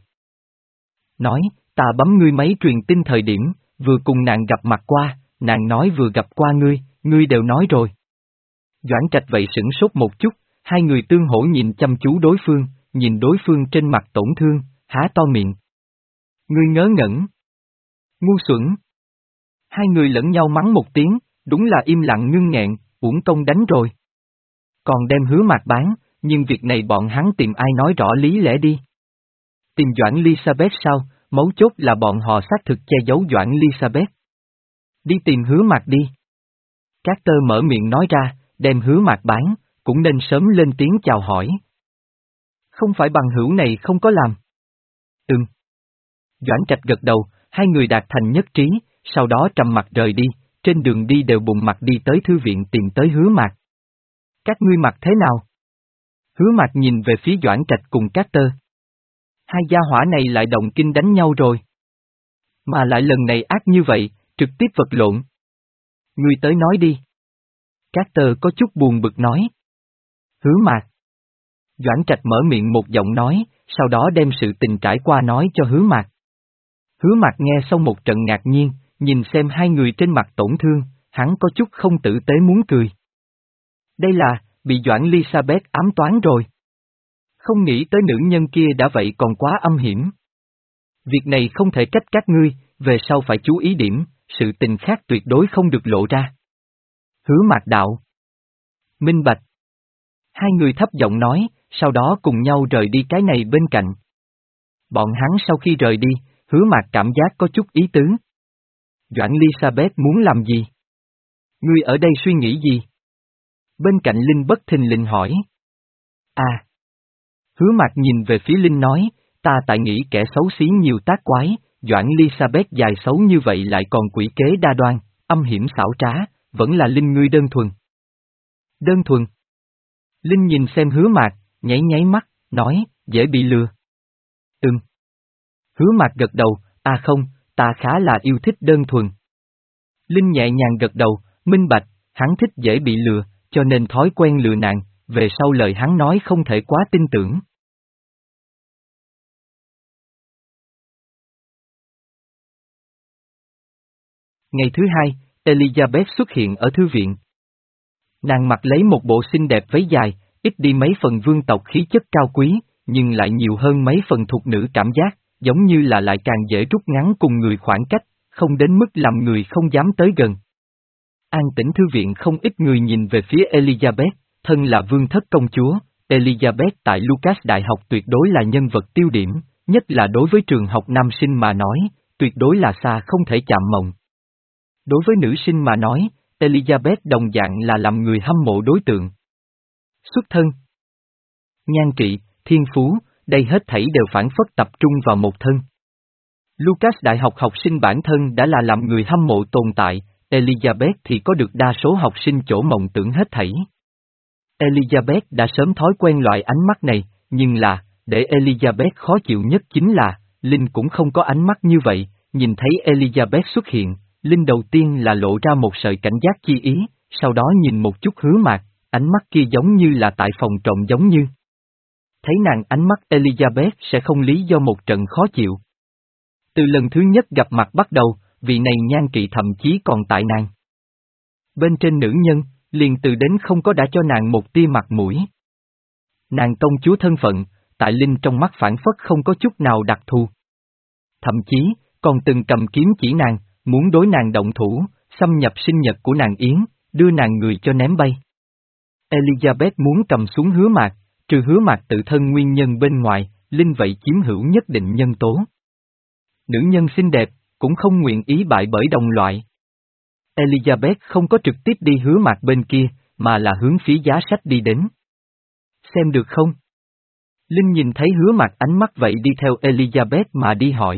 Nói, ta bấm ngươi máy truyền tin thời điểm, vừa cùng nàng gặp mặt qua, nàng nói vừa gặp qua ngươi, ngươi đều nói rồi. Doãn Trạch vậy sửng sốt một chút, hai người tương hỗ nhìn chăm chú đối phương, nhìn đối phương trên mặt tổn thương, há to miệng. Ngươi ngớ ngẩn. Ngu xuẩn. Hai người lẫn nhau mắng một tiếng, đúng là im lặng ngưng nghẹn, uổng công đánh rồi. Còn đem Hứa Mạc bán, nhưng việc này bọn hắn tìm ai nói rõ lý lẽ đi. Tìm Doãn Elizabeth sao, mấu chốt là bọn họ xác thực che giấu Doãn Elizabeth. Đi tìm Hứa Mạc đi. Carter mở miệng nói ra, đem Hứa Mạc bán, cũng nên sớm lên tiếng chào hỏi. Không phải bằng hữu này không có làm. Ừm. Doãn Trạch gật đầu, hai người đạt thành nhất trí, sau đó trầm mặt rời đi, trên đường đi đều bùng mặt đi tới thư viện tìm tới Hứa Mạc. Các ngươi mặc thế nào? Hứa Mạc nhìn về phía Doãn Trạch cùng Carter. Hai gia hỏa này lại động kinh đánh nhau rồi. Mà lại lần này ác như vậy, trực tiếp vật lộn. Ngươi tới nói đi. Carter có chút buồn bực nói. Hứa Mạc. Doãn Trạch mở miệng một giọng nói, sau đó đem sự tình trải qua nói cho Hứa Mạc. Hứa Mạc nghe xong một trận ngạc nhiên, nhìn xem hai người trên mặt tổn thương, hắn có chút không tử tế muốn cười. Đây là, bị Doãn Elizabeth ám toán rồi. Không nghĩ tới nữ nhân kia đã vậy còn quá âm hiểm. Việc này không thể trách các ngươi, về sau phải chú ý điểm, sự tình khác tuyệt đối không được lộ ra. Hứa Mạc đạo. Minh bạch. Hai người thấp giọng nói, sau đó cùng nhau rời đi cái này bên cạnh. Bọn hắn sau khi rời đi, Hứa Mạc cảm giác có chút ý tứ. Doãn Elizabeth muốn làm gì? Ngươi ở đây suy nghĩ gì? Bên cạnh Linh bất thình lình hỏi. À. Hứa Mạc nhìn về phía Linh nói, ta tại nghĩ kẻ xấu xí nhiều tác quái, Doãn Elizabeth dài xấu như vậy lại còn quỷ kế đa đoan, âm hiểm xảo trá, vẫn là Linh ngươi đơn thuần. Đơn thuần. Linh nhìn xem Hứa Mạc, nháy nháy mắt, nói, dễ bị lừa. Ừm. Hứa Mạc gật đầu, à không, ta khá là yêu thích đơn thuần. Linh nhẹ nhàng gật đầu, minh bạch, hắn thích dễ bị lừa, cho nên thói quen lừa nàng, về sau lời hắn nói không thể quá tin tưởng. Ngày thứ hai, Elizabeth xuất hiện ở thư viện. Nàng mặc lấy một bộ xinh đẹp váy dài, ít đi mấy phần vương tộc khí chất cao quý, nhưng lại nhiều hơn mấy phần thục nữ cảm giác, giống như là lại càng dễ rút ngắn cùng người khoảng cách, không đến mức làm người không dám tới gần. An tĩnh thư viện không ít người nhìn về phía Elizabeth, thân là vương thất công chúa, Elizabeth tại Lucas Đại học tuyệt đối là nhân vật tiêu điểm, nhất là đối với trường học nam sinh mà nói, tuyệt đối là xa không thể chạm mộng. Đối với nữ sinh mà nói, Elizabeth đồng dạng là làm người hâm mộ đối tượng. Xuất thân, nhan trị, thiên phú, đây hết thảy đều phản phất tập trung vào một thân. Lucas Đại học học sinh bản thân đã là làm người hâm mộ tồn tại, Elizabeth thì có được đa số học sinh chỗ mộng tưởng hết thảy. Elizabeth đã sớm thói quen loại ánh mắt này, nhưng là, để Elizabeth khó chịu nhất chính là, Linh cũng không có ánh mắt như vậy, nhìn thấy Elizabeth xuất hiện, Linh đầu tiên là lộ ra một sợi cảnh giác chi ý, sau đó nhìn một chút Hứa Mạc, ánh mắt kia giống như là tại phòng trộm giống như. Thấy nàng ánh mắt Elizabeth sẽ không lý do một trận khó chịu. Từ lần thứ nhất gặp mặt bắt đầu, vị này nhan trị thậm chí còn tại nàng. Bên trên nữ nhân, liền từ đến không có đã cho nàng một tia mặt mũi. Nàng công chúa thân phận, tại Linh trong mắt phản phất không có chút nào đặc thù. Thậm chí, còn từng cầm kiếm chỉ nàng, muốn đối nàng động thủ, xâm nhập sinh nhật của nàng Yến, đưa nàng người cho ném bay. Elizabeth muốn cầm xuống Hứa Mạc, trừ Hứa Mạc tự thân nguyên nhân bên ngoài, Linh vậy chiếm hữu nhất định nhân tố. Nữ nhân xinh đẹp, cũng không nguyện ý bại bởi đồng loại. Elizabeth không có trực tiếp đi Hứa Mạc bên kia, mà là hướng phía giá sách đi đến. Xem được không? Linh nhìn thấy Hứa Mạc ánh mắt vậy đi theo Elizabeth mà đi hỏi.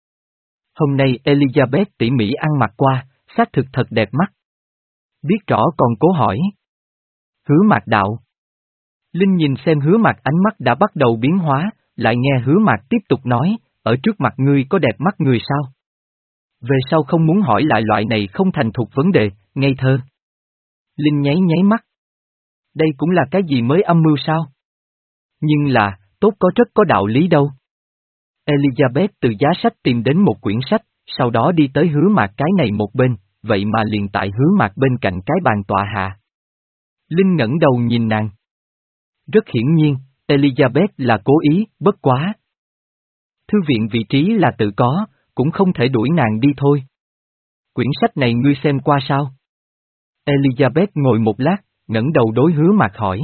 Hôm nay Elizabeth tỉ mỉ ăn mặc qua, xác thực thật đẹp mắt. Biết rõ còn cố hỏi. Hứa Mạc đạo. Linh nhìn xem Hứa Mạc ánh mắt đã bắt đầu biến hóa, lại nghe Hứa Mạc tiếp tục nói, ở trước mặt ngươi có đẹp mắt người sao? Về sau không muốn hỏi lại loại này không thành thục vấn đề, ngây thơ. Linh nháy nháy mắt. Đây cũng là cái gì mới âm mưu sao? Nhưng là, tốt có rất có đạo lý đâu. Elizabeth từ giá sách tìm đến một quyển sách, sau đó đi tới Hứa Mạc cái này một bên, vậy mà liền tại Hứa Mạc bên cạnh cái bàn tọa hạ. Linh ngẩng đầu nhìn nàng. Rất hiển nhiên, Elizabeth là cố ý, bất quá. Thư viện vị trí là tự có, cũng không thể đuổi nàng đi thôi. Quyển sách này ngươi xem qua sao? Elizabeth ngồi một lát, ngẩng đầu đối Hứa Mạc hỏi.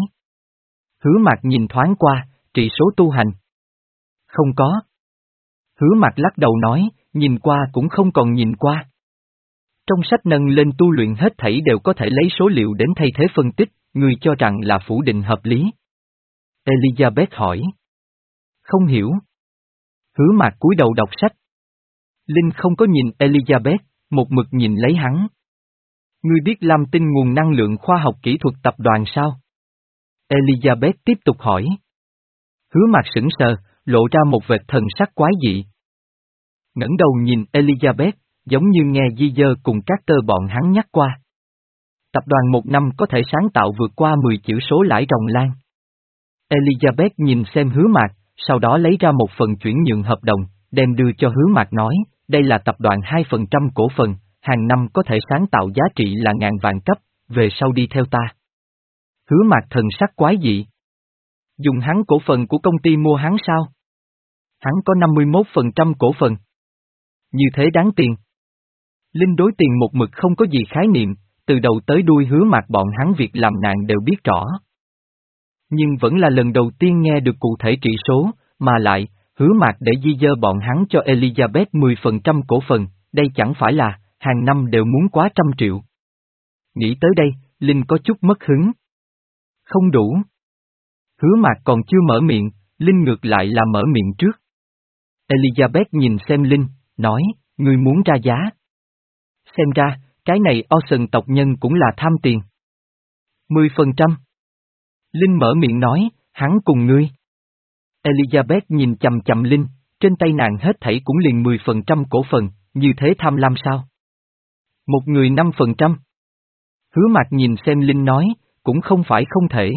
Hứa Mạc nhìn thoáng qua, trị số tu hành. Không có. Hứa Mạc lắc đầu nói, nhìn qua cũng không còn nhìn qua. Trong sách nâng lên tu luyện hết thảy đều có thể lấy số liệu đến thay thế phân tích, ngươi cho rằng là phủ định hợp lý. Elizabeth hỏi. Không hiểu. Hứa Mạc cúi đầu đọc sách. Linh không có nhìn Elizabeth, một mực nhìn lấy hắn. Ngươi biết Lam Tinh nguồn năng lượng khoa học kỹ thuật tập đoàn sao? Elizabeth tiếp tục hỏi. Hứa Mạc sững sờ, lộ ra một vệt thần sắc quái dị. Ngẩng đầu nhìn Elizabeth, giống như nghe Di Dơ cùng các tơ bọn hắn nhắc qua. Tập đoàn một năm có thể sáng tạo vượt qua mười chữ số lãi ròng lan. Elizabeth nhìn xem Hứa Mạc, sau đó lấy ra một phần chuyển nhượng hợp đồng, đem đưa cho Hứa Mạc nói, đây là tập đoàn hai phần trăm cổ phần, hàng năm có thể sáng tạo giá trị là ngàn vạn cấp, về sau đi theo ta. Hứa Mạc thần sắc quái dị. Dùng hắn cổ phần của công ty mua hắn sao? Hắn có năm mươi mốt phần trăm cổ phần. Như thế đáng tiền. Linh đối tiền một mực không có gì khái niệm, từ đầu tới đuôi Hứa Mạc bọn hắn việc làm nàng đều biết rõ. Nhưng vẫn là lần đầu tiên nghe được cụ thể trị số, mà lại, Hứa Mạc để di dơ bọn hắn cho Elizabeth mười phần trăm cổ phần, đây chẳng phải là, hàng năm đều muốn quá trăm triệu. Nghĩ tới đây, Linh có chút mất hứng. Không đủ. Hứa Mạc còn chưa mở miệng, Linh ngược lại là mở miệng trước. Elizabeth nhìn xem Linh, nói, ngươi muốn ra giá. Xem ra, cái này Ocean tộc nhân cũng là tham tiền. Mười phần trăm. Linh mở miệng nói, hắn cùng ngươi. Elizabeth nhìn chầm chầm Linh, trên tay nàng hết thảy cũng liền mười phần trăm cổ phần, như thế tham lam sao? Một người năm phần trăm. Hứa Mạc nhìn xem Linh nói, cũng không phải không thể.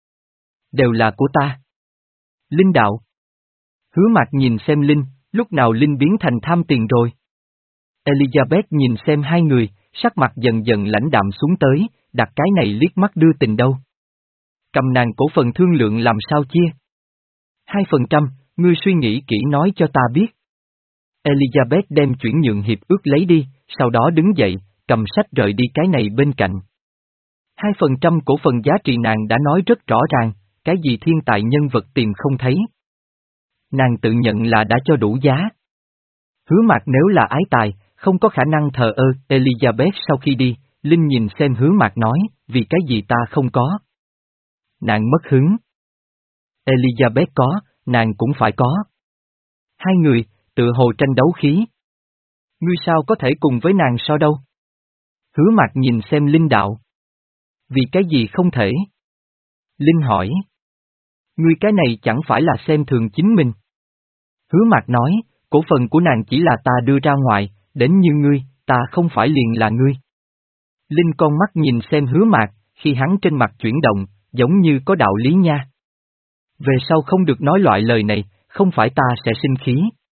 Đều là của ta. Linh đạo. Hứa Mạc nhìn xem Linh, lúc nào Linh biến thành tham tiền rồi? Elizabeth nhìn xem hai người, sắc mặt dần dần lãnh đạm xuống tới, đặt cái này liếc mắt đưa tình đâu. Cầm nàng cổ phần thương lượng làm sao chia? Hai phần trăm, ngươi suy nghĩ kỹ nói cho ta biết. Elizabeth đem chuyển nhượng hiệp ước lấy đi, sau đó đứng dậy, cầm sách rời đi cái này bên cạnh. Hai phần trăm cổ phần giá trị nàng đã nói rất rõ ràng, cái gì thiên tài nhân vật tìm không thấy. Nàng tự nhận là đã cho đủ giá. Hứa Mạc nếu là ái tài, không có khả năng thờ ơ. Elizabeth sau khi đi, Linh nhìn xem Hứa Mạc nói, vì cái gì ta không có. Nàng mất hứng. Elizabeth có, nàng cũng phải có. Hai người, tự hồ tranh đấu khí. Ngươi sao có thể cùng với nàng so đâu? Hứa Mạc nhìn xem Linh đạo. Vì cái gì không thể? Linh hỏi. Ngươi cái này chẳng phải là xem thường chính mình. Hứa Mạc nói, cổ phần của nàng chỉ là ta đưa ra ngoài, đến như ngươi, ta không phải liền là ngươi. Linh con mắt nhìn xem Hứa Mạc, khi hắn trên mặt chuyển động, giống như có đạo lý nha. Về sau không được nói loại lời này, không phải ta sẽ sinh khí.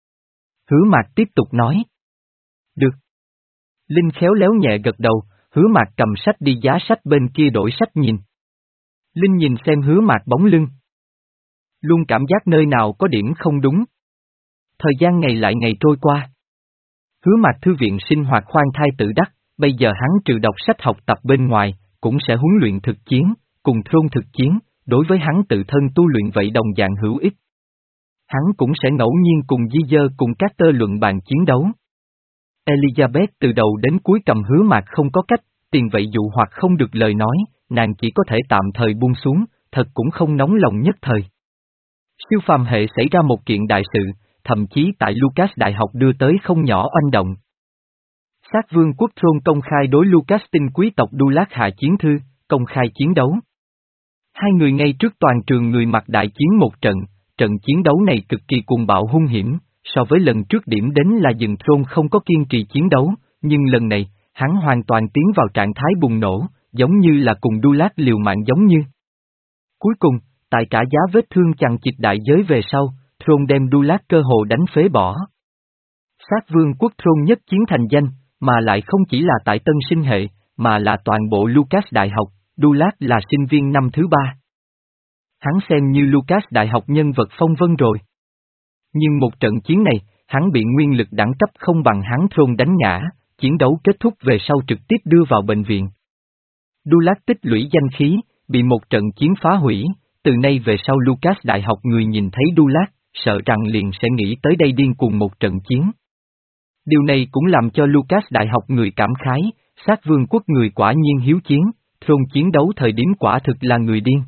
Hứa Mạc tiếp tục nói. Được. Linh khéo léo nhẹ gật đầu, Hứa Mạc cầm sách đi giá sách bên kia đổi sách nhìn. Linh nhìn xem Hứa Mạc bóng lưng. Luôn cảm giác nơi nào có điểm không đúng. Thời gian ngày lại ngày trôi qua. Hứa Mạc thư viện sinh hoạt khoan thai tự đắc, bây giờ hắn trừ đọc sách học tập bên ngoài, cũng sẽ huấn luyện thực chiến, cùng Thôn thực chiến, đối với hắn tự thân tu luyện vậy đồng dạng hữu ích. Hắn cũng sẽ ngẫu nhiên cùng Di Dơ cùng các tơ luận bàn chiến đấu. Elizabeth từ đầu đến cuối cầm Hứa Mạc không có cách, tiền vậy dụ hoặc không được lời nói, nàng chỉ có thể tạm thời buông xuống, thật cũng không nóng lòng nhất thời. Siêu phàm hệ xảy ra một kiện đại sự, thậm chí tại Lucas Đại học đưa tới không nhỏ oanh động. Sát vương quốc Thôn công khai đối Lucas tinh quý tộc Dulat hạ chiến thư, công khai chiến đấu. Hai người ngay trước toàn trường người mặc đại chiến một trận, trận chiến đấu này cực kỳ cuồng bạo hung hiểm, so với lần trước điểm đến là dừng Thôn không có kiên trì chiến đấu, nhưng lần này, hắn hoàn toàn tiến vào trạng thái bùng nổ, giống như là cùng Dulat liều mạng giống như. Cuối cùng, tại trả giá vết thương chằng chịt đại giới về sau, Thôn đem Dulat cơ hồ đánh phế bỏ. Sát vương quốc Thôn nhất chiến thành danh, mà lại không chỉ là tại tân sinh hệ, mà là toàn bộ Lucas Đại học, Dulat là sinh viên năm thứ ba. Hắn xem như Lucas Đại học nhân vật phong vân rồi. Nhưng một trận chiến này, hắn bị nguyên lực đẳng cấp không bằng hắn Thôn đánh ngã, chiến đấu kết thúc về sau trực tiếp đưa vào bệnh viện. Dulat tích lũy danh khí, bị một trận chiến phá hủy, từ nay về sau Lucas Đại học người nhìn thấy Dulat, sợ rằng liền sẽ nghĩ tới đây điên cuồng một trận chiến. Điều này cũng làm cho Lucas Đại học người cảm khái, sát vương quốc người quả nhiên hiếu chiến, Thôn chiến đấu thời điểm quả thực là người điên.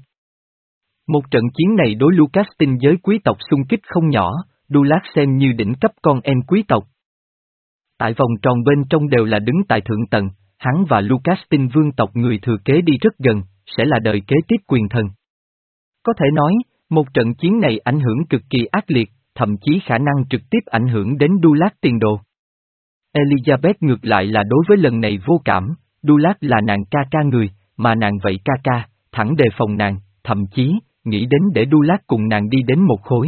Một trận chiến này đối Lucas tinh giới quý tộc xung kích không nhỏ, Dulat xem như đỉnh cấp con em quý tộc. Tại vòng tròn bên trong đều là đứng tại thượng tầng, hắn và Lucas tinh vương tộc người thừa kế đi rất gần, sẽ là đời kế tiếp quyền thần. Có thể nói, một trận chiến này ảnh hưởng cực kỳ ác liệt, thậm chí khả năng trực tiếp ảnh hưởng đến Dulat tiền đồ. Elizabeth ngược lại là đối với lần này vô cảm, Dulat là nàng ca ca người, mà nàng vậy ca ca, thẳng đề phòng nàng, thậm chí, nghĩ đến để Dulat cùng nàng đi đến một khối.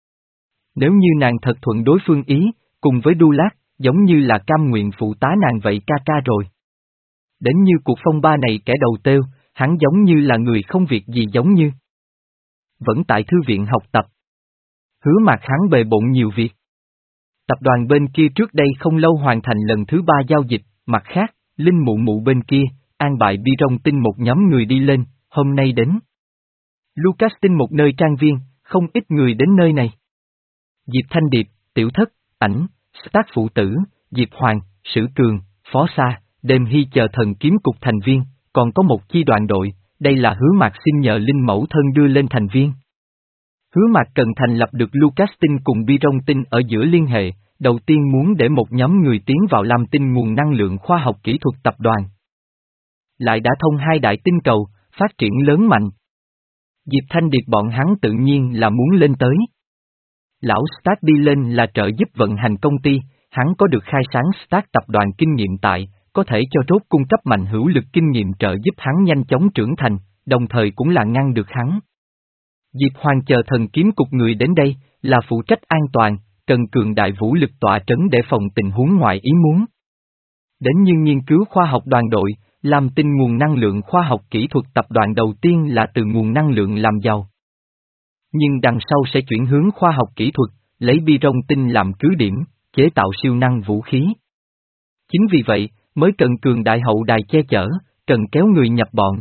Nếu như nàng thật thuận đối phương ý, cùng với Dulat, giống như là cam nguyện phụ tá nàng vậy ca ca rồi. Đến như cuộc phong ba này kẻ đầu têu, hắn giống như là người không việc gì giống như. Vẫn tại thư viện học tập. Hứa Mạc hắn bề bộn nhiều việc. Tập đoàn bên kia trước đây không lâu hoàn thành lần thứ ba giao dịch, mặt khác, Linh Mụ Mụ bên kia, an bài Bi Rong Tinh một nhóm người đi lên, hôm nay đến. Lucas Tinh một nơi trang viên, không ít người đến nơi này. Diệp Thanh Điệp, Tiểu Thất, Ảnh, Stark Phụ Tử, Diệp Hoàng, Sử Cường, Phó Sa, Đêm Hy chờ thần kiếm cục thành viên, còn có một chi đoàn đội, đây là Hứa Mạc xin nhờ Linh mẫu thân đưa lên thành viên. Hứa Mạc cần thành lập được Lucas Tinh cùng Bi Rong Tinh ở giữa liên hệ, đầu tiên muốn để một nhóm người tiến vào Lam Tinh nguồn năng lượng khoa học kỹ thuật tập đoàn. Lại đã thông hai đại tinh cầu, phát triển lớn mạnh. Diệp Thanh Điệp bọn hắn tự nhiên là muốn lên tới. Lão Stark đi lên là trợ giúp vận hành công ty, hắn có được khai sáng Stark tập đoàn kinh nghiệm tại, có thể cho Rốt cung cấp mạnh hữu lực kinh nghiệm trợ giúp hắn nhanh chóng trưởng thành, đồng thời cũng là ngăn được hắn. Diệp Hoàng chờ thần kiếm cục người đến đây, là phụ trách an toàn, cần cường đại vũ lực tọa trấn để phòng tình huống ngoại ý muốn. Đến như nghiên cứu khoa học đoàn đội, làm tinh nguồn năng lượng khoa học kỹ thuật tập đoàn đầu tiên là từ nguồn năng lượng làm giàu. Nhưng đằng sau sẽ chuyển hướng khoa học kỹ thuật, lấy bi rong tinh làm cứ điểm, chế tạo siêu năng vũ khí. Chính vì vậy, mới cần cường đại hậu đài che chở, cần kéo người nhập bọn.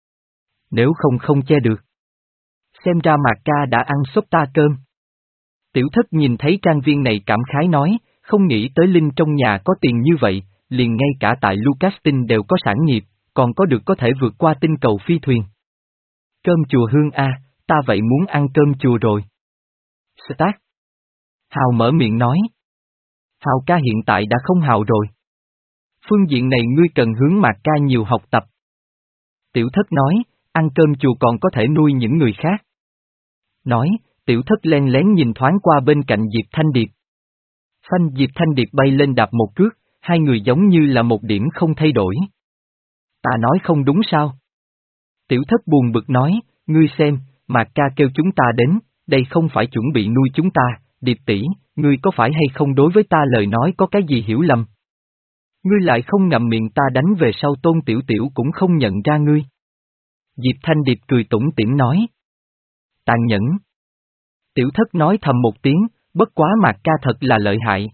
Nếu không không che được. Xem ra Mạc Ca đã ăn xốp ta cơm. Tiểu Thất nhìn thấy trang viên này cảm khái nói, không nghĩ tới Linh trong nhà có tiền như vậy, liền ngay cả tại Lucastin đều có sản nghiệp, còn có được có thể vượt qua tinh cầu phi thuyền. Cơm chùa Hương A, ta vậy muốn ăn cơm chùa rồi. Stark. Hào mở miệng nói. Hào ca hiện tại đã không hào rồi. Phương diện này ngươi cần hướng Mạc Ca nhiều học tập. Tiểu Thất nói, ăn cơm chùa còn có thể nuôi những người khác. Nói, Tiểu Thất len lén nhìn thoáng qua bên cạnh Diệp Thanh Điệp. Phanh Diệp Thanh Điệp bay lên đạp một cước, hai người giống như là một điểm không thay đổi. Ta nói không đúng sao? Tiểu Thất buồn bực nói, ngươi xem, Mạc Ca kêu chúng ta đến, đây không phải chuẩn bị nuôi chúng ta, Điệp tỷ, ngươi có phải hay không đối với ta lời nói có cái gì hiểu lầm? Ngươi lại không ngậm miệng ta đánh về sau Tôn Tiểu Tiểu cũng không nhận ra ngươi. Diệp Thanh Điệp cười tủm tỉm nói. Tàn nhẫn. Tiểu Thất nói thầm một tiếng, bất quá Mạc Ca thật là lợi hại.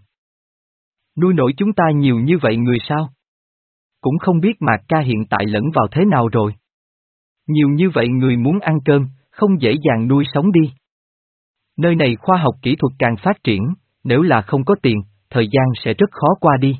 Nuôi nổi chúng ta nhiều như vậy người sao? Cũng không biết Mạc Ca hiện tại lẫn vào thế nào rồi. Nhiều như vậy người muốn ăn cơm, không dễ dàng nuôi sống đi. Nơi này khoa học kỹ thuật càng phát triển, nếu là không có tiền, thời gian sẽ rất khó qua đi.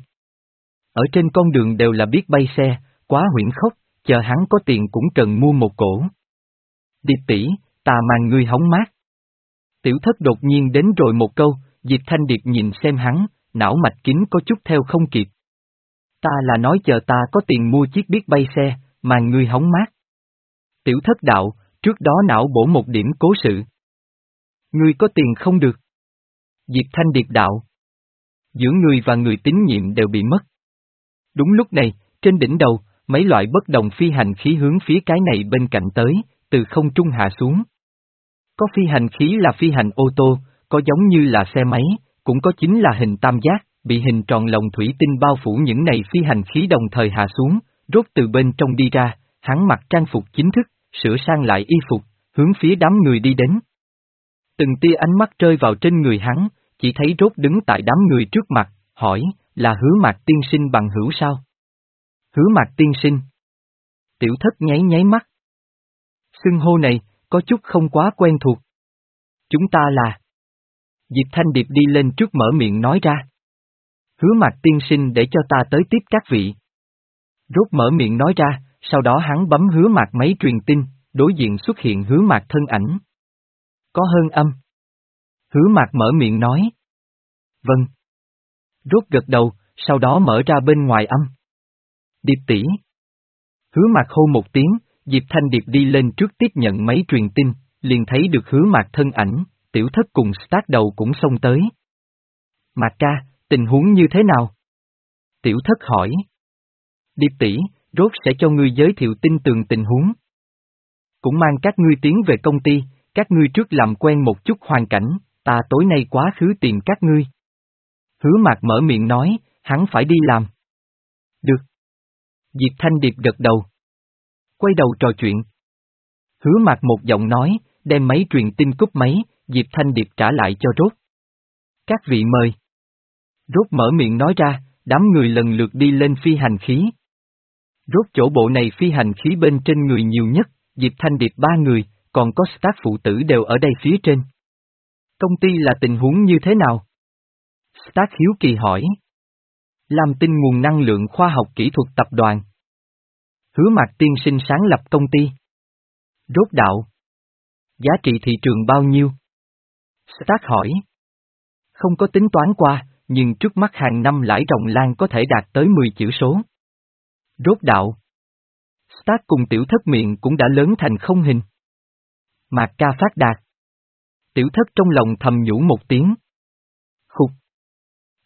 Ở trên con đường đều là biết bay xe, quá huyễn khốc, chờ hắn có tiền cũng cần mua một cổ. Điệp tỷ, ta màng ngươi hóng mát. Tiểu Thất đột nhiên đến rồi một câu, Diệp Thanh Điệp nhìn xem hắn, não mạch kính có chút theo không kịp. Ta là nói chờ ta có tiền mua chiếc biết bay xe, màng ngươi hóng mát. Tiểu Thất đạo, trước đó não bổ một điểm cố sự. Ngươi có tiền không được. Diệp Thanh Điệp đạo. Giữa người và người tín nhiệm đều bị mất. Đúng lúc này, trên đỉnh đầu, mấy loại bất đồng phi hành khí hướng phía cái này bên cạnh tới, từ không trung hạ xuống. Có phi hành khí là phi hành ô tô, có giống như là xe máy, cũng có chính là hình tam giác, bị hình tròn lồng thủy tinh bao phủ những này phi hành khí đồng thời hạ xuống, rốt từ bên trong đi ra, hắn mặc trang phục chính thức, sửa sang lại y phục, hướng phía đám người đi đến. Từng tia ánh mắt rơi vào trên người hắn, chỉ thấy rốt đứng tại đám người trước mặt, hỏi, là Hứa Mạc tiên sinh bằng hữu sao? Hứa Mạc tiên sinh. Tiểu Thất nháy nháy mắt. Xưng hô này, có chút không quá quen thuộc. Chúng ta là... Diệp Thanh Điệp đi lên trước mở miệng nói ra. Hứa Mạc tiên sinh để cho ta tới tiếp các vị. Rốt mở miệng nói ra, sau đó hắn bấm Hứa Mạc máy truyền tin, đối diện xuất hiện Hứa Mạc thân ảnh. Có hơn âm. Hứa Mạc mở miệng nói. Vâng. Rốt gật đầu, sau đó mở ra bên ngoài âm. Điệp tỷ. Hứa Mạc hô một tiếng, Diệp Thanh Điệp đi lên trước tiếp nhận máy truyền tin, liền thấy được Hứa Mạc thân ảnh, Tiểu Thất cùng Stark đầu cũng xông tới. Mạc ca, tình huống như thế nào? Tiểu Thất hỏi. Điệp tỷ, Rốt sẽ cho ngươi giới thiệu tin tường tình huống. Cũng mang các ngươi tiến về công ty, các ngươi trước làm quen một chút hoàn cảnh, ta tối nay quá khứ tìm các ngươi. Hứa Mạc mở miệng nói, hắn phải đi làm. Được. Diệp Thanh Điệp gật đầu. Quay đầu trò chuyện. Hứa Mạc một giọng nói, đem máy truyền tin cúp máy, Diệp Thanh Điệp trả lại cho Rốt. Các vị mời. Rốt mở miệng nói ra, đám người lần lượt đi lên phi hành khí. Rốt chỗ bộ này phi hành khí bên trên người nhiều nhất, Diệp Thanh Điệp ba người, còn có Stark phụ tử đều ở đây phía trên. Công ty là tình huống như thế nào? Stark hiếu kỳ hỏi. Làm tin nguồn năng lượng khoa học kỹ thuật tập đoàn. Hứa Mạc tiên sinh sáng lập công ty. Rốt đạo. Giá trị thị trường bao nhiêu? Stark hỏi. Không có tính toán qua, nhưng trước mắt hàng năm lãi ròng lan có thể đạt tới mười chữ số. Rốt đạo. Stark cùng Tiểu Thất miệng cũng đã lớn thành không hình. Mạc ca phát đạt. Tiểu Thất trong lòng thầm nhủ một tiếng. Khục.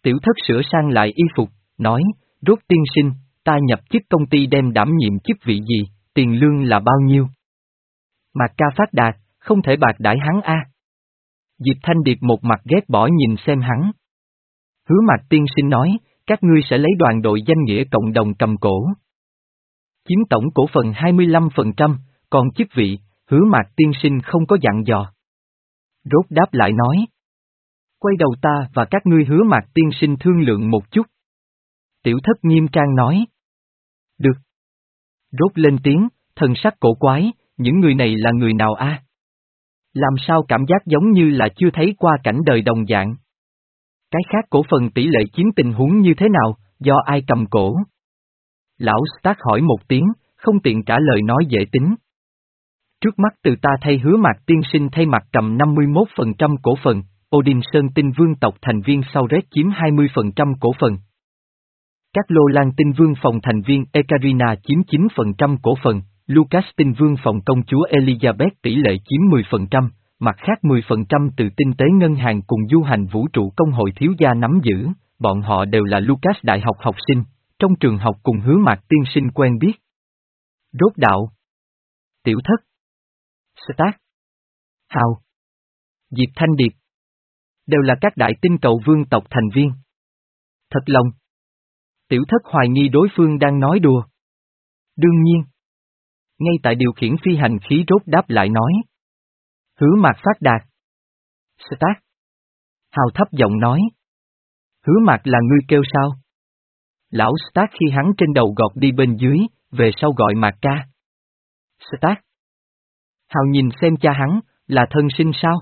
Tiểu thất sửa sang lại y phục, nói, Rốt tiên sinh, ta nhập chức công ty đem đảm nhiệm chức vị gì, tiền lương là bao nhiêu? Mạc Ca phát đạt, không thể bạc đãi hắn a. Diệp Thanh Điệp một mặt ghét bỏ nhìn xem hắn. Hứa Mạc tiên sinh nói, các ngươi sẽ lấy đoàn đội danh nghĩa cộng đồng cầm cổ. Chiếm tổng cổ phần hai mươi lăm phần trăm, còn chức vị, Hứa Mạc tiên sinh không có dặn dò. Rốt đáp lại nói. Quay đầu ta và các ngươi Hứa Mạc tiên sinh thương lượng một chút. Tiểu thất nghiêm trang nói. Được. Rốt lên tiếng, thần sắc cổ quái, những người này là người nào a? Làm sao cảm giác giống như là chưa thấy qua cảnh đời đồng dạng. Cái khác cổ phần tỷ lệ chiếm tình huống như thế nào, do ai cầm cổ? Lão Stark hỏi một tiếng, không tiện trả lời nói dễ tính. Trước mắt từ ta thay Hứa Mạc tiên sinh thay mặt cầm năm mươi mốt phần trăm cổ phần, Odin Sơn Tinh Vương tộc thành viên Sauret chiếm hai mươi phần trăm cổ phần. Các Lô Lan Tinh Vương phòng thành viên Ekaterina chiếm chín phần trăm cổ phần, Lucas Tinh Vương phòng công chúa Elizabeth tỷ lệ chiếm mười phần trăm, mặt khác mười phần trăm từ tinh tế ngân hàng cùng du hành vũ trụ công hội thiếu gia nắm giữ, bọn họ đều là Lucas đại học học sinh, trong trường học cùng Hứa Mạc tiên sinh quen biết. Rốt đạo. Tiểu thất. Stark. Hào. Diệp Thanh Điệp. Đều là các đại tinh cầu vương tộc thành viên. Thật lòng. Tiểu thất hoài nghi đối phương đang nói đùa. Đương nhiên. Ngay tại điều khiển phi hành khí Rốt đáp lại nói. Hứa Mạc phát đạt. Stark. Hào thấp giọng nói. Hứa Mạc là ngươi kêu sao? Lão Stark khi hắn trên đầu gọt đi bên dưới, về sau gọi Mạc ca. Stark. Hào nhìn xem cha hắn, là thân sinh sao?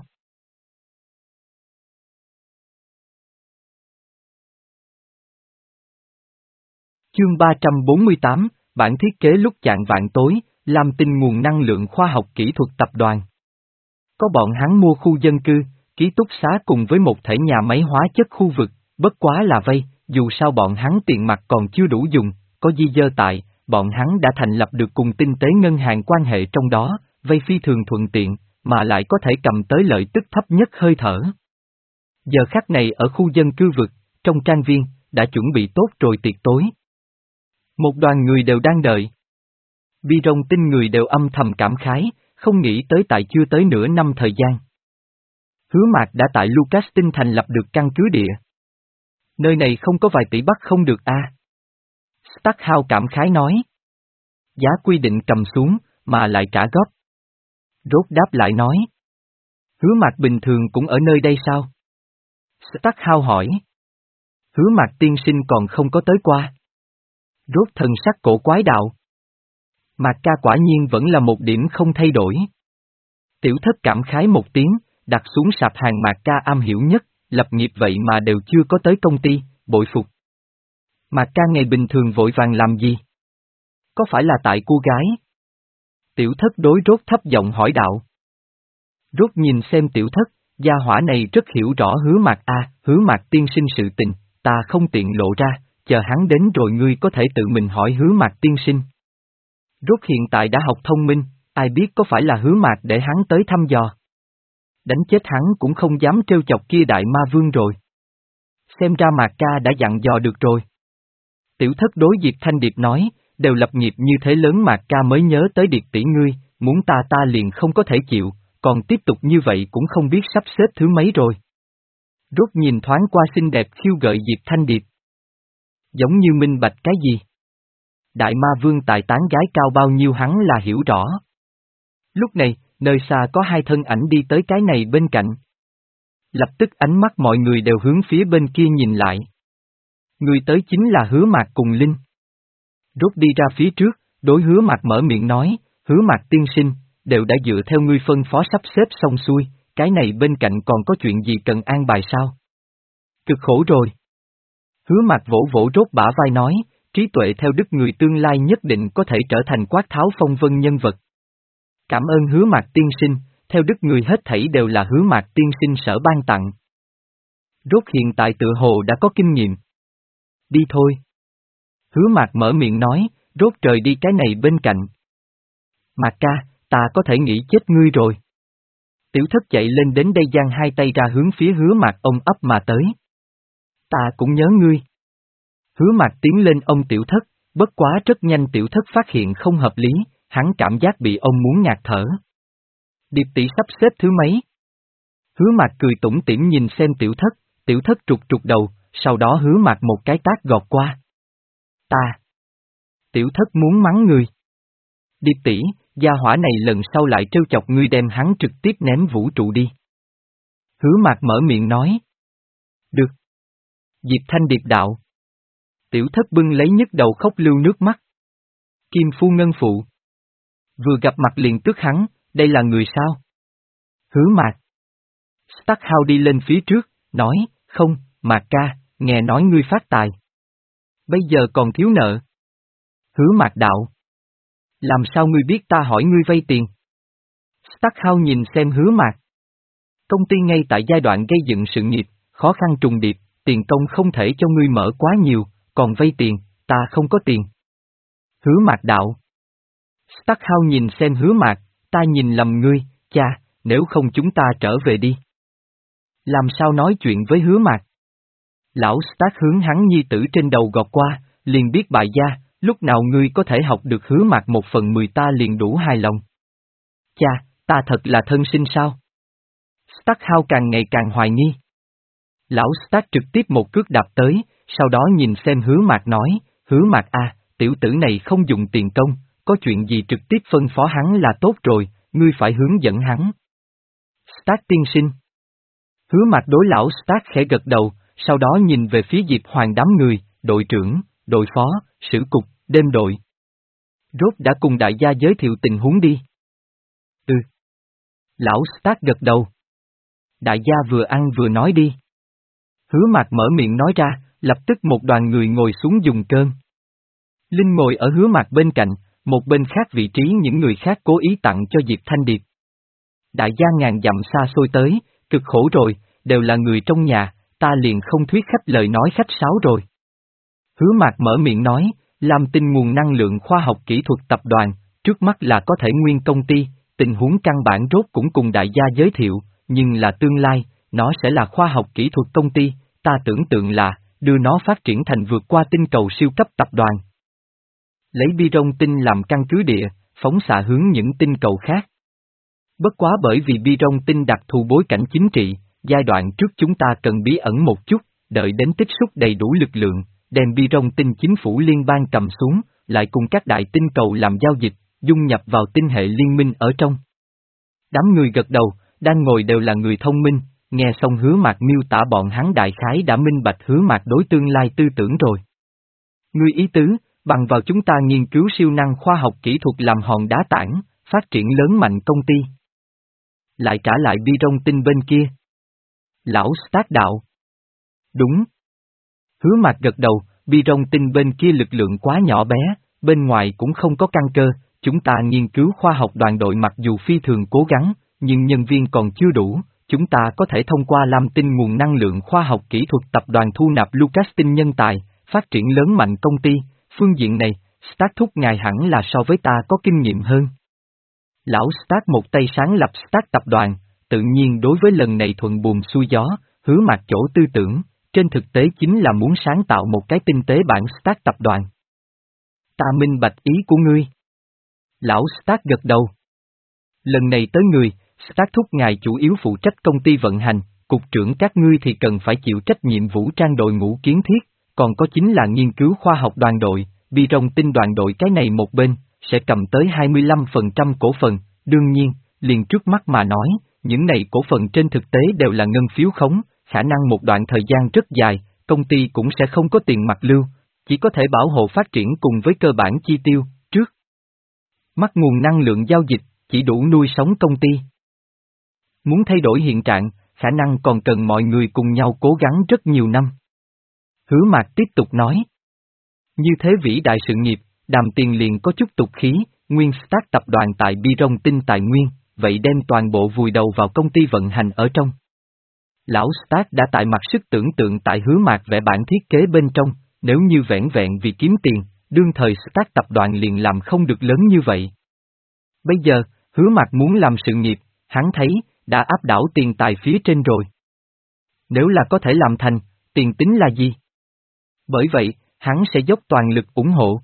Chương ba trăm bốn mươi tám, bản thiết kế lúc chạng vạn tối, làm tinh nguồn năng lượng khoa học kỹ thuật tập đoàn. Có bọn hắn mua khu dân cư, ký túc xá cùng với một thể nhà máy hóa chất khu vực, bất quá là vay, dù sao bọn hắn tiền mặt còn chưa đủ dùng, có di dơ tại, bọn hắn đã thành lập được cùng tinh tế ngân hàng quan hệ trong đó, vay phi thường thuận tiện, mà lại có thể cầm tới lợi tức thấp nhất hơi thở. Giờ khắc này ở khu dân cư vực, trong trang viên, đã chuẩn bị tốt rồi tiệc tối. Một đoàn người đều đang đợi. Bi rong tinh người đều âm thầm cảm khái, không nghĩ tới tại chưa tới nửa năm thời gian. Hứa Mạc đã tại Lucas tinh thành lập được căn cứ địa. Nơi này không có vài tỷ bắt không được a. À. Stark hao cảm khái nói. Giá quy định cầm xuống, mà lại trả góp. Rốt đáp lại nói. Hứa Mạc bình thường cũng ở nơi đây sao? Stark hao hỏi. Hứa Mạc tiên sinh còn không có tới qua. Rốt thần sắc cổ quái đạo. Mạc ca quả nhiên vẫn là một điểm không thay đổi. Tiểu thất cảm khái một tiếng, đặt xuống sạp hàng Mạc ca am hiểu nhất, lập nghiệp vậy mà đều chưa có tới công ty, bội phục. Mạc ca ngày bình thường vội vàng làm gì? Có phải là tại cô gái? Tiểu thất đối Rốt thấp giọng hỏi đạo. Rốt nhìn xem tiểu thất, gia hỏa này rất hiểu rõ Hứa Mạc a, Hứa Mạc tiên sinh sự tình, ta không tiện lộ ra, chờ hắn đến rồi ngươi có thể tự mình hỏi Hứa Mạc tiên sinh. Rốt hiện tại đã học thông minh, ai biết có phải là Hứa Mạc để hắn tới thăm dò. Đánh chết hắn cũng không dám trêu chọc kia đại ma vương rồi. Xem ra Mạc ca đã dặn dò được rồi. Tiểu thất đối Diệp Thanh Điệp nói, đều lập nghiệp như thế lớn Mạc ca mới nhớ tới Điệp tỷ ngươi, muốn ta ta liền không có thể chịu, còn tiếp tục như vậy cũng không biết sắp xếp thứ mấy rồi. Rốt nhìn thoáng qua xinh đẹp khiêu gợi Diệp Thanh Điệp. Giống như minh bạch cái gì? Đại ma vương tài tán gái cao bao nhiêu hắn là hiểu rõ. Lúc này, nơi xa có hai thân ảnh đi tới cái này bên cạnh. Lập tức ánh mắt mọi người đều hướng phía bên kia nhìn lại. Người tới chính là Hứa Mạc cùng Linh. Rốt đi ra phía trước, đối Hứa Mạc mở miệng nói, Hứa Mạc tiên sinh, đều đã dựa theo ngươi phân phó sắp xếp xong xuôi, cái này bên cạnh còn có chuyện gì cần an bài sao? Cực khổ rồi. Hứa Mạc vỗ vỗ Rốt bả vai nói, trí tuệ theo đức người tương lai nhất định có thể trở thành quát tháo phong vân nhân vật. Cảm ơn Hứa Mạc tiên sinh, theo đức người hết thảy đều là Hứa Mạc tiên sinh sở ban tặng. Rốt hiện tại tựa hồ đã có kinh nghiệm. Đi thôi. Hứa Mạc mở miệng nói, Rốt trời đi cái này bên cạnh. Mạc ca, ta có thể nghĩ chết ngươi rồi. Tiểu thất chạy lên đến đây giang hai tay ra hướng phía Hứa Mạc ôm ấp mà tới. Ta cũng nhớ ngươi. Hứa Mạc tiến lên ôm Tiểu Thất, bất quá rất nhanh Tiểu Thất phát hiện không hợp lý, hắn cảm giác bị ôm muốn ngạt thở. Điệp tỷ sắp xếp thứ mấy? Hứa Mạc cười tủm tỉm nhìn xem Tiểu Thất, Tiểu Thất trục trục đầu, sau đó Hứa Mạc một cái tát gọt qua. Ta. Tiểu Thất muốn mắng người. Điệp tỷ, gia hỏa này lần sau lại trêu chọc ngươi đem hắn trực tiếp ném vũ trụ đi. Hứa Mạc mở miệng nói. Được. Diệp Thanh Điệp đạo. Tiểu Thất bưng lấy nhức đầu khóc lưu nước mắt. Kim Phu Ngân Phụ. Vừa gặp mặt liền tức hắn, đây là người sao? Hứa Mạc. Starkhouse đi lên phía trước, nói, không, Mạc ca, nghe nói ngươi phát tài. Bây giờ còn thiếu nợ. Hứa Mạc đạo. Làm sao ngươi biết ta hỏi ngươi vay tiền? Starkhouse nhìn xem Hứa Mạc. Công ty ngay tại giai đoạn gây dựng sự nghiệp, khó khăn trùng điệp, tiền công không thể cho ngươi mở quá nhiều, còn vay tiền, ta không có tiền. Hứa Mạc đạo. Starkhouse nhìn xem Hứa Mạc, ta nhìn lầm ngươi, cha, nếu không chúng ta trở về đi. Làm sao nói chuyện với Hứa Mạc? Lão Stark hướng hắn nhi tử trên đầu gọt qua, liền biết bại gia, lúc nào ngươi có thể học được Hứa Mạc một phần mười ta liền đủ hài lòng. Cha, ta thật là thân sinh sao? Starkhouse càng ngày càng hoài nghi. Lão Stark trực tiếp một cước đạp tới, sau đó nhìn xem Hứa Mạc nói, Hứa Mạc a, tiểu tử này không dùng tiền công, có chuyện gì trực tiếp phân phó hắn là tốt rồi, ngươi phải hướng dẫn hắn. Stark tiên sinh. Hứa Mạc đối lão Stark khẽ gật đầu, sau đó nhìn về phía Diệp Hoàng đám người, đội trưởng, đội phó, sử cục, đêm đội. Rốt đã cùng đại gia giới thiệu tình huống đi. Ừ. Lão Stark gật đầu. Đại gia vừa ăn vừa nói đi. Hứa Mạc mở miệng nói ra, lập tức một đoàn người ngồi xuống dùng cơm. Linh ngồi ở Hứa Mạc bên cạnh, một bên khác vị trí những người khác cố ý tặng cho Diệp Thanh Điệp. Đại gia ngàn dặm xa xôi tới, cực khổ rồi, đều là người trong nhà, ta liền không thuyết khách lời nói khách sáo rồi. Hứa Mạc mở miệng nói, làm tin nguồn năng lượng khoa học kỹ thuật tập đoàn, trước mắt là có thể nguyên công ty, tình huống căn bản rốt cũng cùng đại gia giới thiệu, nhưng là tương lai, nó sẽ là khoa học kỹ thuật công ty, ta tưởng tượng là, đưa nó phát triển thành vượt qua tinh cầu siêu cấp tập đoàn. Lấy bi rong tinh làm căn cứ địa, phóng xạ hướng những tinh cầu khác. Bất quá bởi vì bi rong tinh đặc thù bối cảnh chính trị, giai đoạn trước chúng ta cần bí ẩn một chút, đợi đến tích xúc đầy đủ lực lượng, đem bi rong tinh chính phủ liên bang cầm xuống, lại cùng các đại tinh cầu làm giao dịch, dung nhập vào tinh hệ liên minh ở trong. Đám người gật đầu, đang ngồi đều là người thông minh, nghe xong Hứa Mạc miêu tả bọn hắn đại khái đã minh bạch Hứa Mạc đối tương lai tư tưởng rồi. Người ý tứ, bằng vào chúng ta nghiên cứu siêu năng khoa học kỹ thuật làm hòn đá tảng, phát triển lớn mạnh công ty. Lại trả lại bi rong tinh bên kia. Lão Stark đạo. Đúng. Hứa Mạc gật đầu, bi rong tinh bên kia lực lượng quá nhỏ bé, bên ngoài cũng không có căn cơ, chúng ta nghiên cứu khoa học đoàn đội mặc dù phi thường cố gắng, nhưng nhân viên còn chưa đủ, chúng ta có thể thông qua Lam Tinh nguồn năng lượng khoa học kỹ thuật tập đoàn thu nạp Lucas tinh nhân tài, phát triển lớn mạnh công ty, phương diện này, Stark thúc ngài hẳn là so với ta có kinh nghiệm hơn. Lão Stark một tay sáng lập Stark tập đoàn, tự nhiên đối với lần này thuận buồm xuôi gió, Hứa Mạc chỗ tư tưởng, trên thực tế chính là muốn sáng tạo một cái tinh tế bản Stark tập đoàn. Ta minh bạch ý của ngươi. Lão Stark gật đầu. Lần này tới người, Stark thúc ngài chủ yếu phụ trách công ty vận hành, cục trưởng các ngươi thì cần phải chịu trách nhiệm vũ trang đội ngũ kiến thiết, còn có chính là nghiên cứu khoa học đoàn đội, bi rong tinh đoàn đội cái này một bên, sẽ cầm tới hai mươi lăm phần trăm cổ phần, đương nhiên, liền trước mắt mà nói, những này cổ phần trên thực tế đều là ngân phiếu khống, khả năng một đoạn thời gian rất dài, công ty cũng sẽ không có tiền mặt lưu, chỉ có thể bảo hộ phát triển cùng với cơ bản chi tiêu, trước mắt nguồn năng lượng giao dịch, chỉ đủ nuôi sống công ty. Muốn thay đổi hiện trạng, khả năng còn cần mọi người cùng nhau cố gắng rất nhiều năm. Hứa Mạc tiếp tục nói. Như thế vĩ đại sự nghiệp, đàm tiền liền có chút tục khí, nguyên Stark tập đoàn tại bi rong tinh tài nguyên, vậy đem toàn bộ vùi đầu vào công ty vận hành ở trong. Lão Stark đã tại mặt sức tưởng tượng tại Hứa Mạc vẽ bản thiết kế bên trong, nếu như vẻn vẹn vì kiếm tiền, đương thời Stark tập đoàn liền làm không được lớn như vậy. Bây giờ, Hứa Mạc muốn làm sự nghiệp, hắn thấy, đã áp đảo tiền tài phía trên rồi. Nếu là có thể làm thành, tiền tính là gì? Bởi vậy, hắn sẽ dốc toàn lực ủng hộ.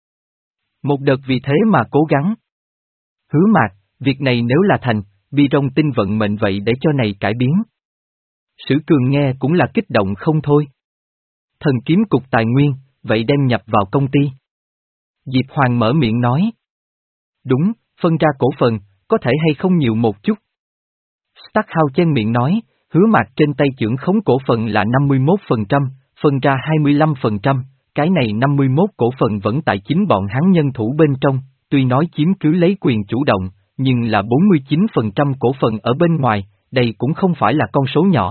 Một đợt vì thế mà cố gắng. Hứa Mạc, việc này nếu là thành, Bi Rong tin vận mệnh vậy để cho này cải biến. Sử Cường nghe cũng là kích động không thôi. Thần kiếm cục tài nguyên, vậy đem nhập vào công ty. Diệp Hoàng mở miệng nói. Đúng, phân ra cổ phần, có thể hay không nhiều một chút. Starkhouse chen miệng nói, Hứa Mạc trên tay trưởng khống cổ phần là năm mươi mốt phần trăm, phân ra hai mươi lăm phần trăm, cái này năm mươi mốt cổ phần vẫn tại chính bọn hắn nhân thủ bên trong, tuy nói chiếm cứ lấy quyền chủ động, nhưng là bốn mươi chín phần trăm cổ phần ở bên ngoài, đây cũng không phải là con số nhỏ.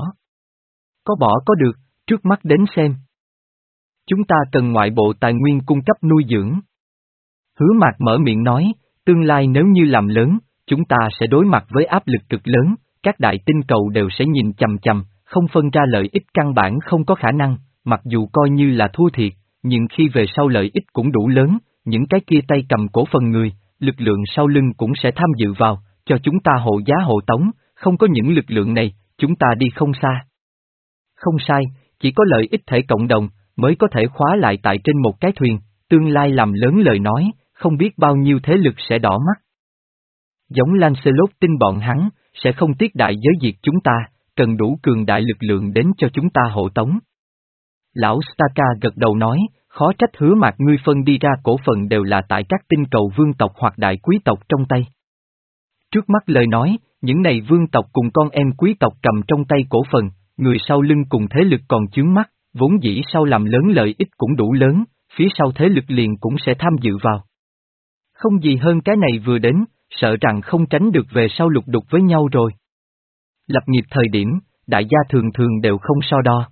Có bỏ có được, trước mắt đến xem. Chúng ta cần ngoại bộ tài nguyên cung cấp nuôi dưỡng. Hứa Mạc mở miệng nói, tương lai nếu như làm lớn, chúng ta sẽ đối mặt với áp lực cực lớn, các đại tinh cầu đều sẽ nhìn chằm chằm, không phân ra lợi ích căn bản không có khả năng, mặc dù coi như là thua thiệt, nhưng khi về sau lợi ích cũng đủ lớn, những cái kia tay cầm cổ phần người, lực lượng sau lưng cũng sẽ tham dự vào, cho chúng ta hộ giá hộ tống, không có những lực lượng này, chúng ta đi không xa. Không sai, chỉ có lợi ích thể cộng đồng, mới có thể khóa lại tại trên một cái thuyền, tương lai làm lớn lời nói, không biết bao nhiêu thế lực sẽ đỏ mắt. Giống Lancelot tin bọn hắn, sẽ không tiếc đại giới diệt chúng ta, cần đủ cường đại lực lượng đến cho chúng ta hộ tống. Lão Staka gật đầu nói, khó trách Hứa Mạc ngươi phân đi ra cổ phần đều là tại các tinh cầu vương tộc hoặc đại quý tộc trong tay. Trước mắt lời nói, những này vương tộc cùng con em quý tộc cầm trong tay cổ phần, người sau lưng cùng thế lực còn chướng mắt, vốn dĩ sau làm lớn lợi ích cũng đủ lớn, phía sau thế lực liền cũng sẽ tham dự vào. Không gì hơn cái này vừa đến, sợ rằng không tránh được về sau lục đục với nhau rồi. Lập nghiệp thời điểm, đại gia thường thường đều không so đo.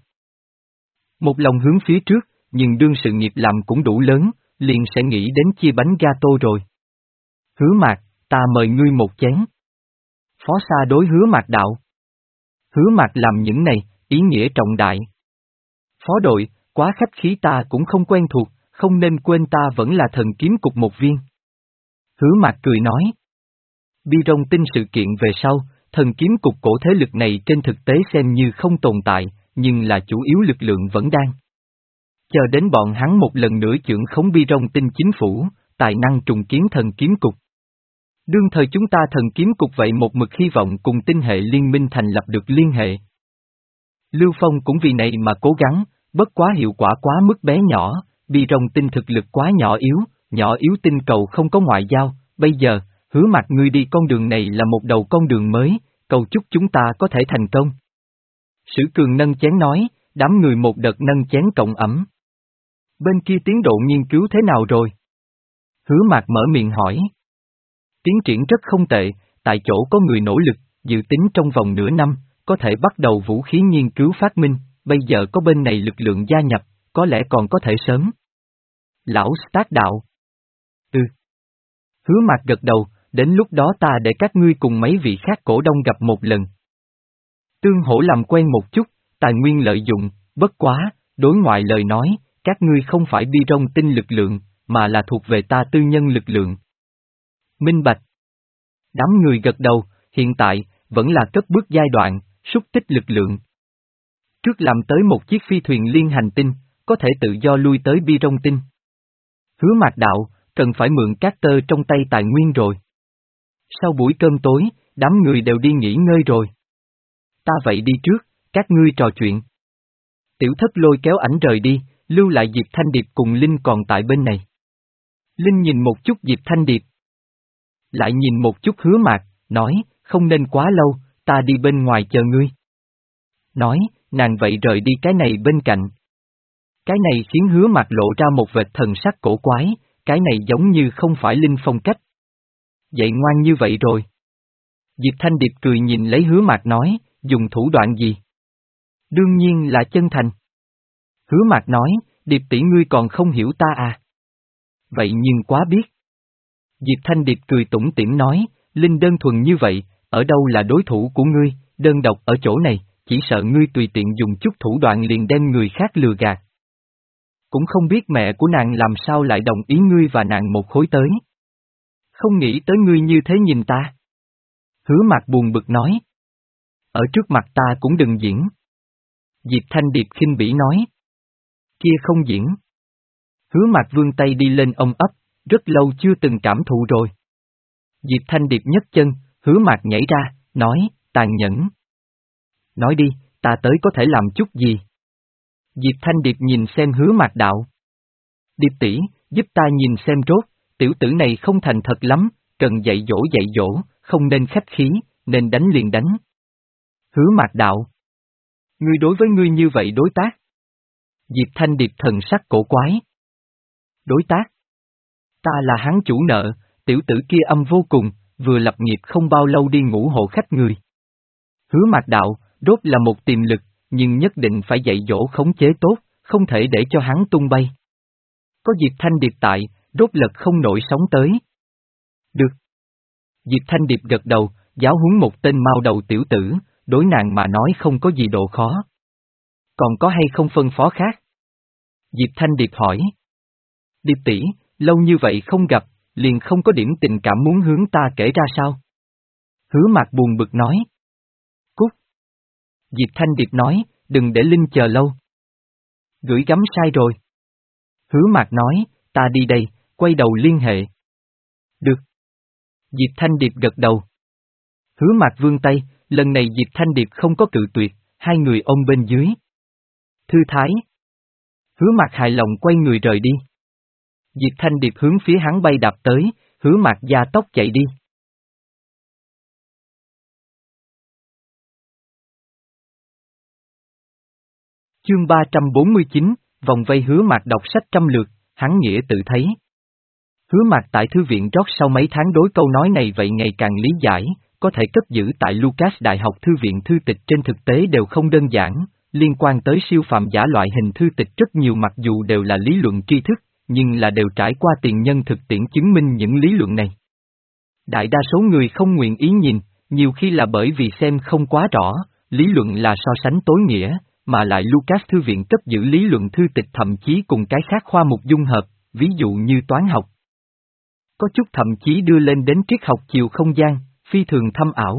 Một lòng hướng phía trước, nhưng đương sự nghiệp làm cũng đủ lớn, liền sẽ nghĩ đến chia bánh gato rồi. Hứa Mạc, ta mời ngươi một chén. Phó Sa đối Hứa Mạc đạo. Hứa Mạc làm những này, ý nghĩa trọng đại. Phó đội, quá khách khí ta cũng không quen thuộc, không nên quên ta vẫn là thần kiếm cục một viên. Hứa Mạc cười nói. Bi Rong tin sự kiện về sau, thần kiếm cục cổ thế lực này trên thực tế xem như không tồn tại, nhưng là chủ yếu lực lượng vẫn đang. Chờ đến bọn hắn một lần nữa trưởng khống Bi Rong tin chính phủ, tài năng trùng kiến thần kiếm cục. Đương thời chúng ta thần kiếm cục vậy một mực hy vọng cùng tinh hệ liên minh thành lập được liên hệ. Lưu Phong cũng vì này mà cố gắng, bất quá hiệu quả quá mức bé nhỏ, Bi Rong tin thực lực quá nhỏ yếu, nhỏ yếu tinh cầu không có ngoại giao, bây giờ, Hứa Mạc ngươi đi con đường này là một đầu con đường mới, cầu chúc chúng ta có thể thành công. Sử Cường nâng chén nói, đám người một đợt nâng chén cộng ẩm. Bên kia tiến độ nghiên cứu thế nào rồi? Hứa Mạc mở miệng hỏi. Tiến triển rất không tệ, tại chỗ có người nỗ lực, dự tính trong vòng nửa năm, có thể bắt đầu vũ khí nghiên cứu phát minh, bây giờ có bên này lực lượng gia nhập, có lẽ còn có thể sớm. Lão Stark đạo. Ừ. Hứa Mạc gật đầu, đến lúc đó ta để các ngươi cùng mấy vị khác cổ đông gặp một lần. Tương hỗ làm quen một chút, tài nguyên lợi dụng, bất quá, đối ngoại lời nói, các ngươi không phải Bi Rong tin lực lượng, mà là thuộc về ta tư nhân lực lượng. Minh bạch. Đám người gật đầu, hiện tại, vẫn là cất bước giai đoạn, xúc tích lực lượng. Trước làm tới một chiếc phi thuyền liên hành tinh, có thể tự do lui tới Bi Rong tinh. Hứa Mạc đạo, cần phải mượn Carter trong tay tài nguyên rồi. Sau buổi cơm tối, đám người đều đi nghỉ ngơi rồi. Ta vậy đi trước, các ngươi trò chuyện. Tiểu Thất lôi kéo ảnh rời đi, lưu lại Diệp Thanh Điệp cùng Linh còn tại bên này. Linh nhìn một chút Diệp Thanh Điệp. Lại nhìn một chút Hứa Mạc, nói, không nên quá lâu, ta đi bên ngoài chờ ngươi. Nói, nàng vậy rời đi cái này bên cạnh. Cái này khiến Hứa Mạc lộ ra một vệt thần sắc cổ quái, cái này giống như không phải Linh phong cách. Vậy ngoan như vậy rồi. Diệp Thanh Điệp cười nhìn lấy Hứa Mạc nói, dùng thủ đoạn gì? Đương nhiên là chân thành. Hứa Mạc nói, Điệp tỷ ngươi còn không hiểu ta à? Vậy nhưng quá biết. Diệp Thanh Điệp cười tủm tỉm nói, Linh đơn thuần như vậy, ở đâu là đối thủ của ngươi, đơn độc ở chỗ này, chỉ sợ ngươi tùy tiện dùng chút thủ đoạn liền đem người khác lừa gạt. Cũng không biết mẹ của nàng làm sao lại đồng ý ngươi và nàng một khối tới. Không nghĩ tới ngươi như thế nhìn ta. Hứa Mạc buồn bực nói. Ở trước mặt ta cũng đừng diễn. Diệp Thanh Điệp khinh bỉ nói. Kia không diễn. Hứa Mạc vươn tay đi lên ôm ấp, rất lâu chưa từng cảm thụ rồi. Diệp Thanh Điệp nhấc chân, Hứa Mạc nhảy ra, nói, tàn nhẫn. Nói đi, ta tới có thể làm chút gì? Diệp Thanh Điệp nhìn xem Hứa Mạc đạo. Điệp tỷ, giúp ta nhìn xem rốt, tiểu tử này không thành thật lắm, cần dạy dỗ dạy dỗ, không nên khách khí, nên đánh liền đánh. Hứa Mạc đạo. Ngươi đối với ngươi như vậy đối tác. Diệp Thanh Điệp thần sắc cổ quái. Đối tác? Ta là hắn chủ nợ, tiểu tử kia âm vô cùng, vừa lập nghiệp không bao lâu đi ngủ hộ khách người. Hứa Mạc đạo, rốt là một tiềm lực, nhưng nhất định phải dạy dỗ khống chế tốt, không thể để cho hắn tung bay. Có Diệp Thanh Điệp tại, rốt lật không nổi sóng tới. Được. Diệp Thanh Điệp gật đầu, giáo huấn một tên mao đầu tiểu tử, đối nàng mà nói không có gì độ khó. Còn có hay không phân phó khác? Diệp Thanh Điệp hỏi. Điệp tỷ, lâu như vậy không gặp, liền không có điểm tình cảm muốn hướng ta kể ra sao? Hứa Mạc buồn bực nói. Cút. Diệp Thanh Điệp nói, đừng để Linh chờ lâu. Gửi gắm sai rồi. Hứa Mạc nói, ta đi đây, quay đầu liên hệ. Được. Diệp Thanh Điệp gật đầu. Hứa Mạc vươn tay, lần này Diệp Thanh Điệp không có cự tuyệt, hai người ôm bên dưới. Thư thái. Hứa Mạc hài lòng quay người rời đi. Diệp Thanh Điệp hướng phía hắn bay đạp tới, Hứa Mạc gia tốc chạy đi. Chương ba trăm bốn mươi chín, vòng vây Hứa Mạc đọc sách trăm lượt, hắn nghĩa tự thấy. Hứa Mạc tại thư viện rót sau mấy tháng đối câu nói này vậy ngày càng lý giải, có thể cất giữ tại Lucas Đại học thư viện thư tịch trên thực tế đều không đơn giản, liên quan tới siêu phàm giả loại hình thư tịch rất nhiều mặc dù đều là lý luận tri thức, nhưng là đều trải qua tiền nhân thực tiễn chứng minh những lý luận này. Đại đa số người không nguyện ý nhìn, nhiều khi là bởi vì xem không quá rõ, lý luận là so sánh tối nghĩa, mà lại Lucas thư viện cấp giữ lý luận thư tịch thậm chí cùng cái khác khoa mục dung hợp, ví dụ như toán học. Có chút thậm chí đưa lên đến triết học chiều không gian, phi thường thâm ảo.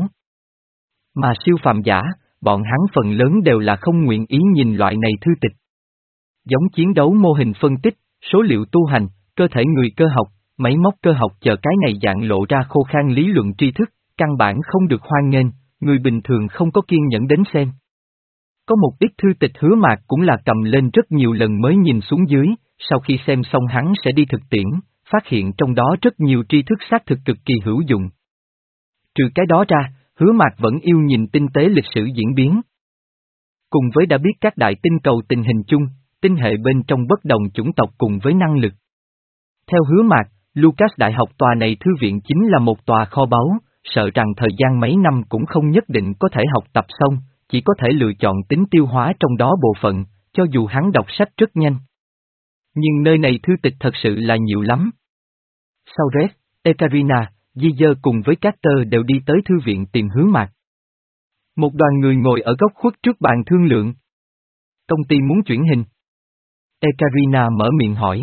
Mà siêu phàm giả, bọn hắn phần lớn đều là không nguyện ý nhìn loại này thư tịch. Giống chiến đấu mô hình phân tích, số liệu tu hành, cơ thể người cơ học, máy móc cơ học chờ cái này dạng lộ ra khô khan lý luận tri thức, căn bản không được hoan nghênh, người bình thường không có kiên nhẫn đến xem. Có một ít thư tịch Hứa Mạc cũng là cầm lên rất nhiều lần mới nhìn xuống dưới, sau khi xem xong hắn sẽ đi thực tiễn, phát hiện trong đó rất nhiều tri thức xác thực cực kỳ hữu dụng. Trừ cái đó ra, Hứa Mạc vẫn yêu nhìn tinh tế lịch sử diễn biến. Cùng với đã biết các đại tinh cầu tình hình chung, tinh hệ bên trong bất đồng chủng tộc cùng với năng lực. Theo Hứa Mạc, Lucas Đại học tòa này thư viện chính là một tòa kho báu, sợ rằng thời gian mấy năm cũng không nhất định có thể học tập xong, chỉ có thể lựa chọn tính tiêu hóa trong đó bộ phận, cho dù hắn đọc sách rất nhanh. Nhưng nơi này thư tịch thật sự là nhiều lắm. Sau Red, Ekaterina, Giger cùng với Carter đều đi tới thư viện tìm Hứa Mạc. Một đoàn người ngồi ở góc khuất trước bàn thương lượng. Công ty muốn chuyển hình. Ekaterina mở miệng hỏi.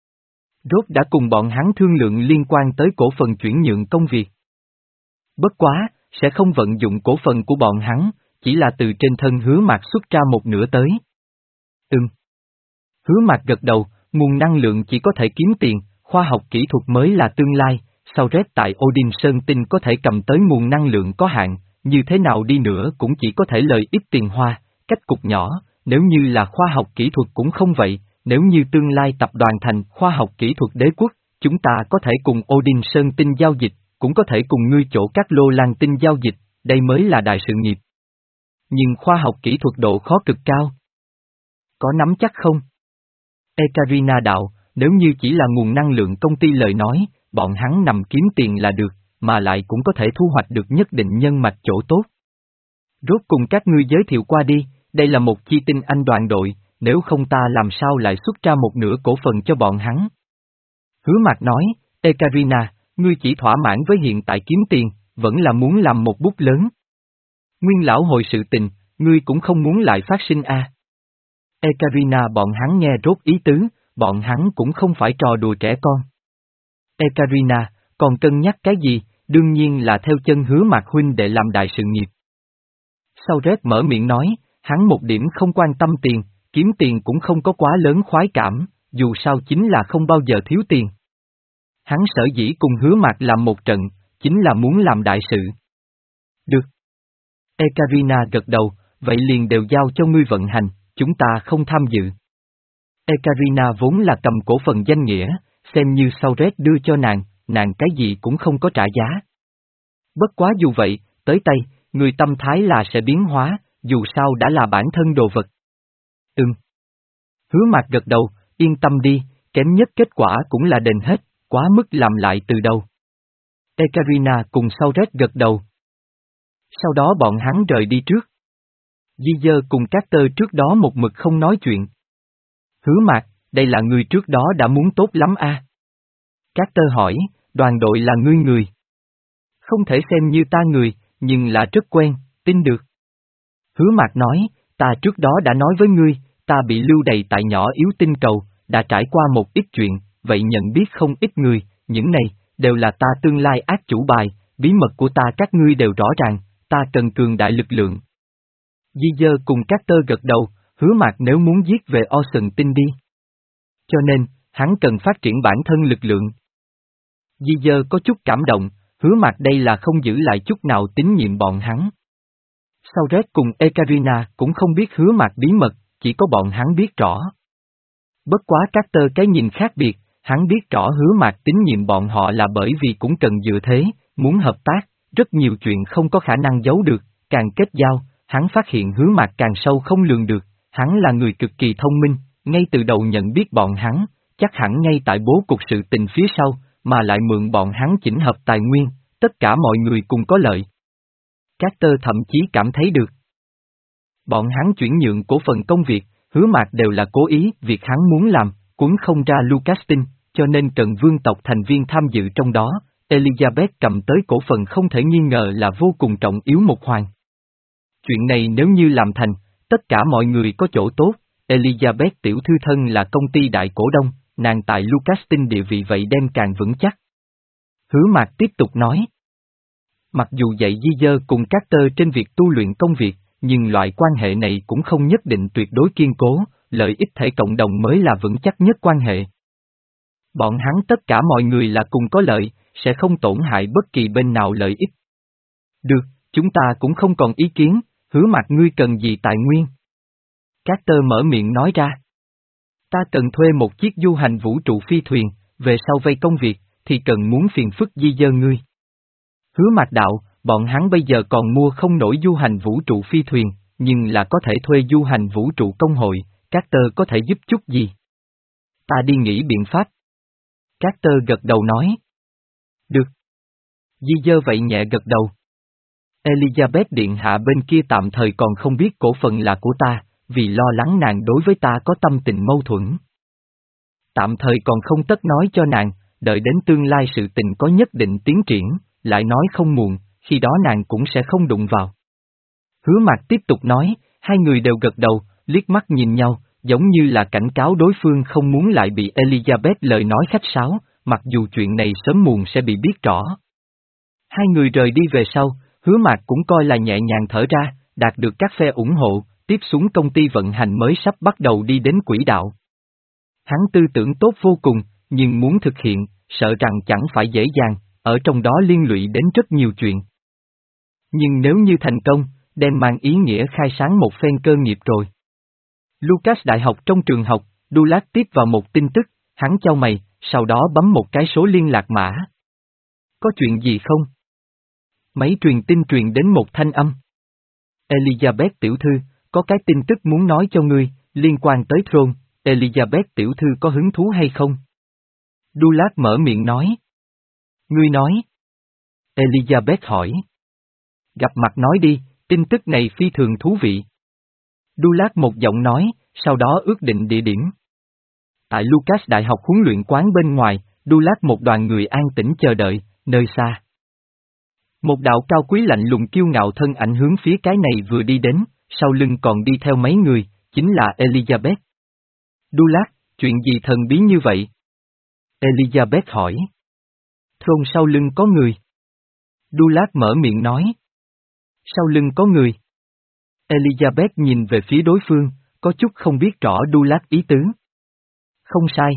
Rốt đã cùng bọn hắn thương lượng liên quan tới cổ phần chuyển nhượng công việc. Bất quá, sẽ không vận dụng cổ phần của bọn hắn, chỉ là từ trên thân Hứa Mạc xuất ra một nửa tới. Ừm. Hứa Mạc gật đầu, nguồn năng lượng chỉ có thể kiếm tiền, khoa học kỹ thuật mới là tương lai, sau Red tại Odin Sơn Tinh có thể cầm tới nguồn năng lượng có hạn, như thế nào đi nữa cũng chỉ có thể lời ít tiền hoa, cách cục nhỏ, nếu như là khoa học kỹ thuật cũng không vậy, nếu như tương lai tập đoàn thành khoa học kỹ thuật đế quốc, chúng ta có thể cùng Odin Sơn Tinh giao dịch, cũng có thể cùng ngươi chỗ các lô lan tinh giao dịch, đây mới là đại sự nghiệp. Nhưng khoa học kỹ thuật độ khó cực cao. Có nắm chắc không? Ekaterina đạo, nếu như chỉ là nguồn năng lượng công ty lời nói, bọn hắn nằm kiếm tiền là được, mà lại cũng có thể thu hoạch được nhất định nhân mạch chỗ tốt. Rốt cùng các ngươi giới thiệu qua đi, đây là một chi tinh anh đoàn đội, nếu không ta làm sao lại xuất ra một nửa cổ phần cho bọn hắn. Hứa Mạc nói, Ekaterina, ngươi chỉ thỏa mãn với hiện tại kiếm tiền, vẫn là muốn làm một bút lớn. Nguyên lão hồi sự tình, ngươi cũng không muốn lại phát sinh a. À. Ekaterina bọn hắn nghe rốt ý tứ, bọn hắn cũng không phải trò đùa trẻ con. Ekaterina, còn cân nhắc cái gì, đương nhiên là theo chân Hứa Mạc huynh để làm đại sự nghiệp. Sau Red mở miệng nói, hắn một điểm không quan tâm tiền, kiếm tiền cũng không có quá lớn khoái cảm, dù sao chính là không bao giờ thiếu tiền. Hắn sở dĩ cùng Hứa Mạc làm một trận, chính là muốn làm đại sự. Được. Ekaterina gật đầu, vậy liền đều giao cho ngươi vận hành, chúng ta không tham dự. Ekaterina vốn là cầm cổ phần danh nghĩa, xem như Sauret đưa cho nàng, nàng cái gì cũng không có trả giá. Bất quá dù vậy, tới tay, người tâm thái là sẽ biến hóa, dù sao đã là bản thân đồ vật. Ừm. Hứa Mạc gật đầu, yên tâm đi, kém nhất kết quả cũng là đền hết, quá mức làm lại từ đầu. Ekaterina cùng Sauret gật đầu. Sau đó bọn hắn rời đi trước. Di Dơ cùng Carter trước đó một mực không nói chuyện. Hứa Mạc, đây là người trước đó đã muốn tốt lắm a. À? Carter hỏi, đoàn đội là ngươi người. Không thể xem như ta người, nhưng là rất quen, tin được. Hứa Mạc nói, ta trước đó đã nói với ngươi, ta bị lưu đày tại nhỏ yếu tinh cầu, đã trải qua một ít chuyện, vậy nhận biết không ít người, những này, đều là ta tương lai ác chủ bài, bí mật của ta các ngươi đều rõ ràng, ta cần cường đại lực lượng. Di Dơ cùng Carter gật đầu, Hứa Mạc nếu muốn giết về Ocean tinh đi. Cho nên, hắn cần phát triển bản thân lực lượng. Di Dơ có chút cảm động, Hứa Mạc đây là không giữ lại chút nào tín nhiệm bọn hắn. Sauret cùng Ekaterina cũng không biết Hứa Mạc bí mật, chỉ có bọn hắn biết rõ. Bất quá Carter cái nhìn khác biệt, hắn biết rõ Hứa Mạc tín nhiệm bọn họ là bởi vì cũng cần dựa thế, muốn hợp tác, rất nhiều chuyện không có khả năng giấu được, càng kết giao, hắn phát hiện Hứa Mạc càng sâu không lường được, hắn là người cực kỳ thông minh, ngay từ đầu nhận biết bọn hắn, chắc hẳn ngay tại bố cục sự tình phía sau, mà lại mượn bọn hắn chỉnh hợp tài nguyên, tất cả mọi người cùng có lợi. Carter thậm chí cảm thấy được. Bọn hắn chuyển nhượng cổ phần công việc, Hứa Mạc đều là cố ý, việc hắn muốn làm, cuốn không ra Lucastin, cho nên cần vương tộc thành viên tham dự trong đó, Elizabeth cầm tới cổ phần không thể nghi ngờ là vô cùng trọng yếu một hoàn. Chuyện này nếu như làm thành, tất cả mọi người có chỗ tốt, Elizabeth tiểu thư thân là công ty đại cổ đông, nàng tại Lucastin địa vị vậy đem càng vững chắc. Hứa Mạc tiếp tục nói. Mặc dù dạy Di Dơ cùng Carter trên việc tu luyện công việc, nhưng loại quan hệ này cũng không nhất định tuyệt đối kiên cố, lợi ích thể cộng đồng mới là vững chắc nhất quan hệ. Bọn hắn tất cả mọi người là cùng có lợi, sẽ không tổn hại bất kỳ bên nào lợi ích. Được, chúng ta cũng không còn ý kiến, Hứa Mạc ngươi cần gì tài nguyên? Carter mở miệng nói ra. Ta cần thuê một chiếc du hành vũ trụ phi thuyền, về sau vây công việc, thì cần muốn phiền phức Di Dơ ngươi. Hứa Mạc đạo, bọn hắn bây giờ còn mua không nổi du hành vũ trụ phi thuyền, nhưng là có thể thuê du hành vũ trụ công hội, Carter có thể giúp chút gì? Ta đi nghĩ biện pháp. Carter gật đầu nói. Được. Di Dơ vậy nhẹ gật đầu. Elizabeth điện hạ bên kia tạm thời còn không biết cổ phần là của ta, vì lo lắng nàng đối với ta có tâm tình mâu thuẫn. Tạm thời còn không tất nói cho nàng, đợi đến tương lai sự tình có nhất định tiến triển, lại nói không muộn, khi đó nàng cũng sẽ không đụng vào. Hứa Mạc tiếp tục nói, hai người đều gật đầu, liếc mắt nhìn nhau, giống như là cảnh cáo đối phương không muốn lại bị Elizabeth lời nói khách sáo, mặc dù chuyện này sớm muộn sẽ bị biết rõ. Hai người rời đi về sau, Hứa Mạc cũng coi là nhẹ nhàng thở ra, đạt được các phe ủng hộ, tiếp xuống công ty vận hành mới sắp bắt đầu đi đến quỹ đạo. Hắn tư tưởng tốt vô cùng, nhưng muốn thực hiện, sợ rằng chẳng phải dễ dàng, ở trong đó liên lụy đến rất nhiều chuyện. Nhưng nếu như thành công, đem mang ý nghĩa khai sáng một phen cơ nghiệp rồi. Lucas đại học trong trường học, Dulac tiếp vào một tin tức, hắn chau mày, sau đó bấm một cái số liên lạc mã. Có chuyện gì không? Máy truyền tin truyền đến một thanh âm. Elizabeth tiểu thư, có cái tin tức muốn nói cho ngươi, liên quan tới Throne, Elizabeth tiểu thư có hứng thú hay không? Dulac mở miệng nói. Ngươi nói. Elizabeth hỏi. Gặp mặt nói đi, tin tức này phi thường thú vị. Dulac một giọng nói, sau đó ước định địa điểm. Tại Lucas đại học huấn luyện quán bên ngoài, Dulac một đoàn người an tĩnh chờ đợi, nơi xa. Một đạo cao quý lạnh lùng kiêu ngạo thân ảnh hướng phía cái này vừa đi đến, sau lưng còn đi theo mấy người, chính là Elizabeth. Dulac, chuyện gì thần bí như vậy? Elizabeth hỏi. Throne sau lưng có người. Dulac mở miệng nói. Sau lưng có người. Elizabeth nhìn về phía đối phương, có chút không biết rõ Dulat ý tứ. Không sai.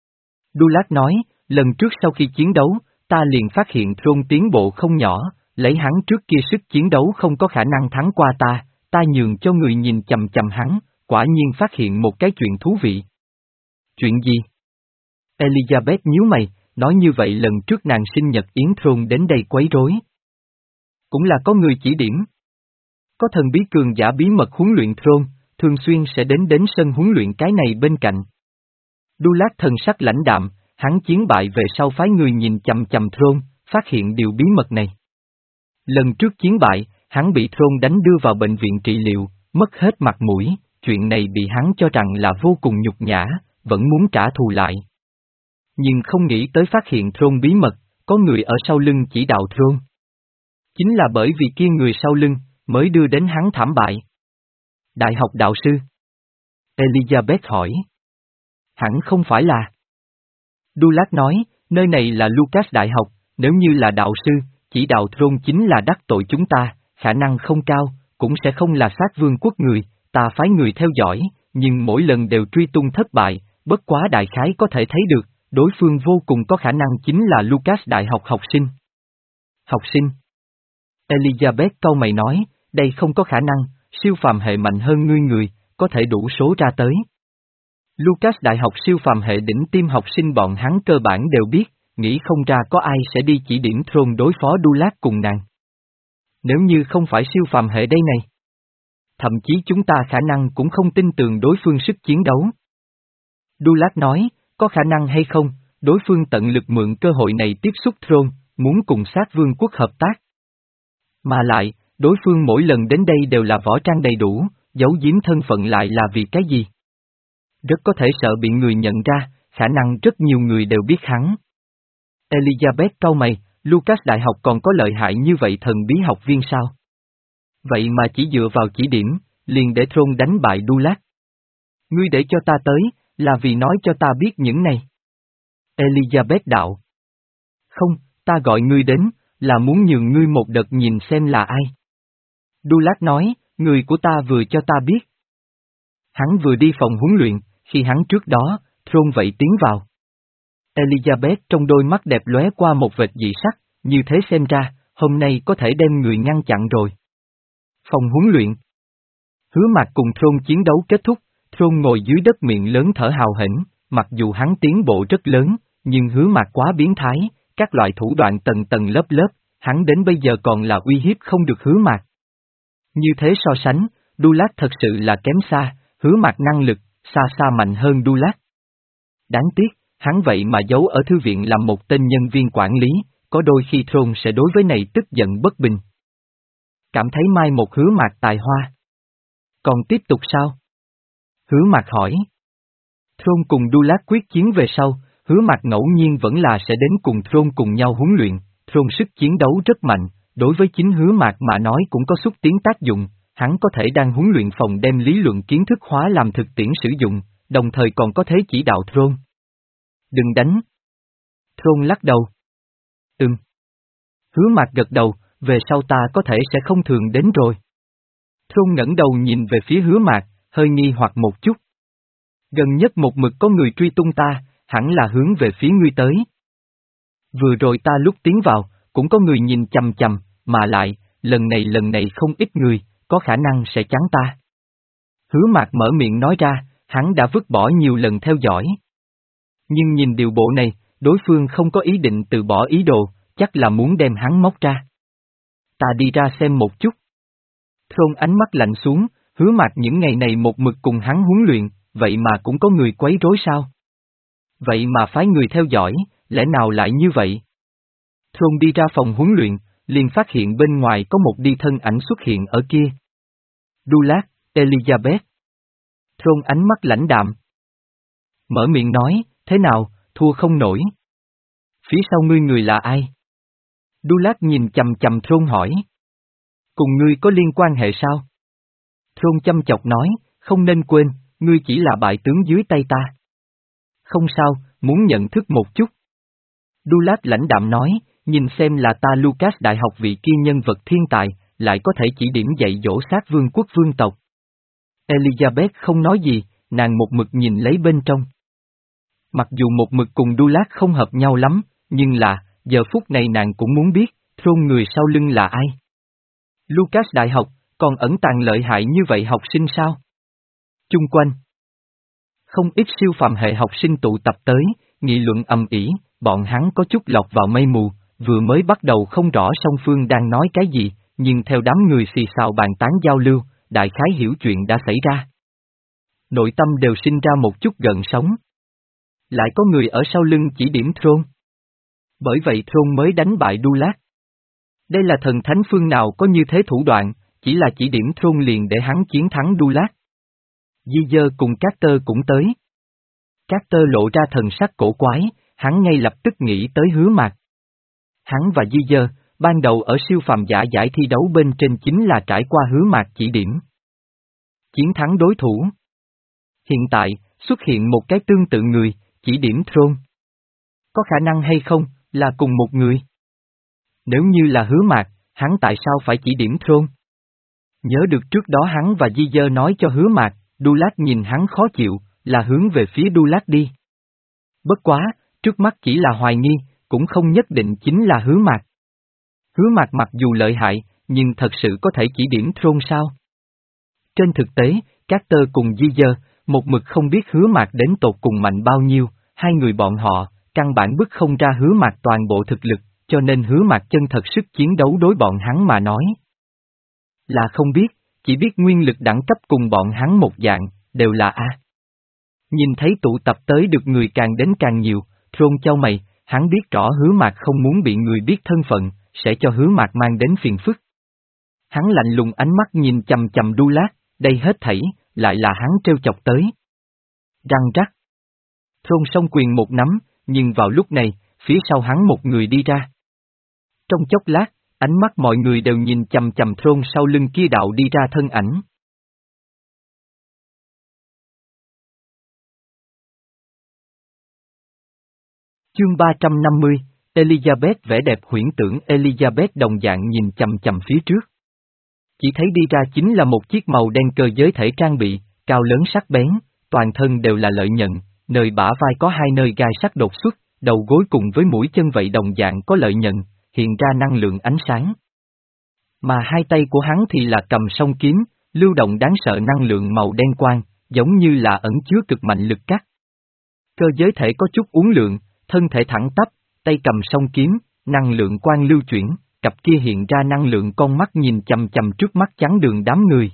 Dulat nói, lần trước sau khi chiến đấu, ta liền phát hiện Thron tiến bộ không nhỏ, lấy hắn trước kia sức chiến đấu không có khả năng thắng qua ta, ta nhường cho người nhìn chầm chầm hắn, quả nhiên phát hiện một cái chuyện thú vị. Chuyện gì? Elizabeth nhíu mày, nói như vậy lần trước nàng sinh nhật Yến Thron đến đây quấy rối. Cũng là có người chỉ điểm. Có thần bí cường giả bí mật huấn luyện Thron, thường xuyên sẽ đến đến sân huấn luyện cái này bên cạnh. Dulat thần sắc lãnh đạm, hắn chiến bại về sau phái người nhìn chầm chầm Thron, phát hiện điều bí mật này. Lần trước chiến bại, hắn bị Thron đánh đưa vào bệnh viện trị liệu, mất hết mặt mũi, chuyện này bị hắn cho rằng là vô cùng nhục nhã, vẫn muốn trả thù lại. Nhưng không nghĩ tới phát hiện Thron bí mật, có người ở sau lưng chỉ đạo Thron. Chính là bởi vì kia người sau lưng, mới đưa đến hắn thảm bại. Đại học đạo sư? Elizabeth hỏi. Hẳn không phải là. Dulat nói, nơi này là Lucas Đại học, nếu như là đạo sư, chỉ đạo Thron chính là đắc tội chúng ta, khả năng không cao, cũng sẽ không là sát vương quốc người, ta phái người theo dõi, nhưng mỗi lần đều truy tung thất bại, bất quá đại khái có thể thấy được, đối phương vô cùng có khả năng chính là Lucas Đại học học sinh. Học sinh? Elizabeth cau mày nói, đây không có khả năng, siêu phàm hệ mạnh hơn ngươi người, có thể đủ số ra tới. Lucas Đại học siêu phàm hệ đỉnh tiêm học sinh bọn hắn cơ bản đều biết, nghĩ không ra có ai sẽ đi chỉ điểm Thron đối phó Dulat cùng nàng. Nếu như không phải siêu phàm hệ đây này, thậm chí chúng ta khả năng cũng không tin tưởng đối phương sức chiến đấu. Dulat nói, có khả năng hay không, đối phương tận lực mượn cơ hội này tiếp xúc Thron, muốn cùng sát vương quốc hợp tác. Mà lại, đối phương mỗi lần đến đây đều là võ trang đầy đủ, giấu giếm thân phận lại là vì cái gì? Rất có thể sợ bị người nhận ra, khả năng rất nhiều người đều biết hắn. Elizabeth cau mày, Lucas Đại học còn có lợi hại như vậy thần bí học viên sao? Vậy mà chỉ dựa vào chỉ điểm, liền để Thron đánh bại Dulat. Ngươi để cho ta tới, là vì nói cho ta biết những này. Elizabeth đạo. Không, ta gọi ngươi đến, là muốn nhường ngươi một đợt nhìn xem là ai. Dulat nói, người của ta vừa cho ta biết. Hắn vừa đi phòng huấn luyện, khi hắn trước đó, Thron vậy tiến vào. Elizabeth trong đôi mắt đẹp lóe qua một vệt dị sắc, như thế xem ra, hôm nay có thể đem người ngăn chặn rồi. Phòng huấn luyện. Hứa Mạc cùng Thron chiến đấu kết thúc, Thron ngồi dưới đất miệng lớn thở hào hĩnh, mặc dù hắn tiến bộ rất lớn, nhưng Hứa Mạc quá biến thái, các loại thủ đoạn tầng tầng lớp lớp, hắn đến bây giờ còn là uy hiếp không được Hứa Mạc. Như thế so sánh, Dulat thật sự là kém xa, Hứa Mạc năng lực, xa xa mạnh hơn Dulat. Đáng tiếc, hắn vậy mà giấu ở thư viện làm một tên nhân viên quản lý, có đôi khi Thron sẽ đối với này tức giận bất bình. Cảm thấy mai một Hứa Mạc tài hoa. Còn tiếp tục sao? Hứa Mạc hỏi. Thron cùng Dulat quyết chiến về sau, Hứa Mạc ngẫu nhiên vẫn là sẽ đến cùng Thron cùng nhau huấn luyện, Thron sức chiến đấu rất mạnh, đối với chính Hứa Mạc mà nói cũng có xúc tiến tác dụng, hắn có thể đang huấn luyện phòng đem lý luận kiến thức hóa làm thực tiễn sử dụng, đồng thời còn có thể chỉ đạo Thron. Đừng đánh. Thron lắc đầu. Ừm. Hứa Mạc gật đầu, về sau ta có thể sẽ không thường đến rồi. Thron ngẩng đầu nhìn về phía Hứa Mạc, hơi nghi hoặc một chút. Gần nhất một mực có người truy tung ta, hẳn là hướng về phía ngươi tới. Vừa rồi ta lúc tiến vào, cũng có người nhìn chằm chằm, mà lại, lần này lần này không ít người, có khả năng sẽ chắn ta. Hứa Mạc mở miệng nói ra, hắn đã vứt bỏ nhiều lần theo dõi. Nhưng nhìn điều bộ này, đối phương không có ý định từ bỏ ý đồ, chắc là muốn đem hắn móc ra. Ta đi ra xem một chút. Thron ánh mắt lạnh xuống, Hứa Mạc những ngày này một mực cùng hắn huấn luyện, vậy mà cũng có người quấy rối sao? Vậy mà phái người theo dõi, lẽ nào lại như vậy? Thron đi ra phòng huấn luyện, liền phát hiện bên ngoài có một đi thân ảnh xuất hiện ở kia. Dulat, Elizabeth. Thron ánh mắt lãnh đạm. Mở miệng nói, thế nào, thua không nổi. Phía sau ngươi người là ai? Dulat nhìn chầm chầm Thron hỏi. Cùng ngươi có liên quan hệ sao? Thron chăm chọc nói, không nên quên, ngươi chỉ là bại tướng dưới tay ta. Không sao, muốn nhận thức một chút. Dulat lãnh đạm nói, nhìn xem là ta Lucas Đại học vị kia nhân vật thiên tài, lại có thể chỉ điểm dạy dỗ sát vương quốc vương tộc. Elizabeth không nói gì, nàng một mực nhìn lấy bên trong. Mặc dù một mực cùng Dulas không hợp nhau lắm, nhưng là, giờ phút này nàng cũng muốn biết, Thron người sau lưng là ai. Lucas đại học, còn ẩn tàng lợi hại như vậy học sinh sao? Chung quanh. Không ít siêu phàm hệ học sinh tụ tập tới, nghị luận ầm ĩ, bọn hắn có chút lọt vào mây mù, vừa mới bắt đầu không rõ song phương đang nói cái gì, nhưng theo đám người xì xào bàn tán giao lưu, đại khái hiểu chuyện đã xảy ra. Nội tâm đều sinh ra một chút gần sống. Lại có người ở sau lưng chỉ điểm Thron. Bởi vậy Thron mới đánh bại Dulas. Đây là thần thánh phương nào có như thế thủ đoạn, chỉ là chỉ điểm Thron liền để hắn chiến thắng Dulas. Di cùng Carter cũng tới. Carter lộ ra thần sắc cổ quái, hắn ngay lập tức nghĩ tới Hứa Mạc. Hắn và Di ban đầu ở siêu phàm giả giải thi đấu bên trên chính là trải qua Hứa Mạc chỉ điểm. Chiến thắng đối thủ. Hiện tại, xuất hiện một cái tương tự người, chỉ điểm Thron. Có khả năng hay không, là cùng một người? Nếu như là Hứa Mạc, hắn tại sao phải chỉ điểm Thron? Nhớ được trước đó hắn và Di nói cho Hứa Mạc, Dulas nhìn hắn khó chịu, là hướng về phía Dulas đi. Bất quá, trước mắt chỉ là hoài nghi, cũng không nhất định chính là Hứa Mạc. Hứa Mạc mặc dù lợi hại, nhưng thật sự có thể chỉ điểm Thron sao? Trên thực tế, Carter cùng Di một mực không biết Hứa Mạc đến tột cùng mạnh bao nhiêu, hai người bọn họ, căn bản bức không ra Hứa Mạc toàn bộ thực lực, cho nên Hứa Mạc chân thật sức chiến đấu đối bọn hắn mà nói. Là không biết, chỉ biết nguyên lực đẳng cấp cùng bọn hắn một dạng, đều là A. Nhìn thấy tụ tập tới được người càng đến càng nhiều, Thron chau mày, hắn biết rõ Hứa Mạc không muốn bị người biết thân phận, sẽ cho Hứa Mạc mang đến phiền phức. Hắn lạnh lùng ánh mắt nhìn chầm chầm Dulas, đây hết thảy, lại là hắn trêu chọc tới. Răng rắc. Thron song quyền một nắm, nhưng vào lúc này, phía sau hắn một người đi ra. Trong chốc lát, ánh mắt mọi người đều nhìn chầm chầm Thron sau lưng kia đạo đi ra thân ảnh. Chương ba trăm năm mươi, Elizabeth vẻ đẹp huyễn tưởng. Elizabeth đồng dạng nhìn chầm chầm phía trước. Chỉ thấy đi ra chính là một chiếc màu đen cơ giới thể trang bị, cao lớn sắc bén, toàn thân đều là lợi nhận, nơi bả vai có hai nơi gai sắt đột xuất, đầu gối cùng với mũi chân vậy đồng dạng có lợi nhận, hiện ra năng lượng ánh sáng. Mà hai tay của hắn thì là cầm song kiếm, lưu động đáng sợ năng lượng màu đen quang, giống như là ẩn chứa cực mạnh lực cắt. Cơ giới thể có chút uốn lượn, thân thể thẳng tắp, tay cầm song kiếm, năng lượng quang lưu chuyển, cặp kia hiện ra năng lượng con mắt nhìn chầm chầm trước mắt chắn đường đám người.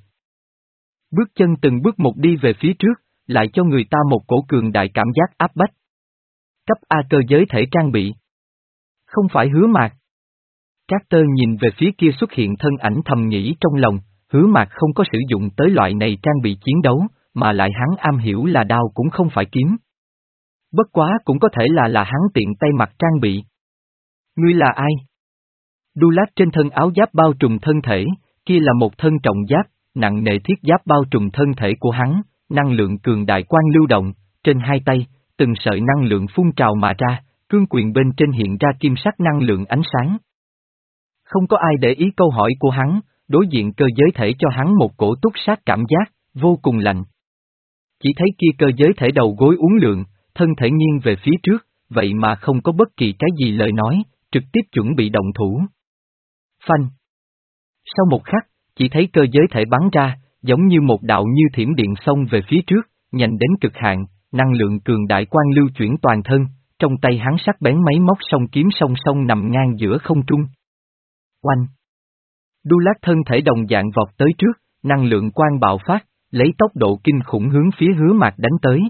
Bước chân từng bước một đi về phía trước, lại cho người ta một cổ cường đại cảm giác áp bách. Cấp A cơ giới thể trang bị. Không phải Hứa Mạc. Carter nhìn về phía kia xuất hiện thân ảnh thầm nghĩ trong lòng, Hứa Mạc không có sử dụng tới loại này trang bị chiến đấu, mà lại hắn am hiểu là đao cũng không phải kiếm. Bất quá cũng có thể là là hắn tiện tay mặc trang bị. Ngươi là ai? Dulas trên thân áo giáp bao trùm thân thể, kia là một thân trọng giáp, nặng nề thiết giáp bao trùm thân thể của hắn, năng lượng cường đại quang lưu động, trên hai tay, từng sợi năng lượng phun trào mà ra, cương quyền bên trên hiện ra kim sắc năng lượng ánh sáng. Không có ai để ý câu hỏi của hắn, đối diện cơ giới thể cho hắn một cổ túc sát cảm giác, vô cùng lạnh. Chỉ thấy kia cơ giới thể đầu gối uốn lượn, thân thể nghiêng về phía trước, vậy mà không có bất kỳ cái gì lời nói, trực tiếp chuẩn bị động thủ. Phanh. Sau một khắc, chỉ thấy cơ giới thể bắn ra, giống như một đạo như thiểm điện xông về phía trước, nhanh đến cực hạn, năng lượng cường đại quang lưu chuyển toàn thân, trong tay hắn sắc bén máy móc song kiếm song song nằm ngang giữa không trung. Oanh. Dulas thân thể đồng dạng vọt tới trước, năng lượng quang bạo phát, lấy tốc độ kinh khủng hướng phía Hứa Mạc đánh tới.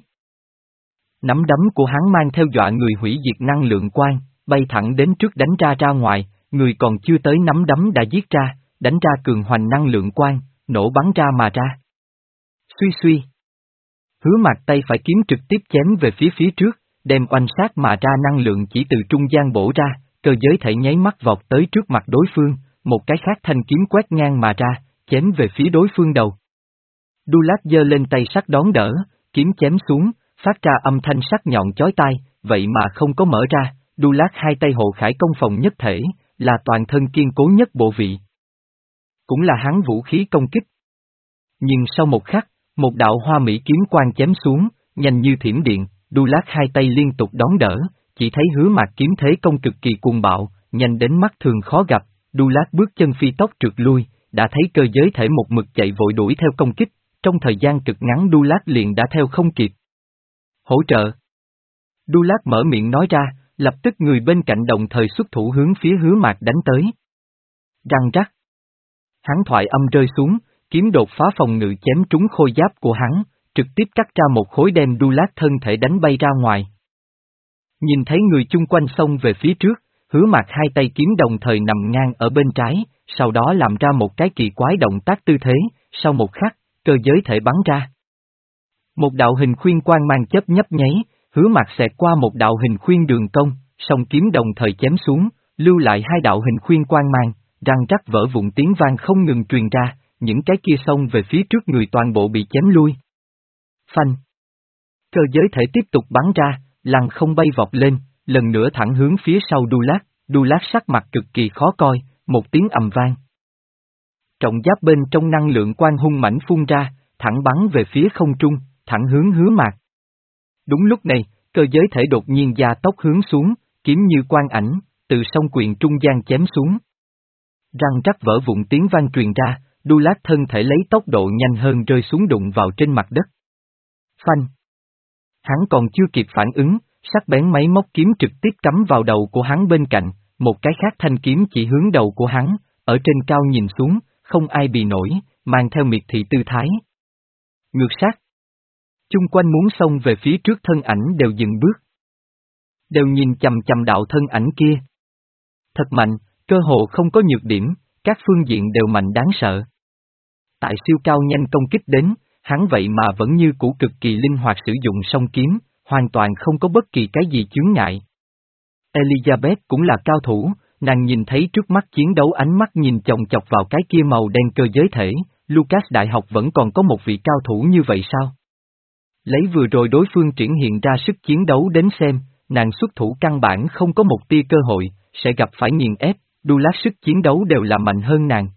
Nắm đấm của hắn mang theo dọa người hủy diệt năng lượng quang, bay thẳng đến trước đánh ra ra ngoài, người còn chưa tới nắm đấm đã giết ra, đánh ra cường hoành năng lượng quang, nổ bắn ra mà ra. Suy suy. Hứa Mạc tay phải kiếm trực tiếp chém về phía phía trước, đem oanh sát mà ra năng lượng chỉ từ trung gian bổ ra, cơ giới thể nháy mắt vọt tới trước mặt đối phương, một cái khác thanh kiếm quét ngang mà ra, chém về phía đối phương đầu. Dulas giơ lên tay sắt đón đỡ, kiếm chém xuống, phát ra âm thanh sắc nhọn chói tai, vậy mà không có mở ra, Dulas hai tay hộ khải công phòng nhất thể, là toàn thân kiên cố nhất bộ vị. cũng là hắn vũ khí công kích. Nhưng sau một khắc, một đạo hoa mỹ kiếm quang chém xuống, nhanh như thiểm điện, Dulat hai tay liên tục đón đỡ, chỉ thấy Hứa Mạc kiếm thế công cực kỳ cuồng bạo, nhanh đến mắt thường khó gặp, Dulat bước chân phi tốc trượt lui, đã thấy cơ giới thể một mực chạy vội đuổi theo công kích, trong thời gian cực ngắn Dulat liền đã theo không kịp. Hỗ trợ! Dulat mở miệng nói ra, lập tức người bên cạnh đồng thời xuất thủ hướng phía Hứa Mạc đánh tới. Răng rắc! Hắn thoại âm rơi xuống, kiếm đột phá phòng ngự chém trúng khôi giáp của hắn, trực tiếp cắt ra một khối đem Dulat thân thể đánh bay ra ngoài. Nhìn thấy người chung quanh xông về phía trước, Hứa Mạc hai tay kiếm đồng thời nằm ngang ở bên trái, sau đó làm ra một cái kỳ quái động tác tư thế, sau một khắc, cơ giới thể bắn ra. Một đạo hình khuyên quang mang chớp nhấp nháy, Hứa Mạc xẹt qua một đạo hình khuyên đường cong, song kiếm đồng thời chém xuống, lưu lại hai đạo hình khuyên quang mang, răng rắc vỡ vụn tiếng vang không ngừng truyền ra, những cái kia xông về phía trước người toàn bộ bị chém lui. Phanh! Cơ giới thể tiếp tục bắn ra, lăng không bay vọt lên, lần nữa thẳng hướng phía sau Dulat, Dulat sắc mặt cực kỳ khó coi, một tiếng ầm vang. Trọng giáp bên trong năng lượng quang hung mãnh phun ra, thẳng bắn về phía không trung, thẳng hướng Hứa Mạc. Đúng lúc này, cơ giới thể đột nhiên gia tốc hướng xuống, kiếm như quang ảnh, từ song quyền trung gian chém xuống. Răng rắc vỡ vụn tiếng vang truyền ra, Dulat thân thể lấy tốc độ nhanh hơn rơi xuống đụng vào trên mặt đất. Phanh! Hắn còn chưa kịp phản ứng, sắc bén máy móc kiếm trực tiếp cắm vào đầu của hắn bên cạnh, một cái khác thanh kiếm chỉ hướng đầu của hắn, ở trên cao nhìn xuống, không ai bị nổi, mang theo miệt thị tư thái. Ngược sát! Chung quanh muốn xông về phía trước thân ảnh đều dừng bước. Đều nhìn chằm chằm đạo thân ảnh kia. Thật mạnh, cơ hồ không có nhược điểm, các phương diện đều mạnh đáng sợ. Tại siêu cao nhanh công kích đến, hắn vậy mà vẫn như cũ cực kỳ linh hoạt sử dụng song kiếm, hoàn toàn không có bất kỳ cái gì chướng ngại. Elizabeth cũng là cao thủ, nàng nhìn thấy trước mắt chiến đấu ánh mắt nhìn chòng chọc vào cái kia màu đen cơ giới thể, Lucas Đại học vẫn còn có một vị cao thủ như vậy sao? Lấy vừa rồi đối phương triển hiện ra sức chiến đấu đến xem, nàng xuất thủ căn bản không có một tia cơ hội, sẽ gặp phải nghiền ép, Dulat sức chiến đấu đều là mạnh hơn nàng.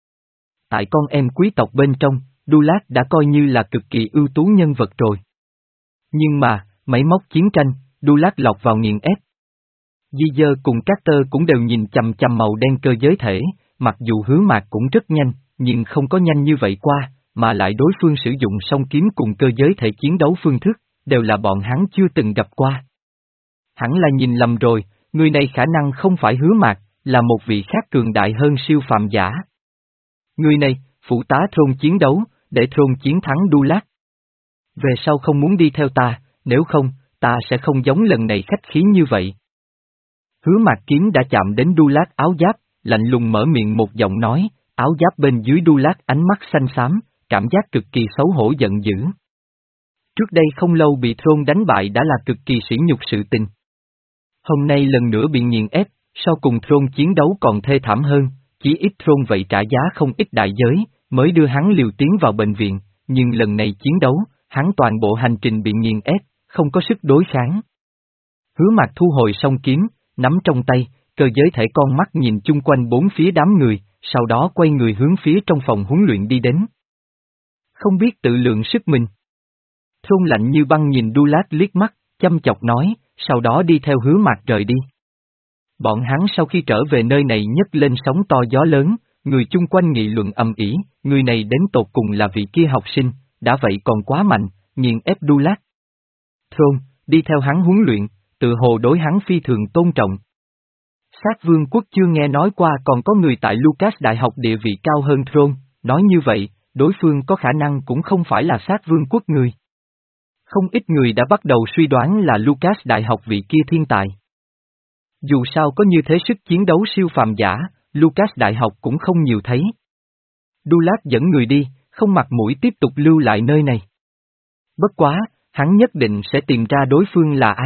Tại con em quý tộc bên trong, Dulat đã coi như là cực kỳ ưu tú nhân vật rồi. Nhưng mà, máy móc chiến tranh, Dulat lọt vào nghiền ép. Di Dơ cùng Carter cũng đều nhìn chằm chằm màu đen cơ giới thể, mặc dù Hứa Mạc cũng rất nhanh, nhưng không có nhanh như vậy qua, mà lại đối phương sử dụng song kiếm cùng cơ giới thể chiến đấu phương thức, đều là bọn hắn chưa từng gặp qua. Hẳn là nhìn lầm rồi, người này khả năng không phải Hứa Mạc, là một vị khác cường đại hơn siêu phàm giả. Người này, phụ tá Thron chiến đấu, để Thron chiến thắng Dulat. Về sau không muốn đi theo ta, nếu không, ta sẽ không giống lần này khách khí như vậy. Hứa Mạc kiếm đã chạm đến Dulat áo giáp, lạnh lùng mở miệng một giọng nói, áo giáp bên dưới Dulat ánh mắt xanh xám, cảm giác cực kỳ xấu hổ giận dữ. Trước đây không lâu bị Thron đánh bại đã là cực kỳ sỉ nhục sự tình. Hôm nay lần nữa bị nghiền ép, sau cùng Thron chiến đấu còn thê thảm hơn, chỉ ít Thron vậy trả giá không ít đại giới, mới đưa hắn liều tiến vào bệnh viện, nhưng lần này chiến đấu, hắn toàn bộ hành trình bị nghiền ép, không có sức đối kháng. Hứa Mạc thu hồi song kiếm, nắm trong tay, cơ giới thể con mắt nhìn chung quanh bốn phía đám người, sau đó quay người hướng phía trong phòng huấn luyện đi đến. Không biết tự lượng sức mình. Thron lạnh như băng nhìn Dulat liếc mắt, chăm chọc nói, sau đó đi theo Hứa Mạc rời đi. Bọn hắn sau khi trở về nơi này nhấc lên sóng to gió lớn, người chung quanh nghị luận ầm ĩ, người này đến tột cùng là vị kia học sinh, đã vậy còn quá mạnh, nghiền ép Dulat. Thron, đi theo hắn huấn luyện, tự hồ đối hắn phi thường tôn trọng. Sát vương quốc chưa nghe nói qua còn có người tại Lucas Đại học địa vị cao hơn Thron, nói như vậy, đối phương có khả năng cũng không phải là sát vương quốc người. Không ít người đã bắt đầu suy đoán là Lucas Đại học vị kia thiên tài. Dù sao có như thế sức chiến đấu siêu phàm giả, Lucas Đại học cũng không nhiều thấy. Dulat dẫn người đi, không mặt mũi tiếp tục lưu lại nơi này. Bất quá, hắn nhất định sẽ tìm ra đối phương là ai.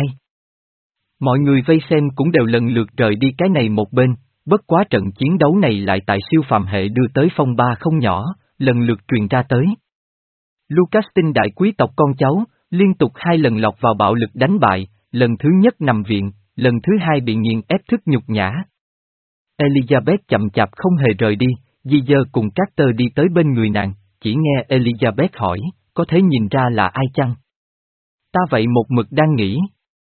Mọi người vây xem cũng đều lần lượt rời đi cái này một bên, bất quá trận chiến đấu này lại tại siêu phàm hệ đưa tới phong ba không nhỏ, lần lượt truyền ra tới. Lucas tinh đại quý tộc con cháu, liên tục hai lần lọt vào bạo lực đánh bại, lần thứ nhất nằm viện, lần thứ hai bị nghiền ép thức nhục nhã. Elizabeth chậm chạp không hề rời đi, Di Dơ cùng Carter đi tới bên người nàng, chỉ nghe Elizabeth hỏi, có thể nhìn ra là ai chăng? Ta vậy một mực đang nghĩ.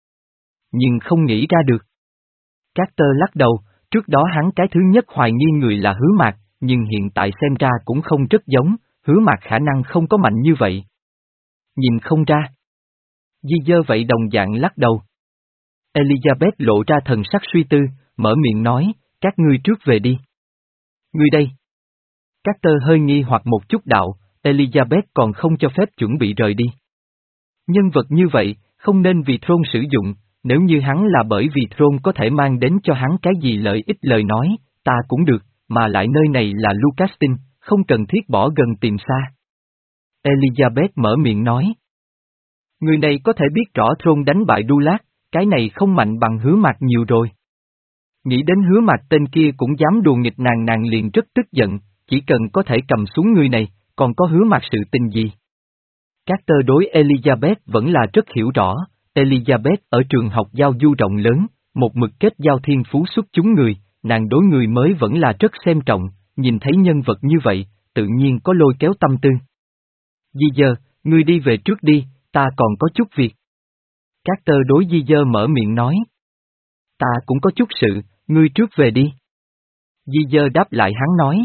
Nhưng không nghĩ ra được. Carter lắc đầu, trước đó hắn cái thứ nhất hoài nghi người là Hứa Mạc, nhưng hiện tại xem ra cũng không rất giống, Hứa Mạc khả năng không có mạnh như vậy. Nhìn không ra. Di Dơ vậy đồng dạng lắc đầu. Elizabeth lộ ra thần sắc suy tư, mở miệng nói, các ngươi trước về đi. Ngươi đây. Carter hơi nghi hoặc một chút đạo, Elizabeth còn không cho phép chuẩn bị rời đi. Nhân vật như vậy, không nên vì Throne sử dụng, nếu như hắn là bởi vì Throne có thể mang đến cho hắn cái gì lợi ích lời nói, ta cũng được, mà lại nơi này là Lucastin, không cần thiết bỏ gần tìm xa. Elizabeth mở miệng nói. Người này có thể biết rõ Throne đánh bại Dulas, cái này không mạnh bằng Hứa Mạc nhiều rồi. Nghĩ đến Hứa Mạc tên kia cũng dám đùa nghịch nàng nàng liền rất tức giận, chỉ cần có thể cầm xuống người này, còn có Hứa Mạc sự tình gì. Carter đối Elizabeth vẫn là rất hiểu rõ, Elizabeth ở trường học giao du rộng lớn, một mực kết giao thiên phú xuất chúng người, nàng đối người mới vẫn là rất xem trọng, nhìn thấy nhân vật như vậy, tự nhiên có lôi kéo tâm tư. Di Dơ, ngươi đi về trước đi, ta còn có chút việc. Carter đối Di Dơ mở miệng nói. Ta cũng có chút sự, ngươi trước về đi. Di Dơ đáp lại hắn nói.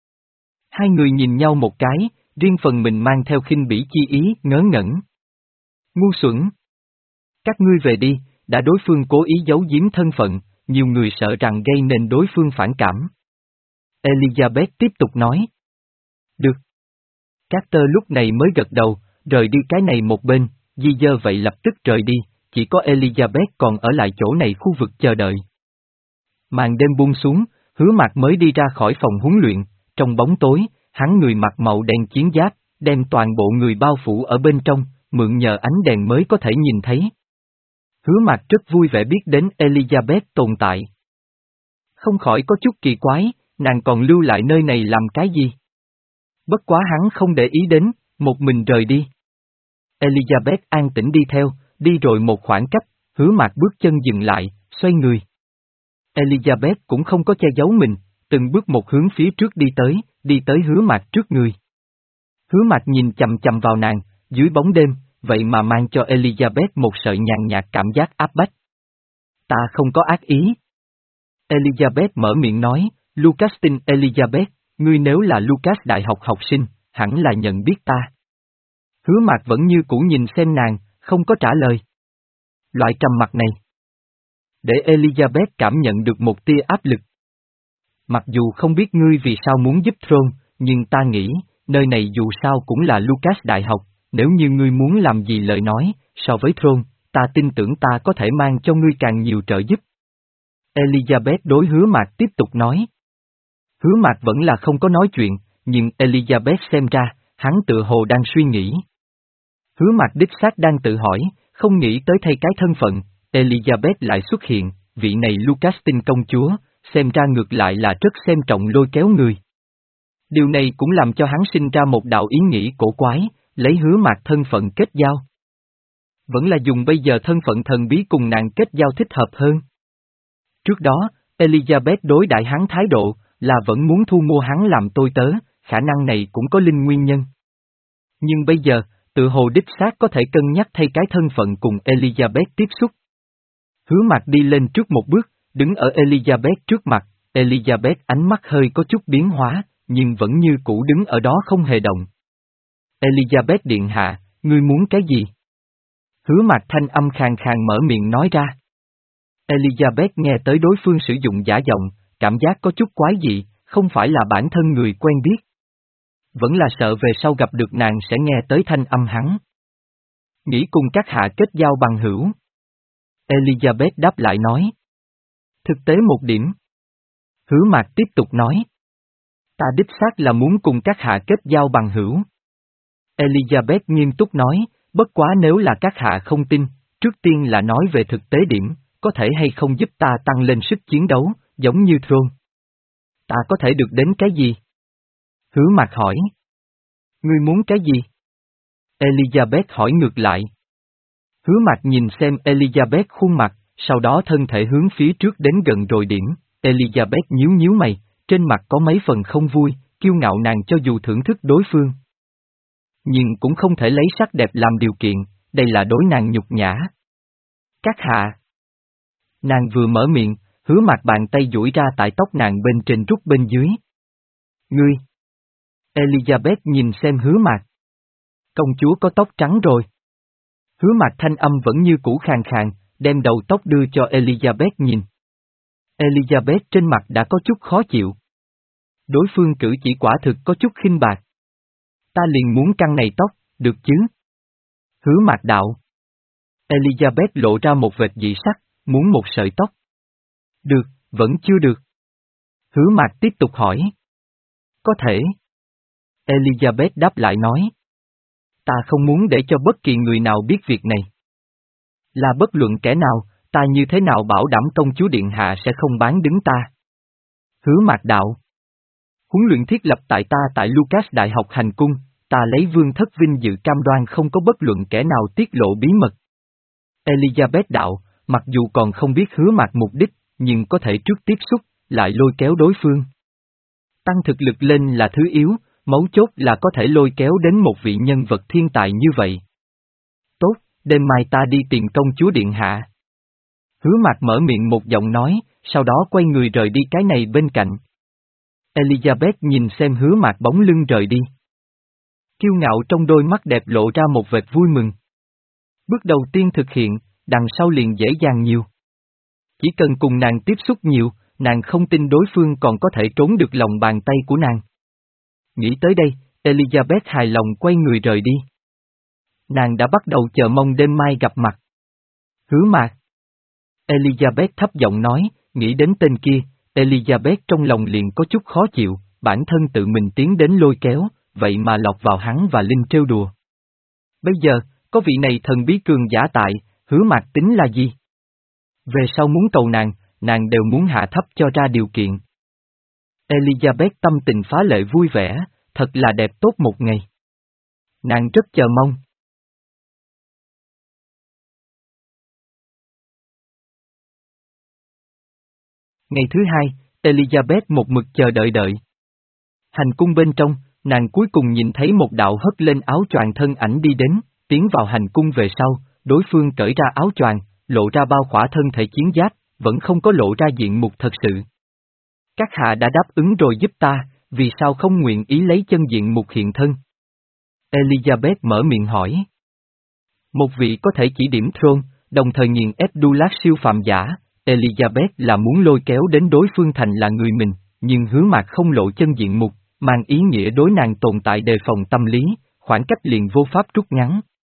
Hai người nhìn nhau một cái, riêng phần mình mang theo khinh bỉ chi ý, ngớ ngẩn. Ngu xuẩn. Các ngươi về đi, đã đối phương cố ý giấu giếm thân phận, nhiều người sợ rằng gây nên đối phương phản cảm. Elizabeth tiếp tục nói. Được. Carter lúc này mới gật đầu, rời đi cái này một bên, Di Dơ vậy lập tức rời đi, chỉ có Elizabeth còn ở lại chỗ này khu vực chờ đợi. Màn đêm buông xuống, Hứa Mạc mới đi ra khỏi phòng huấn luyện, trong bóng tối, hắn người mặc màu đen chiến giáp, đem toàn bộ người bao phủ ở bên trong, mượn nhờ ánh đèn mới có thể nhìn thấy. Hứa Mạc rất vui vẻ biết đến Elizabeth tồn tại. Không khỏi có chút kỳ quái, nàng còn lưu lại nơi này làm cái gì? Bất quá hắn không để ý đến, một mình rời đi. Elizabeth an tĩnh đi theo, đi rồi một khoảng cách, Hứa Mạc bước chân dừng lại, xoay người. Elizabeth cũng không có che giấu mình, từng bước một hướng phía trước đi tới, đi tới Hứa Mạc trước người. Hứa Mạc nhìn chầm chầm vào nàng, dưới bóng đêm, vậy mà mang cho Elizabeth một sợi nhàn nhạt cảm giác áp bách. Ta không có ác ý. Elizabeth mở miệng nói, Lucastin Elizabeth, ngươi nếu là Lucas đại học học sinh, hẳn là nhận biết ta. Hứa Mạc vẫn như cũ nhìn xem nàng, không có trả lời. Loại trầm mặc này. Để Elizabeth cảm nhận được một tia áp lực. Mặc dù không biết ngươi vì sao muốn giúp Throne, nhưng ta nghĩ, nơi này dù sao cũng là Lucas đại học, nếu như ngươi muốn làm gì lời nói, so với Throne, ta tin tưởng ta có thể mang cho ngươi càng nhiều trợ giúp. Elizabeth đối Hứa Mạc tiếp tục nói. Hứa Mạc vẫn là không có nói chuyện, nhưng Elizabeth xem ra, hắn tự hồ đang suy nghĩ. Hứa Mạc đích xác đang tự hỏi, không nghĩ tới thay cái thân phận, Elizabeth lại xuất hiện, vị này Lucastin công chúa, xem ra ngược lại là rất xem trọng lôi kéo người. Điều này cũng làm cho hắn sinh ra một đạo ý nghĩ cổ quái, lấy Hứa Mạc thân phận kết giao. Vẫn là dùng bây giờ thân phận thần bí cùng nàng kết giao thích hợp hơn. Trước đó, Elizabeth đối đại hắn thái độ, là vẫn muốn thu mua hắn làm tôi tớ, khả năng này cũng có linh nguyên nhân. Nhưng bây giờ, tự hồ đích xác có thể cân nhắc thay cái thân phận cùng Elizabeth tiếp xúc. Hứa Mạc đi lên trước một bước, đứng ở Elizabeth trước mặt, Elizabeth ánh mắt hơi có chút biến hóa, nhưng vẫn như cũ đứng ở đó không hề động. Elizabeth điện hạ, ngươi muốn cái gì? Hứa Mạc thanh âm khàn khàn mở miệng nói ra. Elizabeth nghe tới đối phương sử dụng giả giọng, cảm giác có chút quái dị, không phải là bản thân người quen biết. Vẫn là sợ về sau gặp được nàng sẽ nghe tới thanh âm hắn. Nghĩ cùng các hạ kết giao bằng hữu. Elizabeth đáp lại nói. Thực tế một điểm. Hứa Mạc tiếp tục nói. Ta đích xác là muốn cùng các hạ kết giao bằng hữu. Elizabeth nghiêm túc nói, bất quá nếu là các hạ không tin, trước tiên là nói về thực tế điểm, có thể hay không giúp ta tăng lên sức chiến đấu, giống như Throne. Ta có thể được đến cái gì? Hứa Mạc hỏi. Ngươi muốn cái gì? Elizabeth hỏi ngược lại. Hứa Mạc nhìn xem Elizabeth khuôn mặt, sau đó thân thể hướng phía trước đến gần rồi điểm, Elizabeth nhíu nhíu mày, trên mặt có mấy phần không vui, kiêu ngạo nàng cho dù thưởng thức đối phương. Nhưng cũng không thể lấy sắc đẹp làm điều kiện, đây là đối nàng nhục nhã. Các hạ. Nàng vừa mở miệng, Hứa Mạc bàn tay duỗi ra tại tóc nàng bên trên rút bên dưới. Ngươi. Elizabeth nhìn xem Hứa Mạc. Công chúa có tóc trắng rồi. Hứa Mạc thanh âm vẫn như cũ khàn khàn, đem đầu tóc đưa cho Elizabeth nhìn. Elizabeth trên mặt đã có chút khó chịu. Đối phương cử chỉ quả thực có chút khinh bạc. Ta liền muốn căn này tóc, được chứ? Hứa Mạc đạo. Elizabeth lộ ra một vệt dị sắc, muốn một sợi tóc. Được, vẫn chưa được. Hứa Mạc tiếp tục hỏi. Có thể. Elizabeth đáp lại nói. Ta không muốn để cho bất kỳ người nào biết việc này. Là bất luận kẻ nào, ta như thế nào bảo đảm công chúa điện hạ sẽ không bán đứng ta. Hứa Mạc đạo. Huấn luyện thiết lập tại ta tại Lucas Đại học hành cung, ta lấy vương thất vinh dự cam đoan không có bất luận kẻ nào tiết lộ bí mật. Elizabeth đạo, mặc dù còn không biết Hứa Mạc mục đích, nhưng có thể trước tiếp xúc, lại lôi kéo đối phương. Tăng thực lực lên là thứ yếu, mấu chốt là có thể lôi kéo đến một vị nhân vật thiên tài như vậy. Tốt, đêm mai ta đi tìm công chúa điện hạ. Hứa Mạc mở miệng một giọng nói, sau đó quay người rời đi cái này bên cạnh. Elizabeth nhìn xem Hứa Mạc bóng lưng rời đi. Kiêu ngạo trong đôi mắt đẹp lộ ra một vệt vui mừng. Bước đầu tiên thực hiện, đằng sau liền dễ dàng nhiều. Chỉ cần cùng nàng tiếp xúc nhiều, nàng không tin đối phương còn có thể trốn được lòng bàn tay của nàng. Nghĩ tới đây, Elizabeth hài lòng quay người rời đi. Nàng đã bắt đầu chờ mong đêm mai gặp mặt. Hứa Mạc. Elizabeth thấp giọng nói, nghĩ đến tên kia, Elizabeth trong lòng liền có chút khó chịu, bản thân tự mình tiến đến lôi kéo, vậy mà lọt vào hắn và Linh trêu đùa. Bây giờ, có vị này thần bí cường giả tại, Hứa Mạc tính là gì? Về sau muốn cầu nàng, nàng đều muốn hạ thấp cho ra điều kiện. Elizabeth tâm tình phá lệ vui vẻ, thật là đẹp tốt một ngày. Nàng rất chờ mong. Ngày thứ hai, Elizabeth một mực chờ đợi đợi. Hành cung bên trong, nàng cuối cùng nhìn thấy một đạo hất lên áo choàng thân ảnh đi đến, tiến vào hành cung về sau, đối phương cởi ra áo choàng, lộ ra bao khỏa thân thể chiến giáp, vẫn không có lộ ra diện mục thật sự. Các hạ đã đáp ứng rồi giúp ta, vì sao không nguyện ý lấy chân diện mục hiện thân? Elizabeth mở miệng hỏi. Một vị có thể chỉ điểm Throne, đồng thời nghiền ép Dulas siêu phàm giả, Elizabeth là muốn lôi kéo đến đối phương thành là người mình, nhưng Hứa Mạc không lộ chân diện mục, mang ý nghĩa đối nàng tồn tại đề phòng tâm lý, khoảng cách liền vô pháp rút ngắn.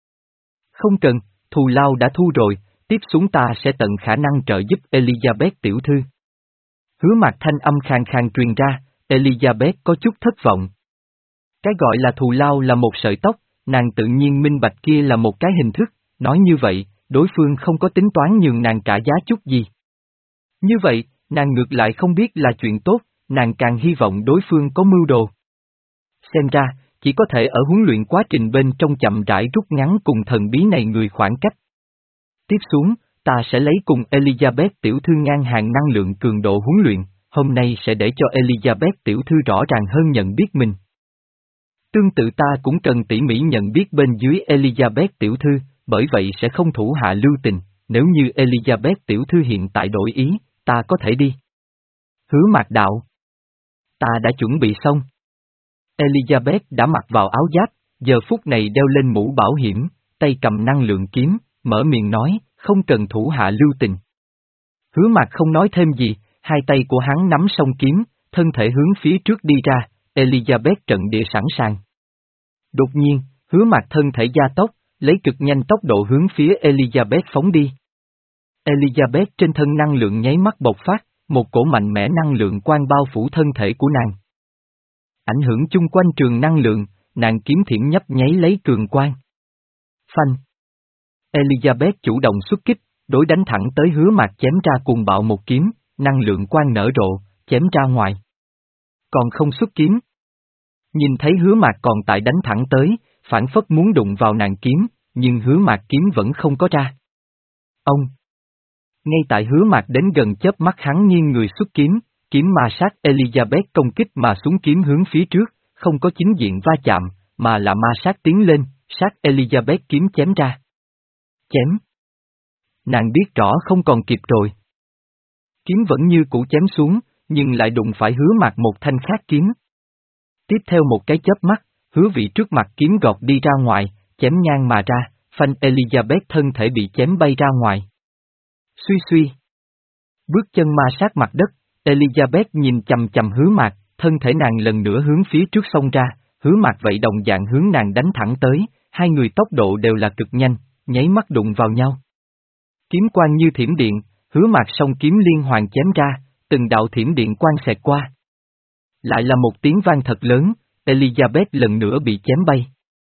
Không cần, thù lao đã thu rồi, tiếp xuống ta sẽ tận khả năng trợ giúp Elizabeth tiểu thư. Hứa Mạc thanh âm khàn khàn truyền ra, Elizabeth có chút thất vọng. Cái gọi là thù lao là một sợi tóc, nàng tự nhiên minh bạch kia là một cái hình thức, nói như vậy, đối phương không có tính toán nhường nàng trả giá chút gì. Như vậy, nàng ngược lại không biết là chuyện tốt, nàng càng hy vọng đối phương có mưu đồ. Xem ra, chỉ có thể ở huấn luyện quá trình bên trong chậm rãi rút ngắn cùng thần bí này người khoảng cách. Tiếp xuống, ta sẽ lấy cùng Elizabeth tiểu thư ngang hàng năng lượng cường độ huấn luyện, hôm nay sẽ để cho Elizabeth tiểu thư rõ ràng hơn nhận biết mình. Tương tự ta cũng cần tỉ mỉ nhận biết bên dưới Elizabeth tiểu thư, bởi vậy sẽ không thủ hạ lưu tình, nếu như Elizabeth tiểu thư hiện tại đổi ý, ta có thể đi. Hứa Mạc đạo. Ta đã chuẩn bị xong. Elizabeth đã mặc vào áo giáp, giờ phút này đeo lên mũ bảo hiểm, tay cầm năng lượng kiếm, mở miệng nói, không cần thủ hạ lưu tình. Hứa Mạc không nói thêm gì, hai tay của hắn nắm song kiếm, thân thể hướng phía trước đi ra, Elizabeth trận địa sẵn sàng. Đột nhiên, Hứa Mạc thân thể gia tốc, lấy cực nhanh tốc độ hướng phía Elizabeth phóng đi. Elizabeth trên thân năng lượng nháy mắt bộc phát, một cổ mạnh mẽ năng lượng quang bao phủ thân thể của nàng. Ảnh hưởng chung quanh trường năng lượng, nàng kiếm thiểm nhấp nháy lấy cường quang. Phanh. Elizabeth chủ động xuất kích, đối đánh thẳng tới Hứa Mạc chém ra cùng bạo một kiếm, năng lượng quang nở rộ, chém ra ngoài. Còn không xuất kiếm. Nhìn thấy Hứa Mạc còn tại đánh thẳng tới, phản phất muốn đụng vào nàng kiếm, nhưng Hứa Mạc kiếm vẫn không có ra. Ông. Ngay tại Hứa Mạc đến gần chớp mắt hắn nghiêng người xuất kiếm, kiếm ma sát Elizabeth công kích mà xuống kiếm hướng phía trước, không có chính diện va chạm, mà là ma sát tiến lên, sát Elizabeth kiếm chém ra. Chém. Nàng biết rõ không còn kịp rồi. Kiếm vẫn như cũ chém xuống, nhưng lại đụng phải Hứa Mạc một thanh khác kiếm. Tiếp theo một cái chớp mắt, Hứa Vị trước mặt kiếm gọt đi ra ngoài, chém ngang mà ra, phanh Elizabeth thân thể bị chém bay ra ngoài. Suy suy. Bước chân ma sát mặt đất, Elizabeth nhìn chầm chầm Hứa Mạc, thân thể nàng lần nữa hướng phía trước xông ra, Hứa Mạc vậy đồng dạng hướng nàng đánh thẳng tới, hai người tốc độ đều là cực nhanh, nháy mắt đụng vào nhau. Kiếm quang như thiểm điện, Hứa Mạc song kiếm liên hoàn chém ra, từng đạo thiểm điện quang xẹt qua. Lại là một tiếng vang thật lớn, Elizabeth lần nữa bị chém bay.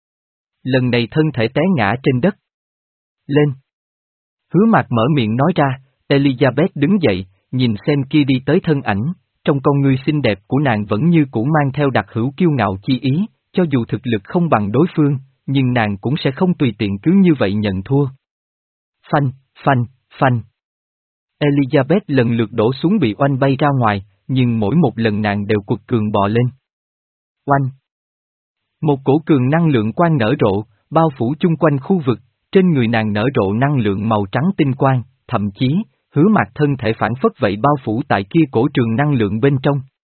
Lần này thân thể té ngã trên đất. Lên. Hứa Mạc mở miệng nói ra, Elizabeth đứng dậy, nhìn xem kia đi tới thân ảnh, trong con ngươi xinh đẹp của nàng vẫn như cũ mang theo đặc hữu kiêu ngạo chi ý, cho dù thực lực không bằng đối phương, nhưng nàng cũng sẽ không tùy tiện cứ như vậy nhận thua. Phanh, phanh, phanh. Elizabeth lần lượt đổ xuống bị oanh bay ra ngoài, nhưng mỗi một lần nàng đều quật cường bò lên. Oanh. Một cổ cường năng lượng quang nở rộ, bao phủ chung quanh khu vực, trên người nàng nở rộ năng lượng màu trắng tinh quang, thậm chí, Hứa Mạc thân thể phản phất vậy bao phủ tại kia cổ trường năng lượng bên trong.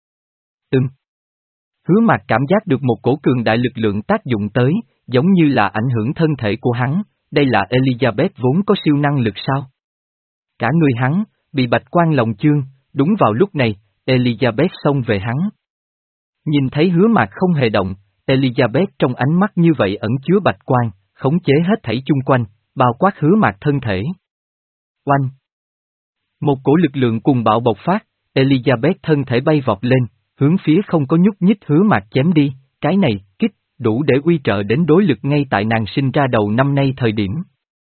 Ừm. Hứa Mạc cảm giác được một cổ cường đại lực lượng tác dụng tới, giống như là ảnh hưởng thân thể của hắn, đây là Elizabeth vốn có siêu năng lực sao? Cả người hắn, bị bạch quang lồng chương, đúng vào lúc này, Elizabeth xông về hắn. Nhìn thấy Hứa Mạc không hề động, Elizabeth trong ánh mắt như vậy ẩn chứa bạch quang, khống chế hết thảy chung quanh, bao quát Hứa Mạc thân thể. Oanh! Một cổ lực lượng cùng bạo bộc phát, Elizabeth thân thể bay vọt lên, hướng phía không có nhúc nhích Hứa Mạc chém đi, cái này, kích, đủ để uy trợ đến đối lực ngay tại nàng sinh ra đầu năm nay thời điểm.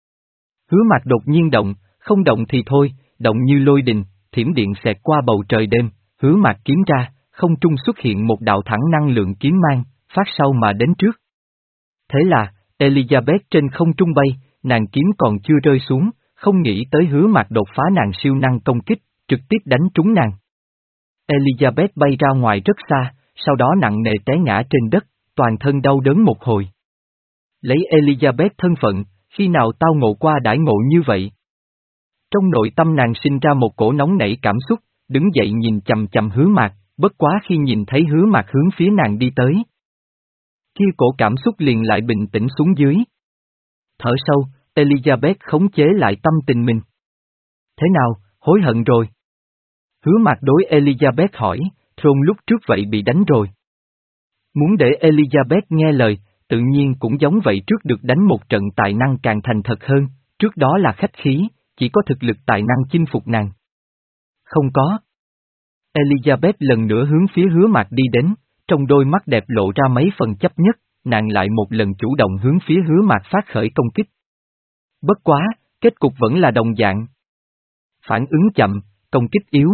Hứa Mạc đột nhiên động, không động thì thôi, động như lôi đình, thiểm điện xẹt qua bầu trời đêm, Hứa Mạc kiếm ra, không trung xuất hiện một đạo thẳng năng lượng kiếm mang, phát sau mà đến trước. Thế là, Elizabeth trên không trung bay, nàng kiếm còn chưa rơi xuống, không nghĩ tới Hứa Mạc đột phá nàng siêu năng công kích, trực tiếp đánh trúng nàng. Elizabeth bay ra ngoài rất xa, sau đó nặng nề té ngã trên đất, toàn thân đau đớn một hồi. Lấy Elizabeth thân phận, khi nào tao ngộ qua đãi ngộ như vậy? Trong nội tâm nàng sinh ra một cổ nóng nảy cảm xúc, đứng dậy nhìn chầm chầm Hứa Mạc, bất quá khi nhìn thấy Hứa Mạc hướng phía nàng đi tới. Kia cổ cảm xúc liền lại bình tĩnh xuống dưới. Thở sâu, Elizabeth khống chế lại tâm tình mình. Thế nào, hối hận rồi? Hứa Mạc đối Elizabeth hỏi, Throne lúc trước vậy bị đánh rồi. Muốn để Elizabeth nghe lời, tự nhiên cũng giống vậy, trước được đánh một trận tài năng càng thành thật hơn, trước đó là khách khí, chỉ có thực lực tài năng chinh phục nàng. Không có. Elizabeth lần nữa hướng phía Hứa Mạc đi đến, trong đôi mắt đẹp lộ ra mấy phần chấp nhất, nàng lại một lần chủ động hướng phía Hứa Mạc phát khởi công kích. Bất quá, kết cục vẫn là đồng dạng. Phản ứng chậm, công kích yếu.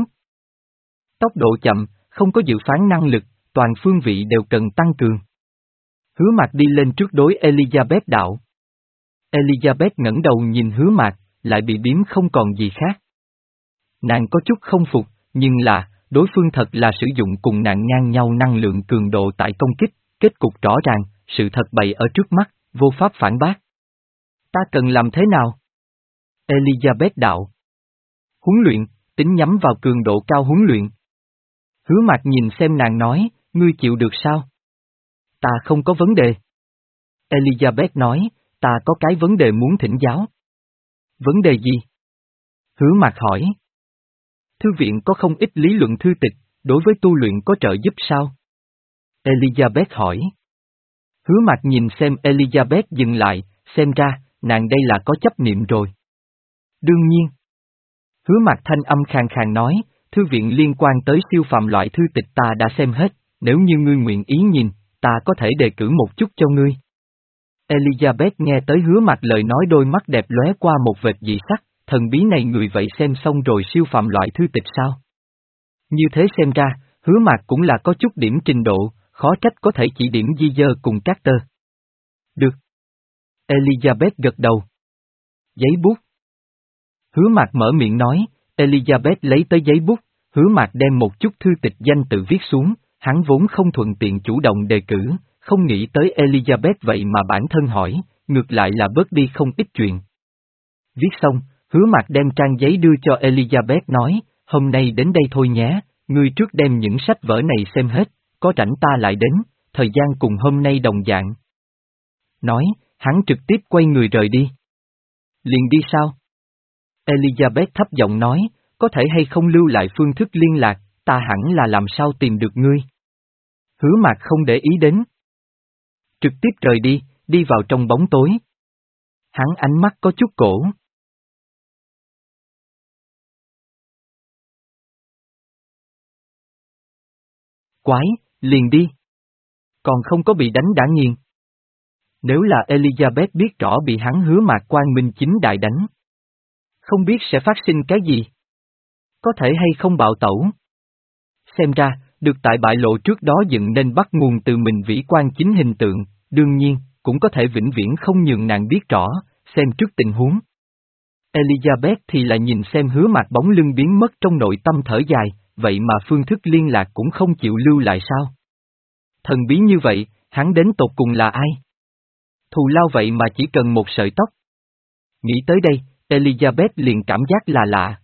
Tốc độ chậm, không có dự phán năng lực, toàn phương vị đều cần tăng cường. Hứa Mạc đi lên trước đối Elizabeth đạo. Elizabeth ngẩng đầu nhìn Hứa Mạc, lại bị biếm không còn gì khác. Nàng có chút không phục, nhưng là, đối phương thật là sử dụng cùng nàng ngang nhau năng lượng cường độ tại công kích, kết cục rõ ràng, sự thật bày ở trước mắt, vô pháp phản bác. Ta cần làm thế nào? Elizabeth đạo. Huấn luyện, tính nhắm vào cường độ cao huấn luyện. Hứa Mạc nhìn xem nàng nói, ngươi chịu được sao? Ta không có vấn đề. Elizabeth nói, ta có cái vấn đề muốn thỉnh giáo. Vấn đề gì? Hứa Mạc hỏi. Thư viện có không ít lý luận thư tịch, đối với tu luyện có trợ giúp sao? Elizabeth hỏi. Hứa Mạc nhìn xem Elizabeth dừng lại, xem ra, nàng đây là có chấp niệm rồi. Đương nhiên. Hứa Mạc thanh âm khàn khàn nói, thư viện liên quan tới siêu phàm loại thư tịch ta đã xem hết, nếu như ngươi nguyện ý nhìn, ta có thể đề cử một chút cho ngươi. Elizabeth nghe tới Hứa Mạc lời nói, đôi mắt đẹp lóe qua một vệt dị sắc, thần bí này người vậy xem xong rồi siêu phàm loại thư tịch sao? Như thế xem ra, Hứa Mạc cũng là có chút điểm trình độ, khó trách có thể chỉ điểm di dơ cùng các tơ. Được. Elizabeth gật đầu. Giấy bút. Hứa Mạc mở miệng nói, Elizabeth lấy tới giấy bút, Hứa Mạc đem một chút thư tịch danh tự viết xuống, hắn vốn không thuận tiện chủ động đề cử, không nghĩ tới Elizabeth vậy mà bản thân hỏi, ngược lại là bớt đi không ít chuyện. Viết xong, Hứa Mạc đem trang giấy đưa cho Elizabeth nói, hôm nay đến đây thôi nhé, ngươi trước đem những sách vở này xem hết, có rảnh ta lại đến, thời gian cùng hôm nay đồng dạng. Nói, hắn trực tiếp quay người rời đi. Liền đi sao? Elizabeth thấp giọng nói, có thể hay không lưu lại phương thức liên lạc, ta hẳn là làm sao tìm được ngươi. Hứa Mạc không để ý đến. Trực tiếp rời đi, đi vào trong bóng tối. Hắn ánh mắt có chút cổ. Quái, liền đi. Còn không có bị đánh đã nghiền. Nếu là Elizabeth biết rõ bị hắn Hứa Mạc quang minh chính đại đánh. Không biết sẽ phát sinh cái gì. Có thể hay không bạo tẩu. Xem ra, được tại bại lộ trước đó dựng nên bắt nguồn từ mình vĩ quan chính hình tượng, đương nhiên, cũng có thể vĩnh viễn không nhường nàng biết rõ, xem trước tình huống. Elizabeth thì lại nhìn xem Hứa Mạc bóng lưng biến mất trong nội tâm thở dài, vậy mà phương thức liên lạc cũng không chịu lưu lại sao? Thần bí như vậy, hắn đến tột cùng là ai? Thù lao vậy mà chỉ cần một sợi tóc. Nghĩ tới đây, Elizabeth liền cảm giác là lạ.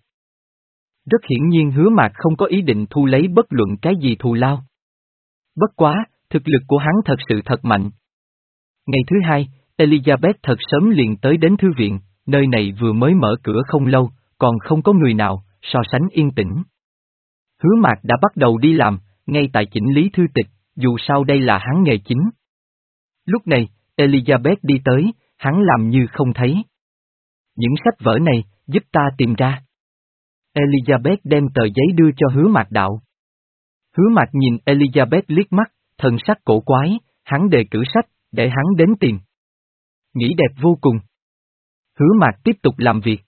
Rất hiển nhiên Hứa Mạc không có ý định thu lấy bất luận cái gì thù lao. Bất quá, thực lực của hắn thật sự thật mạnh. Ngày thứ hai, Elizabeth thật sớm liền tới đến thư viện, nơi này vừa mới mở cửa không lâu, còn không có người nào, so sánh yên tĩnh. Hứa Mạc đã bắt đầu đi làm, ngay tại chỉnh lý thư tịch, dù sao đây là hắn nghề chính. Lúc này, Elizabeth đi tới, hắn làm như không thấy. Những sách vở này, giúp ta tìm ra. Elizabeth đem tờ giấy đưa cho Hứa Mạc đạo. Hứa Mạc nhìn Elizabeth liếc mắt, thần sắc cổ quái, hắn đề cử sách, để hắn đến tìm. Nghĩ đẹp vô cùng. Hứa Mạc tiếp tục làm việc.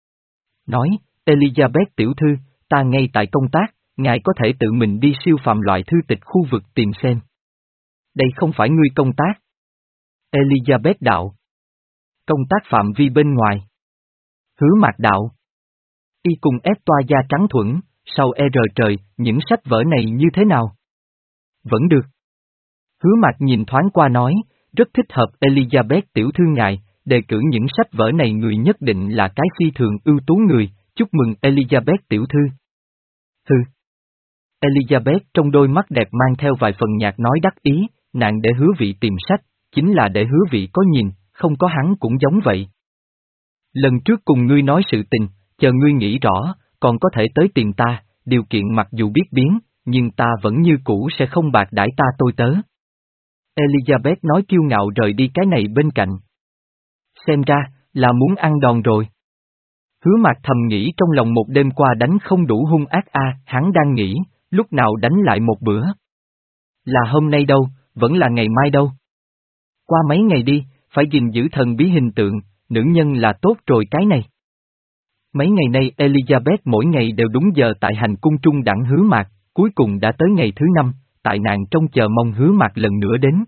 Nói, Elizabeth tiểu thư, ta ngay tại công tác, ngài có thể tự mình đi siêu phàm loại thư tịch khu vực tìm xem. Đây không phải ngươi công tác. Elizabeth đạo. Công tác phạm vi bên ngoài. Hứa Mạc đạo. Y cùng ép toa da trắng thuẫn, sau e rờ trời, những sách vở này như thế nào? Vẫn được. Hứa Mạc nhìn thoáng qua nói, rất thích hợp Elizabeth tiểu thư ngài, đề cử những sách vở này người nhất định là cái phi thường ưu tú người, chúc mừng Elizabeth tiểu thư. Hừ. Elizabeth trong đôi mắt đẹp mang theo vài phần nhạt nói đắc ý, nàng để hứa vị tìm sách, chính là để hứa vị có nhìn, không có hắn cũng giống vậy. Lần trước cùng ngươi nói sự tình, chờ ngươi nghĩ rõ, còn có thể tới tìm ta, điều kiện mặc dù biết biến, nhưng ta vẫn như cũ sẽ không bạc đãi ta tôi tớ. Elizabeth nói kiêu ngạo rời đi cái này bên cạnh. Xem ra, là muốn ăn đòn rồi. Hứa Mạc thầm nghĩ trong lòng một đêm qua đánh không đủ hung ác a, à, hắn đang nghĩ, lúc nào đánh lại một bữa. Là hôm nay đâu, vẫn là ngày mai đâu. Qua mấy ngày đi, phải gìn giữ thần bí hình tượng, nữ nhân là tốt rồi cái này. Mấy ngày nay Elizabeth mỗi ngày đều đúng giờ tại hành cung trung đẳng Hứa Mạc, cuối cùng đã tới ngày thứ năm, tại nàng trong chờ mong Hứa Mạc lần nữa đến.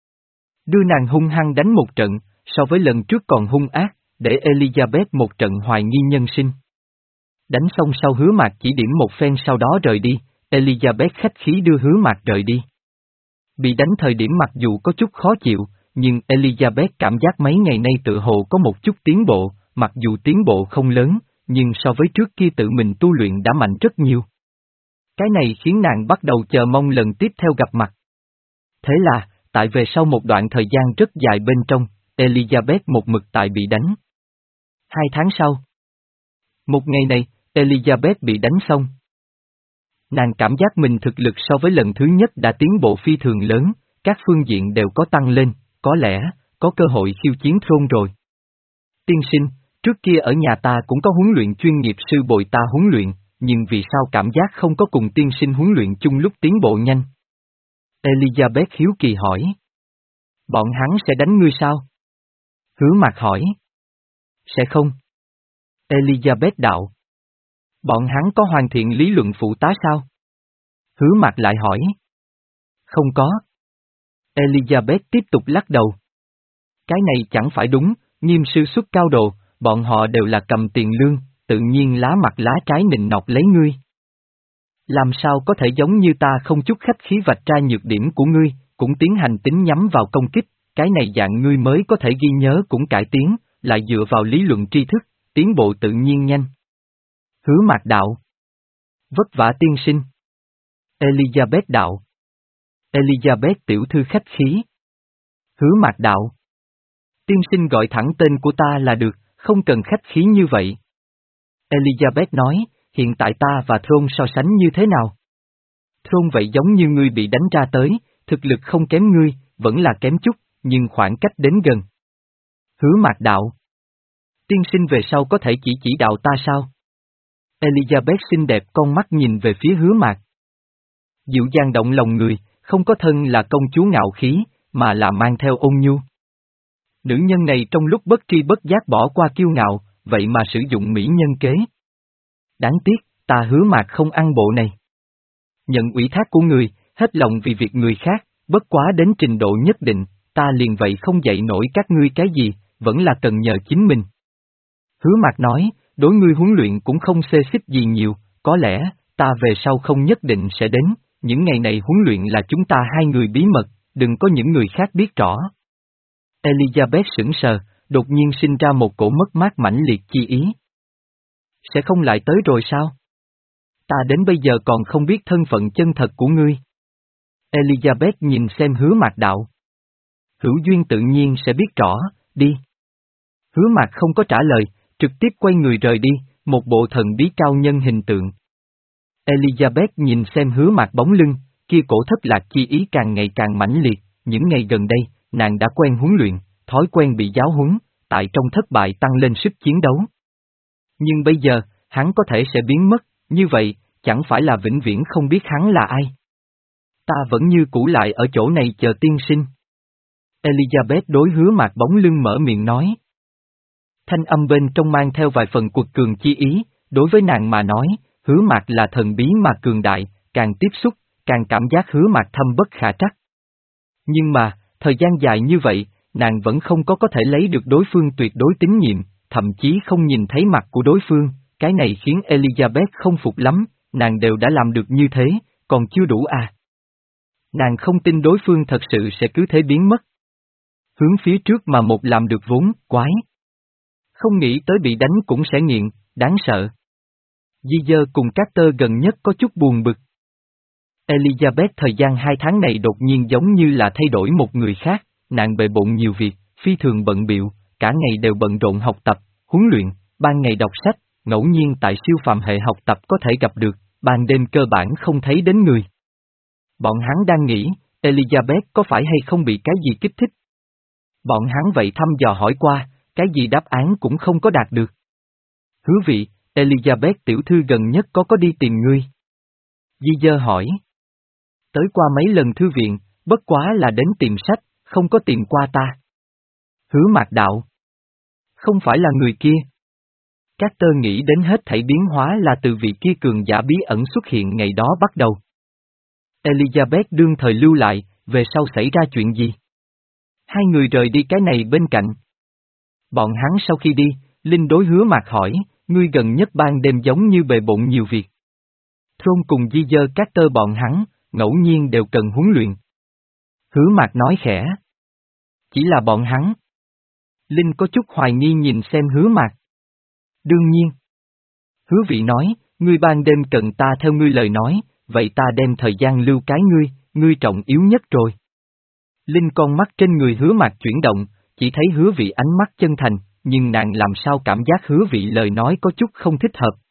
Đưa nàng hung hăng đánh một trận, so với lần trước còn hung ác, để Elizabeth một trận hoài nghi nhân sinh. Đánh xong sau Hứa Mạc chỉ điểm một phen sau đó rời đi, Elizabeth khách khí đưa Hứa Mạc rời đi. Bị đánh thời điểm mặc dù có chút khó chịu, nhưng Elizabeth cảm giác mấy ngày nay tự hồ có một chút tiến bộ, mặc dù tiến bộ không lớn, nhưng so với trước kia tự mình tu luyện đã mạnh rất nhiều. Cái này khiến nàng bắt đầu chờ mong lần tiếp theo gặp mặt. Thế là, tại về sau một đoạn thời gian rất dài bên trong, Elizabeth một mực tại bị đánh. Hai tháng sau. Một ngày này, Elizabeth bị đánh xong. Nàng cảm giác mình thực lực so với lần thứ nhất đã tiến bộ phi thường lớn, các phương diện đều có tăng lên, có lẽ, có cơ hội khiêu chiến Throne rồi. Tiên sinh, trước kia ở nhà ta cũng có huấn luyện chuyên nghiệp sư bồi ta huấn luyện, nhưng vì sao cảm giác không có cùng tiên sinh huấn luyện chung lúc tiến bộ nhanh? Elizabeth hiếu kỳ hỏi. Bọn hắn sẽ đánh ngươi sao? Hứa Mạc hỏi. Sẽ không. Elizabeth đạo. Bọn hắn có hoàn thiện lý luận phụ tá sao? Hứa Mạc lại hỏi. Không có. Elizabeth tiếp tục lắc đầu. Cái này chẳng phải đúng, nghiêm sư xuất cao đồ, bọn họ đều là cầm tiền lương, tự nhiên lá mặt lá trái nịnh nọt lấy ngươi. Làm sao có thể giống như ta không chút khách khí vạch ra nhược điểm của ngươi, cũng tiến hành tính nhắm vào công kích, cái này dạng ngươi mới có thể ghi nhớ cũng cải tiến, lại dựa vào lý luận tri thức, tiến bộ tự nhiên nhanh. Hứa Mạc đạo. Vất vả tiên sinh. Elizabeth đạo. Elizabeth tiểu thư khách khí. Hứa Mạc đạo. Tiên sinh gọi thẳng tên của ta là được, không cần khách khí như vậy. Elizabeth nói, hiện tại ta và Thron so sánh như thế nào? Thron vậy giống như ngươi bị đánh ra tới, thực lực không kém ngươi, vẫn là kém chút, nhưng khoảng cách đến gần. Hứa Mạc đạo. Tiên sinh về sau có thể chỉ chỉ đạo ta sao? Elizabeth xinh đẹp con mắt nhìn về phía Hứa Mạc. Dịu dàng động lòng người, không có thân là công chúa ngạo khí, mà là mang theo ôn nhu. Nữ nhân này trong lúc bất tri bất giác bỏ qua kiêu ngạo, vậy mà sử dụng mỹ nhân kế. Đáng tiếc, ta Hứa Mạc không ăn bộ này. Nhận ủy thác của người, hết lòng vì việc người khác, bất quá đến trình độ nhất định, ta liền vậy không dạy nổi các ngươi cái gì, vẫn là cần nhờ chính mình. Hứa Mạc nói, đối ngươi huấn luyện cũng không xê xích gì nhiều, có lẽ, ta về sau không nhất định sẽ đến, những ngày này huấn luyện là chúng ta hai người bí mật, đừng có những người khác biết rõ. Elizabeth sững sờ, đột nhiên sinh ra một cổ mất mát mãnh liệt chi ý. Sẽ không lại tới rồi sao? Ta đến bây giờ còn không biết thân phận chân thật của ngươi. Elizabeth nhìn xem Hứa Mạc đạo. Hữu duyên tự nhiên sẽ biết rõ, đi. Hứa Mạc không có trả lời, trực tiếp quay người rời đi, một bộ thần bí cao nhân hình tượng. Elizabeth nhìn xem Hứa Mạc bóng lưng, kia cổ thất lạc chi ý càng ngày càng mãnh liệt, những ngày gần đây, nàng đã quen huấn luyện, thói quen bị giáo huấn, tại trong thất bại tăng lên sức chiến đấu. Nhưng bây giờ, hắn có thể sẽ biến mất, như vậy, chẳng phải là vĩnh viễn không biết hắn là ai. Ta vẫn như cũ lại ở chỗ này chờ tiên sinh. Elizabeth đối Hứa Mạc bóng lưng mở miệng nói. Thanh âm bên trong mang theo vài phần quật cường chi ý, đối với nàng mà nói, Hứa Mạc là thần bí mà cường đại, càng tiếp xúc, càng cảm giác Hứa Mạc thâm bất khả trắc. Nhưng mà, thời gian dài như vậy, nàng vẫn không có có thể lấy được đối phương tuyệt đối tín nhiệm, thậm chí không nhìn thấy mặt của đối phương, cái này khiến Elizabeth không phục lắm, nàng đều đã làm được như thế, còn chưa đủ à. Nàng không tin đối phương thật sự sẽ cứ thế biến mất. Hướng phía trước mà một làm được vốn, quái. Không nghĩ tới bị đánh cũng sẽ nghiện, đáng sợ. Di Dơ cùng Carter gần nhất có chút buồn bực. Elizabeth thời gian hai tháng này đột nhiên giống như là thay đổi một người khác, nàng bề bộn nhiều việc, phi thường bận biệu, cả ngày đều bận rộn học tập, huấn luyện, ban ngày đọc sách, ngẫu nhiên tại siêu phàm hệ học tập có thể gặp được, ban đêm cơ bản không thấy đến người. Bọn hắn đang nghĩ, Elizabeth có phải hay không bị cái gì kích thích? Bọn hắn vậy thăm dò hỏi qua, cái gì đáp án cũng không có đạt được. Hứa vị, Elizabeth tiểu thư gần nhất có có đi tìm ngươi? Di Dơ hỏi. Tới qua mấy lần thư viện, bất quá là đến tìm sách, không có tìm qua ta. Hứa Mạc đạo. Không phải là người kia. Carter nghĩ đến hết thảy biến hóa là từ vị kia cường giả bí ẩn xuất hiện ngày đó bắt đầu. Elizabeth đương thời lưu lại, về sau xảy ra chuyện gì? Hai người rời đi cái này bên cạnh. Bọn hắn sau khi đi, Linh đối Hứa Mạc hỏi, ngươi gần nhất ban đêm giống như bề bộn nhiều việc. Thron cùng Di Dơ Carter bọn hắn, ngẫu nhiên đều cần huấn luyện. Hứa Mạc nói khẽ. Chỉ là bọn hắn. Linh có chút hoài nghi nhìn xem Hứa Mạc. Đương nhiên. Hứa vị nói, ngươi ban đêm cần ta theo ngươi lời nói, vậy ta đem thời gian lưu cái ngươi, ngươi trọng yếu nhất rồi. Linh con mắt trên người Hứa Mạc chuyển động, chỉ thấy Hứa vị ánh mắt chân thành, nhưng nàng làm sao cảm giác Hứa vị lời nói có chút không thích hợp.